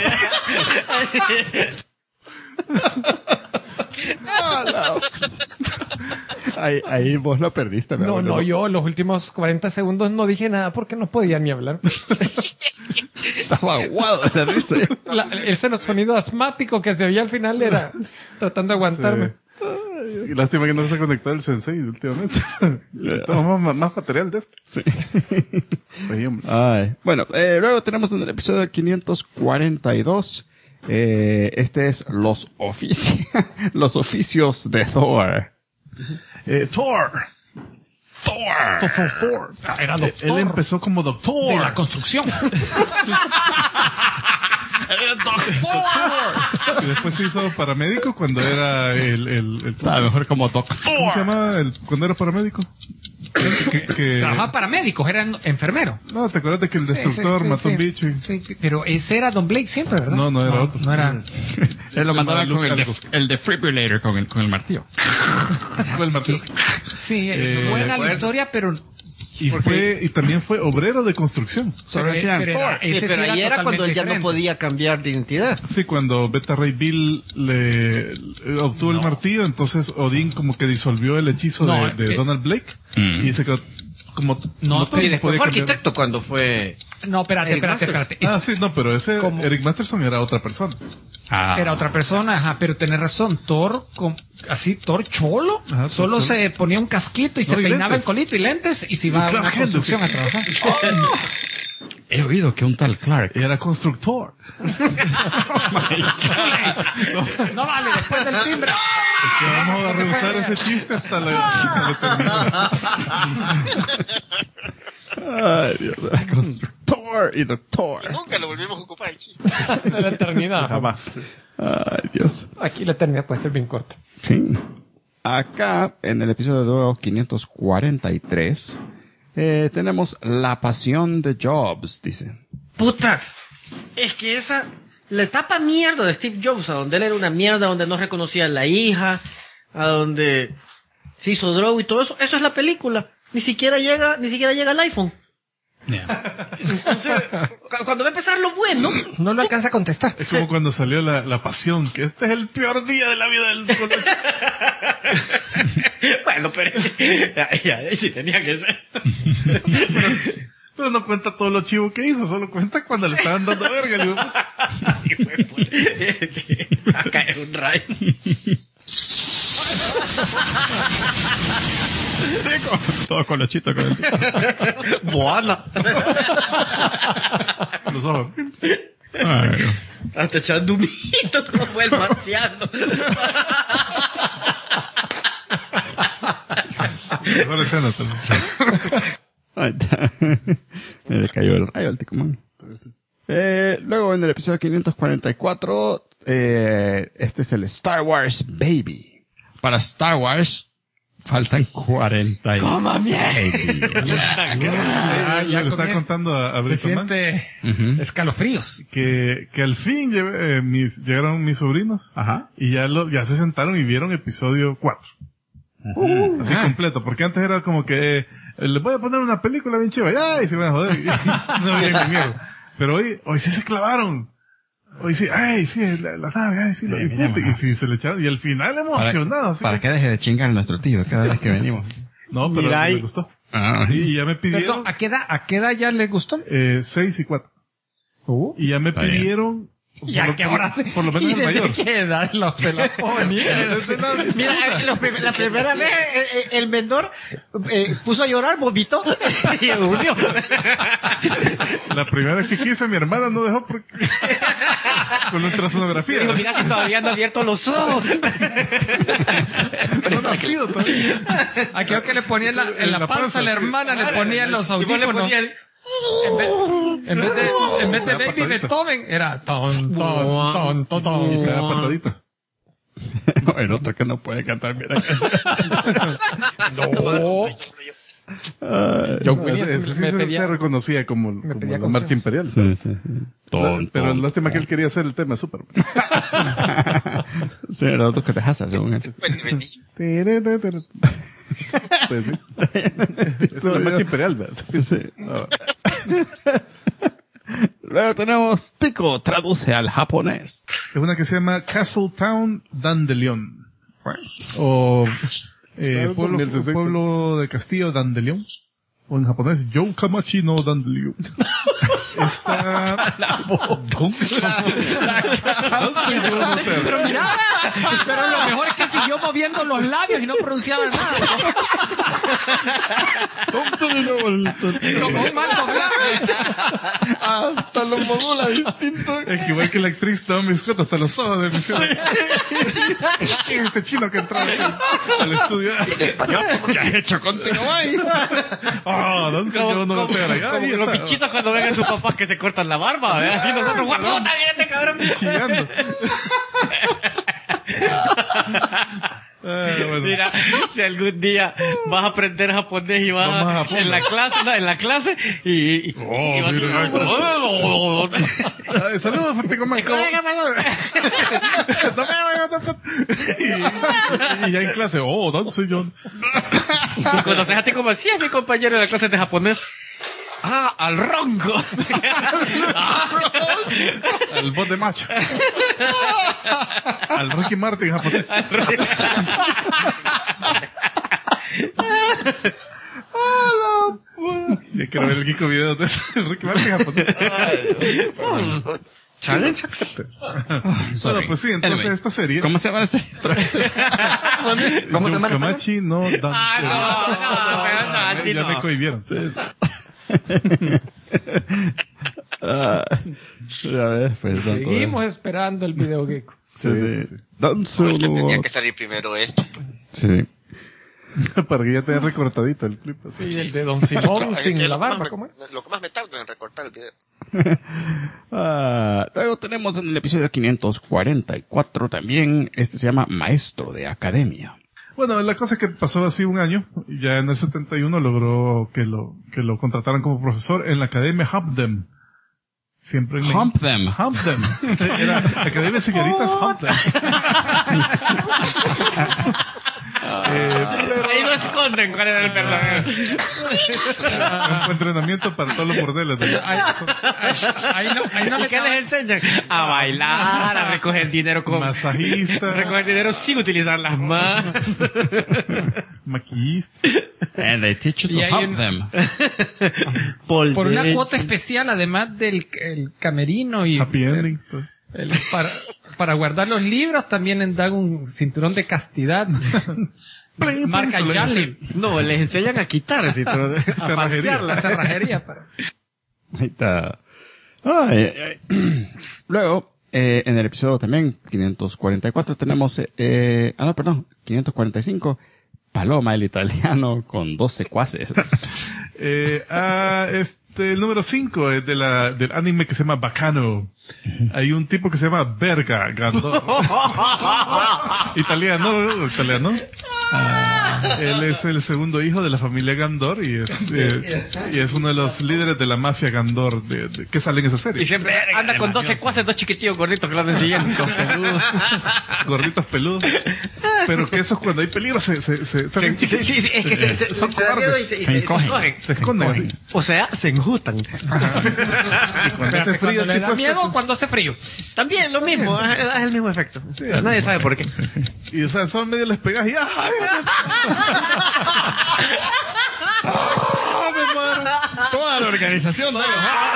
Ahí vos lo perdiste, ¿verdad? No, yo los últimos 40 segundos no dije nada porque no podía ni hablar. Estaba aguado de la risa. Ese sonido asmático que se oía al final era tratando de aguantarme. Sí. Lástima que no se ha conectado el Sensei últimamente. Tomamos más material de esto. Sí. Ay. Bueno, luego tenemos en el episodio 542. Este es los oficios de Thor. Thor. Era doctor. Él empezó como doctor de la construcción. Y después se hizo paramédico cuando era el mejor como doctor. ¿Cómo se llamaba cuando era paramédico? Trabajaba para médicos, era enfermero. No, ¿te acuerdas de que el destructor mató un bicho? Sí, pero ese era Don Blake siempre, ¿verdad? No era otro. No era. Él lo mandaba con el defibrillator, con el martillo. Con el martillo. Sí, es buena la historia, pero... Y también fue obrero de construcción. Pero ahí era cuando él ya no podía cambiar de identidad. Sí, cuando Beta Ray Bill le obtuvo el martillo, entonces Odín como que disolvió el hechizo de Donald Blake y se quedó como... y después fue arquitecto cuando fue... No, espérate. Sí, pero ese Eric Masterson era otra persona. Era otra persona, pero tenés razón. Thor cholo, solo se ponía un casquito y se peinaba el colito y lentes y se iba a una construcción a trabajar. He oído que un tal Clark era constructor. No vale, después del timbre. Que vamos a rehusar ese chiste hasta la eternidad. Ay, Dios, constructor y doctor. Y nunca lo volvimos a ocupar el chiste. De la eternidad. Jamás. Ay, Dios. Aquí la eternidad puede ser bien corta. Sí. Acá, en el episodio 543, Tenemos La Pasión de Jobs, dice. Puta, es que esa, la etapa mierda de Steve Jobs, a donde él era una mierda, donde no reconocía a la hija, a donde se hizo droga y todo eso, eso es la película. Ni siquiera llega al iPhone. Yeah. Entonces, cuando va a empezar lo bueno, no lo alcanza a contestar. Es como cuando salió la Pasión, que este es el peor día de la vida del Colocho. Bueno, pero ya, sí tenía que ser. Pero no cuenta todo lo chivo que hizo, solo cuenta cuando le estaban dando verga. Acá es un rayo. Todo colochito con el Boana. Los ojos. Hasta echando un hito como el marciano. Mejor escena también. Le cayó el rayo al Ticumán. Luego en el episodio 544, este es el Star Wars Baby. Para Star Wars faltan 40. ¡Coma Ya le estaba contando a se siente escalofríos. Que al fin llegaron mis sobrinos. Ajá. Y ya se sentaron y vieron episodio 4. Así completo, porque antes era como que les voy a poner una película bien chiva, y se van a joder. No había ni miedo. Pero hoy sí se clavaron. Hoy sí, la nave, sí, y sí se le echaron. Y al final emocionados. Para que deje de chingar nuestro tío cada vez que venimos. No, pero me gustó. Y ya me pidieron. Perdón, ¿a qué edad ya les gustó? 6 y 4. Y ya me pidieron. ¿Ya qué hora? Por lo menos el mayor. ¿Qué edad se la ponía? Mira, la primera vez el vendedor puso a llorar, vomitó y unió. La primera vez que quise, mi hermana no dejó porque... con ultrasonografía. Digo, mira si todavía no ha abierto los ojos. No ha nacido todavía. A creo que le ponían en la panza a la hermana, le ponían los audífonos. En vez de Baby Beethoven, era ton. Y te da pataditas. No, el otro que no puede cantar bien. No. Se reconocía como la marcha imperial. Sí. Pero lástima que él quería hacer el tema súper. Sí, era otro que te jasa, según él. Pues sí. Es la marcha imperial, ¿verdad? Sí. Luego tenemos Tico, traduce al japonés. Es una que se llama Castletown Dandelion. O pueblo de Castillo Dandelion. O en japonés, Youkamachi no Dandelion. Pero mira, pero lo mejor es que siguió moviendo los labios y no pronunciaba nada. Como un mal doblado. Hasta lo modula distinto. Es que igual que la actriz Naomi Scott, hasta los ojos de emisión. Este chino que entró al estudio. ¿Qué has hecho contigo, güey? ¿Dónde se quedó? No lo pegan? Como los bichitos cuando ven a sus papás que se cortan la barba, ¿eh? Así nosotros, ¡guapota, este cabrón! Chillando. Bueno. Mira, si algún día vas a aprender japonés y vas en la clase y vas saludos, Fatico Manco. Y ya en clase, ¿dónde soy yo? Y conoces a ti como así es mi compañero en la clase de japonés. Al ronco. Al bot de macho. Al Ricky Martin japonés. Ya quiero ver el Kiko video de Ricky Martin japonés. Challenge accepted. Bueno, pues sí, entonces esta serie. ¿Cómo se llama la serie? ¿Cómo se llama? Youkamachi no Dandelion. Así Ya me cohibieron. Ya ves, pues. Seguimos esperando el video Gecko. Sí. Tenía que salir primero esto. Sí. Para que ya te haya recortadito el clip. Sí, el de Don Simón sin la barba, ¿cómo es? Lo que más me tardo en recortar el video. Luego tenemos en el episodio 544 también, este se llama Maestro de Academia. Bueno, la cosa es que pasó así un año, y ya en el 71 logró que lo contrataran como profesor en la Academia Hampden. Siempre en Hampden. Era Academia de Señoritas Hampden. Ahí lo esconden cuál era el verdadero. Un entrenamiento para todos los bordeles. Ahí no le ¿Qué les enseñan? A bailar, a recoger dinero con masajista, recoger dinero sin utilizar las manos. Maquillista. And they teach you to help them. Por una cuota especial, además del el camerino y Happy endings. para guardar los libros, también dan un cinturón de castidad. Marca Yali. No, les enseñan a quitar el cinturón. La cerrajería. Ahí está. Luego, en el episodio también, 544, tenemos, 545, Paloma, el italiano, con 2 secuaces. El número 5 es del anime que se llama Bacano. Hay un tipo que se llama Verga Gandor. Italiano. Él es el segundo hijo de la familia Gandor y es uno de los líderes de la mafia Gandor que sale en esa serie. Y siempre anda con 2 secuaces, 2 chiquitillos gorditos que lo andan siguiendo. Gorditos peludos. Pero que esos cuando hay peligro son cobardes. Se encogen. Se esconden. O sea, se enjutan. Y cuando hace frío, le da miedo cuando hace frío. También lo mismo, es el mismo efecto. Sí, nadie sabe por qué. Y o sea, solo medio les pegas y toda la organización de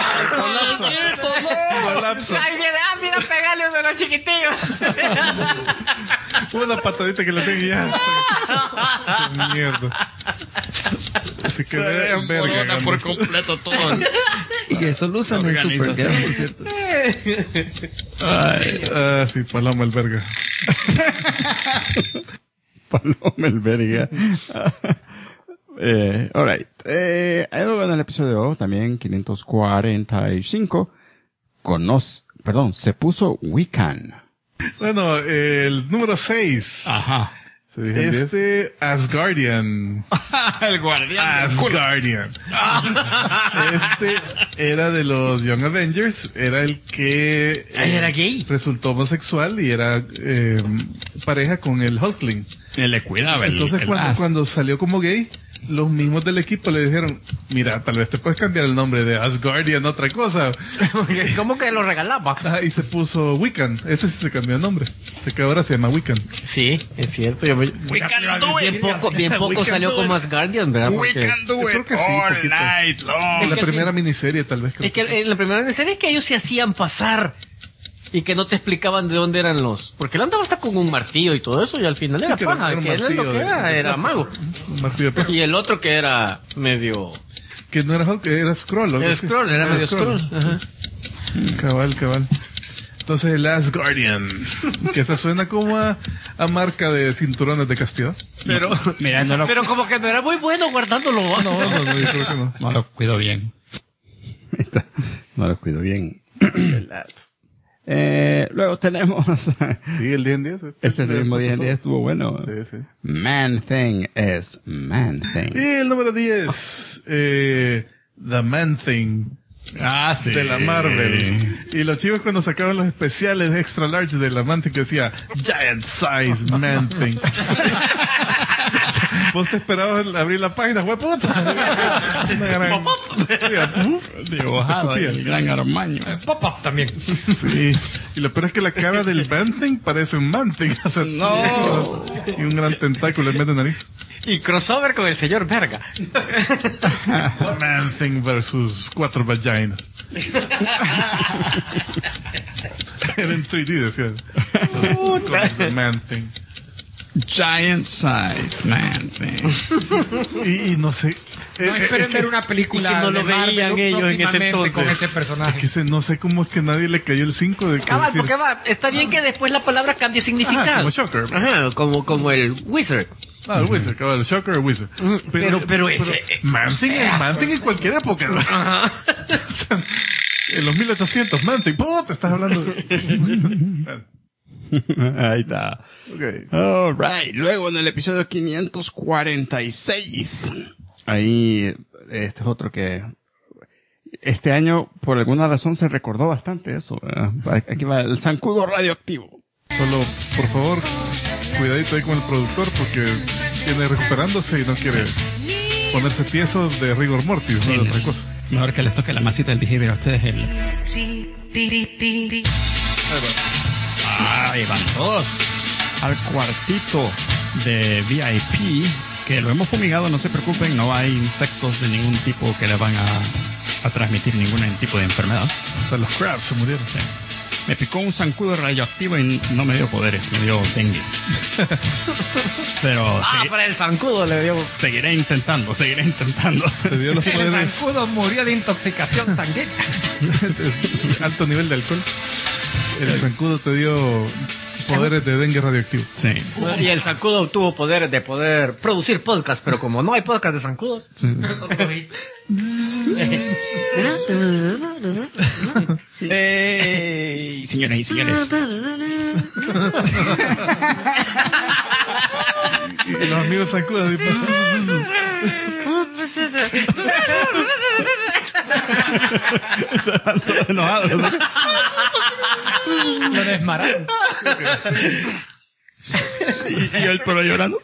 colapsa. Ay, mira, pegale uno de los chiquitillos. Una patadita que le hacen y ya. Qué mierda. Se quedó en verga. Por completo todo. Y eso lo usan en Supergirl, por cierto. Sí, Paloma el verga. Paloma el verga. Alright. Luego en el episodio también 545 se puso Wiccan. Bueno, el número 6. Ajá. Asgardian. El guardián. Asgardian. Era de los Young Avengers. Era el que era gay. Resultó homosexual y era pareja con el Hulkling. Él le cuidaba. Entonces cuando salió como gay, los mismos del equipo le dijeron, mira, tal vez te puedes cambiar el nombre de Asgardian a otra cosa. ¿Cómo que lo regalaba? Y se puso Wiccan. Ese sí se cambió el nombre. Ahora se llama Wiccan. Sí, es cierto. Bien poco salió como Asgardian, ¿verdad? Wiccan do it all night long. En la primera miniserie, tal vez. Es que en la primera miniserie es que ellos se hacían pasar y que no te explicaban de dónde eran porque él andaba hasta con un martillo y todo eso y al final era paja, que él lo que era mago. Un martillo de plástico. Y el otro que era medio... Que no era Hulk, era Skrull. Era medio Skrull. Ajá. Cabal. Entonces el Asgardian, que esa suena como a marca de cinturones de castidad. Pero como que no era muy bueno guardándolo. No, yo creo que no. No lo cuido bien. Luego tenemos... Sí, el 10-10. Ese mismo 10-10 estuvo bueno. Sí. Man Thing es Man Thing. Y el número 10, The Man Thing. Sí. De la Marvel. Y los chicos cuando sacaban los especiales extra large de la Man Thing que decía Giant Size Man Thing. Vos te esperabas abrir la página, güey, puta. Dibujado ahí, el gran Armaño. Pop-up también. Sí. Y lo peor es que la cara del Man-Thing parece un Man-Thing. O sea, no. Y un gran tentáculo en vez de nariz. Y crossover con el señor Verga. Man-Thing versus 4 vaginas. Era en 3D, decían. Man-Thing. Giant Size Man Thing. Y no sé. No esperen ver una película que no lo veían ellos en ese entonces con ese personaje. Es que no sé cómo es que nadie le cayó el 5 de que porque está bien que después la palabra cambie significado. Ajá, como Shocker. Ajá, como el Wizard. El Wizard, cabal, el Shocker o el Wizard. Pero ese... Man-Thing en cualquier época. Ajá. En los 1800, Man-Thing. ¡Pum! Te estás hablando. Ahí está. Okay. All right. Luego en el episodio 546. Ahí, este es otro que este año, por alguna razón, se recordó bastante eso. Aquí va el zancudo radioactivo. Solo, por favor, cuidadito ahí con el productor porque viene recuperándose y no quiere ponerse tieso de rigor mortis, sí, no de otra cosa. Mejor que les toque la masita del jengibre a ustedes. Ahí van todos al cuartito de VIP, que lo hemos fumigado, no se preocupen, no hay insectos de ningún tipo que le van a transmitir ningún tipo de enfermedad. Hasta los crabs se murieron. Sí. Me picó un zancudo radioactivo y no me dio poderes, me dio dengue. Pero para el zancudo le dio. Seguiré intentando. Te dio los poderes. El zancudo murió de intoxicación sanguínea. Alto nivel de alcohol. El zancudo te dio poderes de dengue radioactivo. Sí. Y el zancudo obtuvo poderes de poder producir podcast, pero como no hay podcast de zancudos. Sí. Señoras y señores. Y los amigos zancudos. Estaban todos enojados, ¿no? Lo desmararon. Y el polo llorando.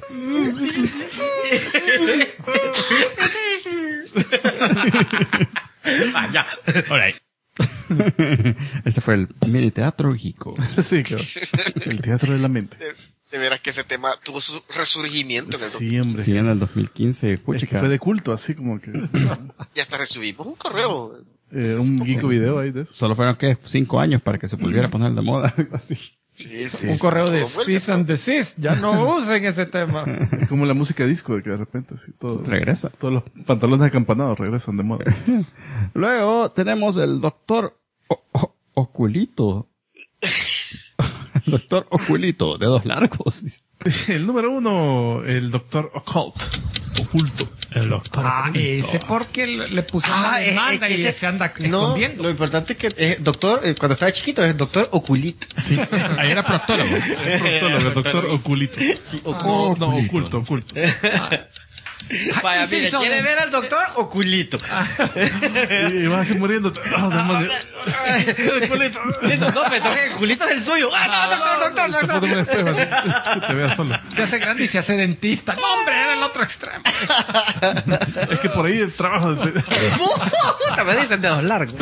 Ya. All right. Este fue el mini teatro Hico. Sí, claro. El teatro de la mente. De veras que ese tema tuvo su resurgimiento en el Sí, hombre. Sí, en el 2015. Puchica. Fue de culto, así como que... Y hasta recibimos un correo. un Geeko video ahí de eso. Solo fueron, ¿qué? 5 años para que se volviera a poner de moda. Así. Sí, sí. Un correo de Todo cease and desist. Ya no usen ese tema. Es como la música disco, de que de repente así todo... Regresa. Todos los pantalones acampanados regresan de moda. Luego tenemos el doctor Oculito. Doctor Oculito, dedos largos. El número 1, el doctor Occult. Oculto. El doctor Ese porque le pusieron la demanda y se anda escondiendo. Lo importante es que doctor, cuando estaba chiquito, es doctor Oculito. Sí, ahí era proctólogo. El doctor Oculito. Sí, oculto. Vaya, sí, mire, ¿quiere ver al doctor Oculito? Y vas así muriendo. Demonio. Oculito. No, me toque el culito es el suyo. Doctor. Tapate un espejo así, que te veas solo. Se hace grande y se hace dentista. No, hombre, era el otro extremo. Es que por ahí el trabajo... Me dicen dedos largos.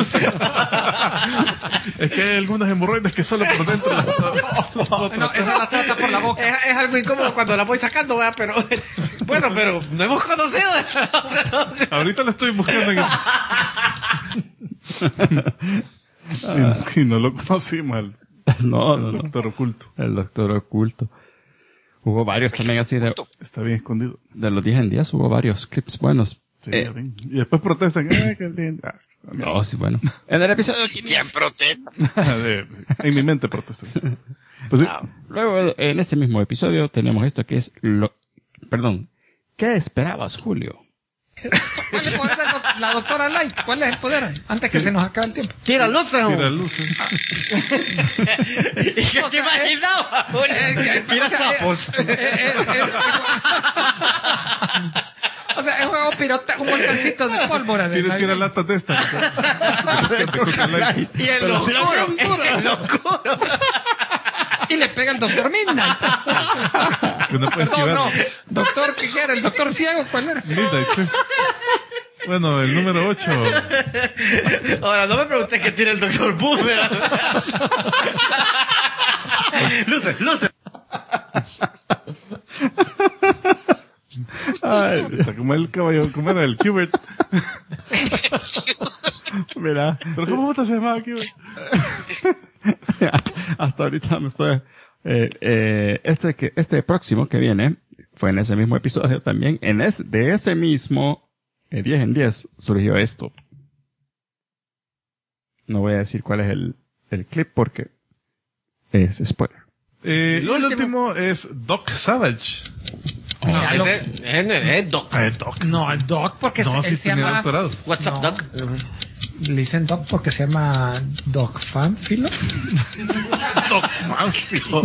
Es que hay algunas hemorroides que solo por dentro... No, esa las trata por la boca. Es algo incómodo cuando la voy sacando, ¿verdad? Pero... Bueno, pero no hemos conocido. Ahorita la estoy buscando en y no lo conocí mal. No. Doctor Oculto. El doctor Oculto. Hubo varios también así de... Está bien escondido. De los 10 en 10 hubo varios clips buenos. Sí, bien. Y después protestan. Qué lindo. No, sí, bueno. En el episodio... ¿Quién protesta? En mi mente protestan. Pues sí. Luego, en este mismo episodio, tenemos esto que es Perdón. ¿Qué esperabas, Julio? ¿Cuál es el poder de la doctora Light? ¿Cuál es el poder? Antes que se nos acabe el tiempo. Tira luces. ¿Y qué te imaginabas? Tira sapos. O sea, es un juego pirota, un volcancito de pólvora. Tira latas de estas. Y el locuro. Y le pega el doctor Midnight. Perdón, no. Doctor, ¿qué era? ¿El doctor ciego? ¿Cuál era? Midnight, sí. Bueno, el número 8. Ahora, no me preguntes qué tiene el doctor Boomer. Luces. Ay, está como el caballo, como era el Qbert. Mira. ¿Pero cómo se llamaba Qbert? Hasta ahorita me estoy... este próximo que viene fue en ese mismo episodio también. De ese mismo 10 en 10 surgió esto. No voy a decir cuál es el clip porque es spoiler. El último es Doc Savage. No, ese es Doc. Doc. No, el Doc porque no, él sí se llama... What's up, Doc? Le dicen Doc porque se llama Doc Fanfilo. Doc Fanfilo.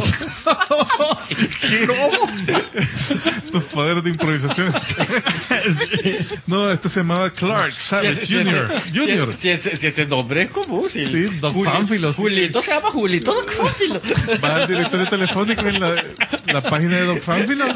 Tus poderes de improvisación. No, este se llamaba Clark Savage Jr. Si ese nombre es común. Sí, Doc Fanfilo. Julito se llama Julito Doc Fanfilo. Va al directorio telefónico en la página de Doc Fanfilo.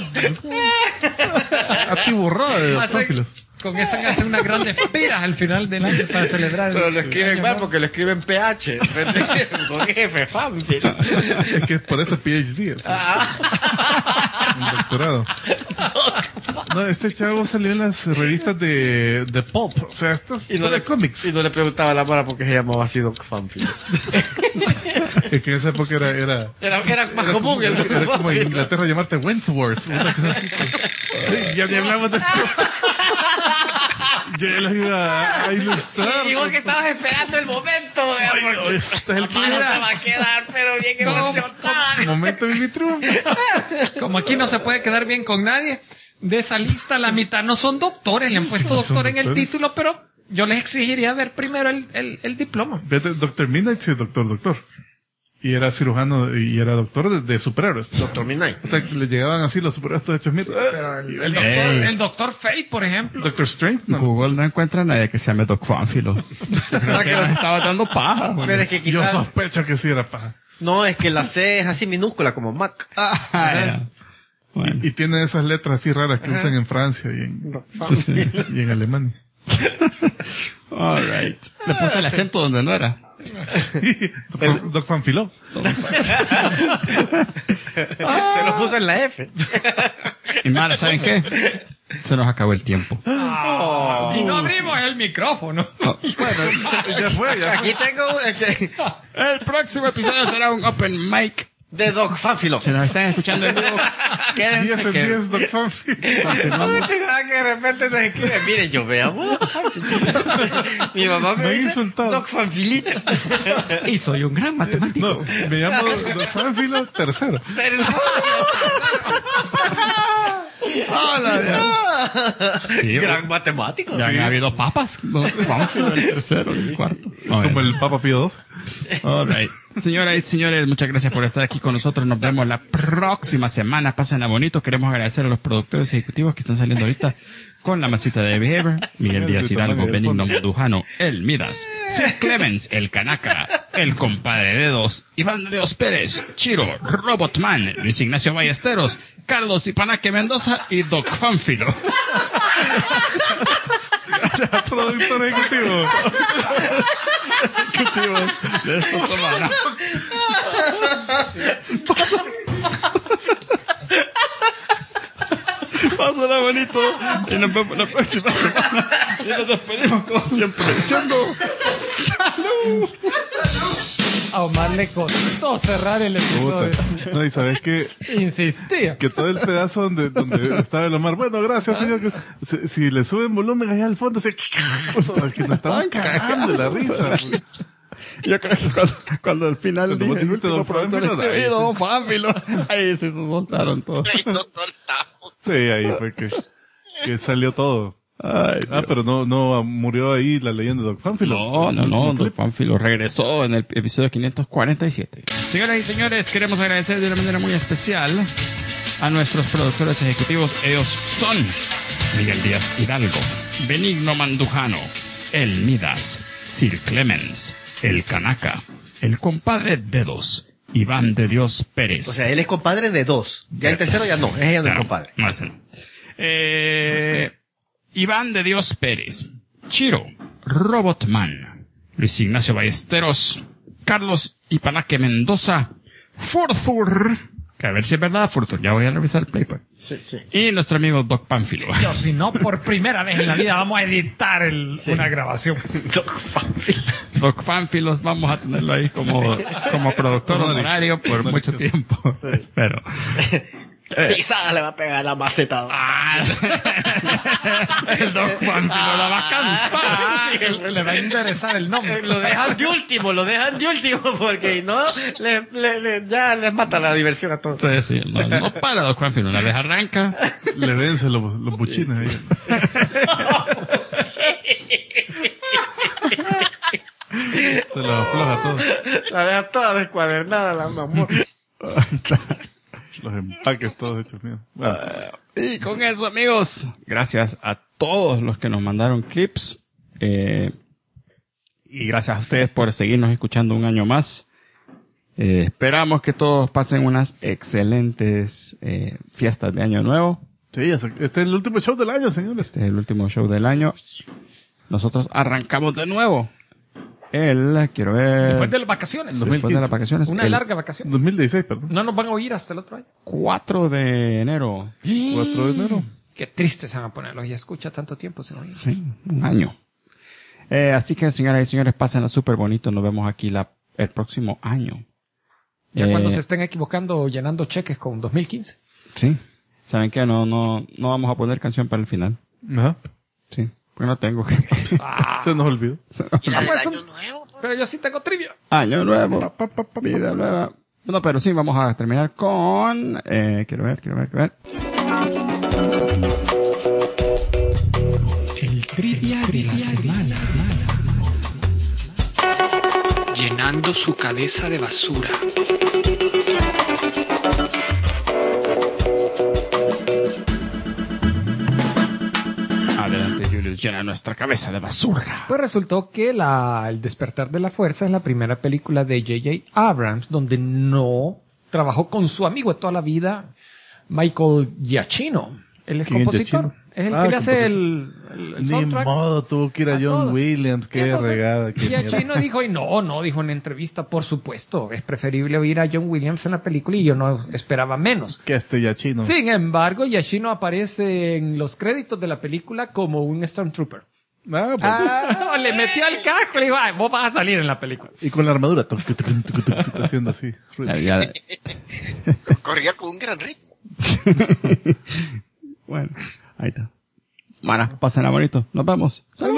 Atiborrada de Doc Fanfilo. Con eso hacen unas grandes piras al final del año para celebrar. Pero lo escriben mal porque lo escriben PH. Con F, Fanfilo. Es que por eso es PhD. Un doctorado. No, este chavo salió en las revistas de Pulp. O sea, estas de cómics. Y no le preguntaba a la Mara por qué se llamaba así Doc Fanfilo. Es que en esa época era más común. Era como en Inglaterra llamarte Wentworth. Una cosa así. Ya ni hablamos de esto. Yo ya los iba a ilustrar. Y vos que estabas esperando el momento. Este es el clima. Se va a quedar, pero bien emocionado. Momento de mi triunfo. Como aquí no se puede quedar bien con nadie, de esa lista la mitad no son doctores. Le han puesto doctor en el título, pero yo les exigiría ver primero el diploma. Vete, Dr. Midnight, sí, doctor. Y era cirujano y era doctor de superhéroes. Doctor Midnight. O sea, le llegaban así los superhéroes todos hechos mierda. Pero el doctor Fate, por ejemplo. Doctor Strange, no. Google no encuentra a nadie que se llame Doc Fanfilo. Creo que nos estaba dando paja. Pero es que quizás... Yo sospecho que sí era paja. No, es que la C es así minúscula como Mac. Bueno. Y tiene esas letras así raras que usan en Francia y en Alemania. All right. Le puse el acento donde no era. Sí, Doc Fanfilo. Te lo puso en la F. Y Mara, ¿saben qué? Se nos acabó el tiempo. Y no abrimos el micrófono. Bueno, ya fue. Aquí tengo... El próximo episodio será un open mic de Doc Fanfilo. Si nos están escuchando en vivo, quédense 10 en 10 Doc Fanfilo. Continuamos. Que de repente nos escribe, miren, yo me amo Doc Fanfilo. Mi mamá me dice insultado. Doc Fanfilito. Y soy un gran matemático. No, me llamo Doc Fanfilo tercero. Sí, gran matemático. Ya han habido papas. Fanfilo el tercero y el cuarto. Como el Papa Pío XII. All right. Señoras y señores, muchas gracias por estar aquí con nosotros. Nos vemos la próxima semana. Pásenla bonito. Queremos agradecer a los productores ejecutivos que están saliendo ahorita con la masita de Behavior. Miguel Díaz Hidalgo, Benigno Mandujano, el Midas, Sid Clemens, el Canaca, el compadre Dedos, Iván de Dios Pérez, Chiro, Robotman, Luis Ignacio Ballesteros, Carlos Ipanaque Mendoza y Doc Fanfilo. Gracias, productor ejecutivo. Ejecutivos de esta semana. Pásala bonito. Y nos vemos la próxima semana. Y nos despedimos como siempre diciendo ¡salud! A Omar le costó cerrar el episodio. No, y sabes que insistía que todo el pedazo donde estaba el Omar, bueno, gracias señor, si le suben volumen allá al fondo, que nos estaban cagando de la risa. Yo creo que cuando al final dije el último productor Don Fanfilo, ahí se soltaron todos. Ahí nos soltamos. Sí, ahí fue que salió todo. Ay, pero no murió ahí la leyenda de Doc Fanfilo. No, Doc Fanfilo regresó en el episodio 547. Señoras y señores, queremos agradecer de una manera muy especial a nuestros productores ejecutivos. Ellos son Miguel Díaz Hidalgo, Benigno Mandujano, el Midas, Sir Clemens, el Canaca, el compadre Dedos, Iván de Dios Pérez. O sea, él es compadre de dos. Ya el tercero ya no, ella no es compadre. No, ese no. Iván de Dios Pérez, Chiro, Robotman, Luis Ignacio Ballesteros, Carlos Ipanaque Mendoza, Furthur, que a ver si es verdad Furthur, ya voy a revisar el paper. Sí. Y nuestro amigo Doc Fanfilo. Yo, si no, por primera vez en la vida vamos a editar una grabación. Doc Fanfilo, vamos a tenerlo ahí como productor honorario por mucho tiempo. Sí. Pero... pisada le va a pegar a la maceta. El Doc Fanfilo la va a cansar. Le va a interesar el nombre. Lo dejan de último porque no ya les mata la diversión a todos. Sí, no para Doc Fanfilo, una vez arranca, le vence los buchines ahí. Se lo afloja todo. La deja toda descuadernada, la mamá. Los empaques todos hechos míos. Bueno. Y con eso, amigos, gracias a todos los que nos mandaron clips. Y gracias a ustedes por seguirnos escuchando un año más. Esperamos que todos pasen unas excelentes fiestas de Año Nuevo. Sí, este es el último show del año, señores. Este es el último show del año. Nosotros arrancamos de nuevo. Quiero ver. Después de las vacaciones. Después de las vacaciones. Una larga vacación. 2016, perdón. No nos van a oír hasta el otro año. 4 de enero. 4 de enero. Qué tristes se van a poner. Los ya escucha tanto tiempo sin oír. Sí, un año. Así que, señoras y señores, pásenla súper bonito. Nos vemos aquí el próximo año. Ya cuando se estén equivocando llenando cheques con 2015. Sí. ¿Saben qué? No vamos a poner canción para el final. Ajá. Sí. Porque no tengo que... Se nos olvidó. Y la del año nuevo. Pero yo sí tengo trivia. Año nuevo. Vida nueva. No, pero sí, vamos a terminar con... Quiero ver. El trivia de la semana. Llenando su cabeza de basura. Adelante, Julius, llena nuestra cabeza de basura. Pues resultó que El despertar de la fuerza es la primera película de J.J. Abrams donde no trabajó con su amigo de toda la vida, Michael Giacchino. Él es compositor. Es el que le hace el soundtrack. Ni modo, tuvo que ir a John todos. Williams. Qué regada. Giacchino dijo, dijo en entrevista, por supuesto, es preferible oír a John Williams en la película y yo no esperaba menos. Que Giacchino. Sin embargo, Giacchino aparece en los créditos de la película como un Stormtrooper. Le metió al casco y le dijo, vos vas a salir en la película. Y con la armadura, haciendo así. Corría con un gran ritmo. Bueno, ahí está. Mana, pásenla bonito. Nos vemos. ¡Salud!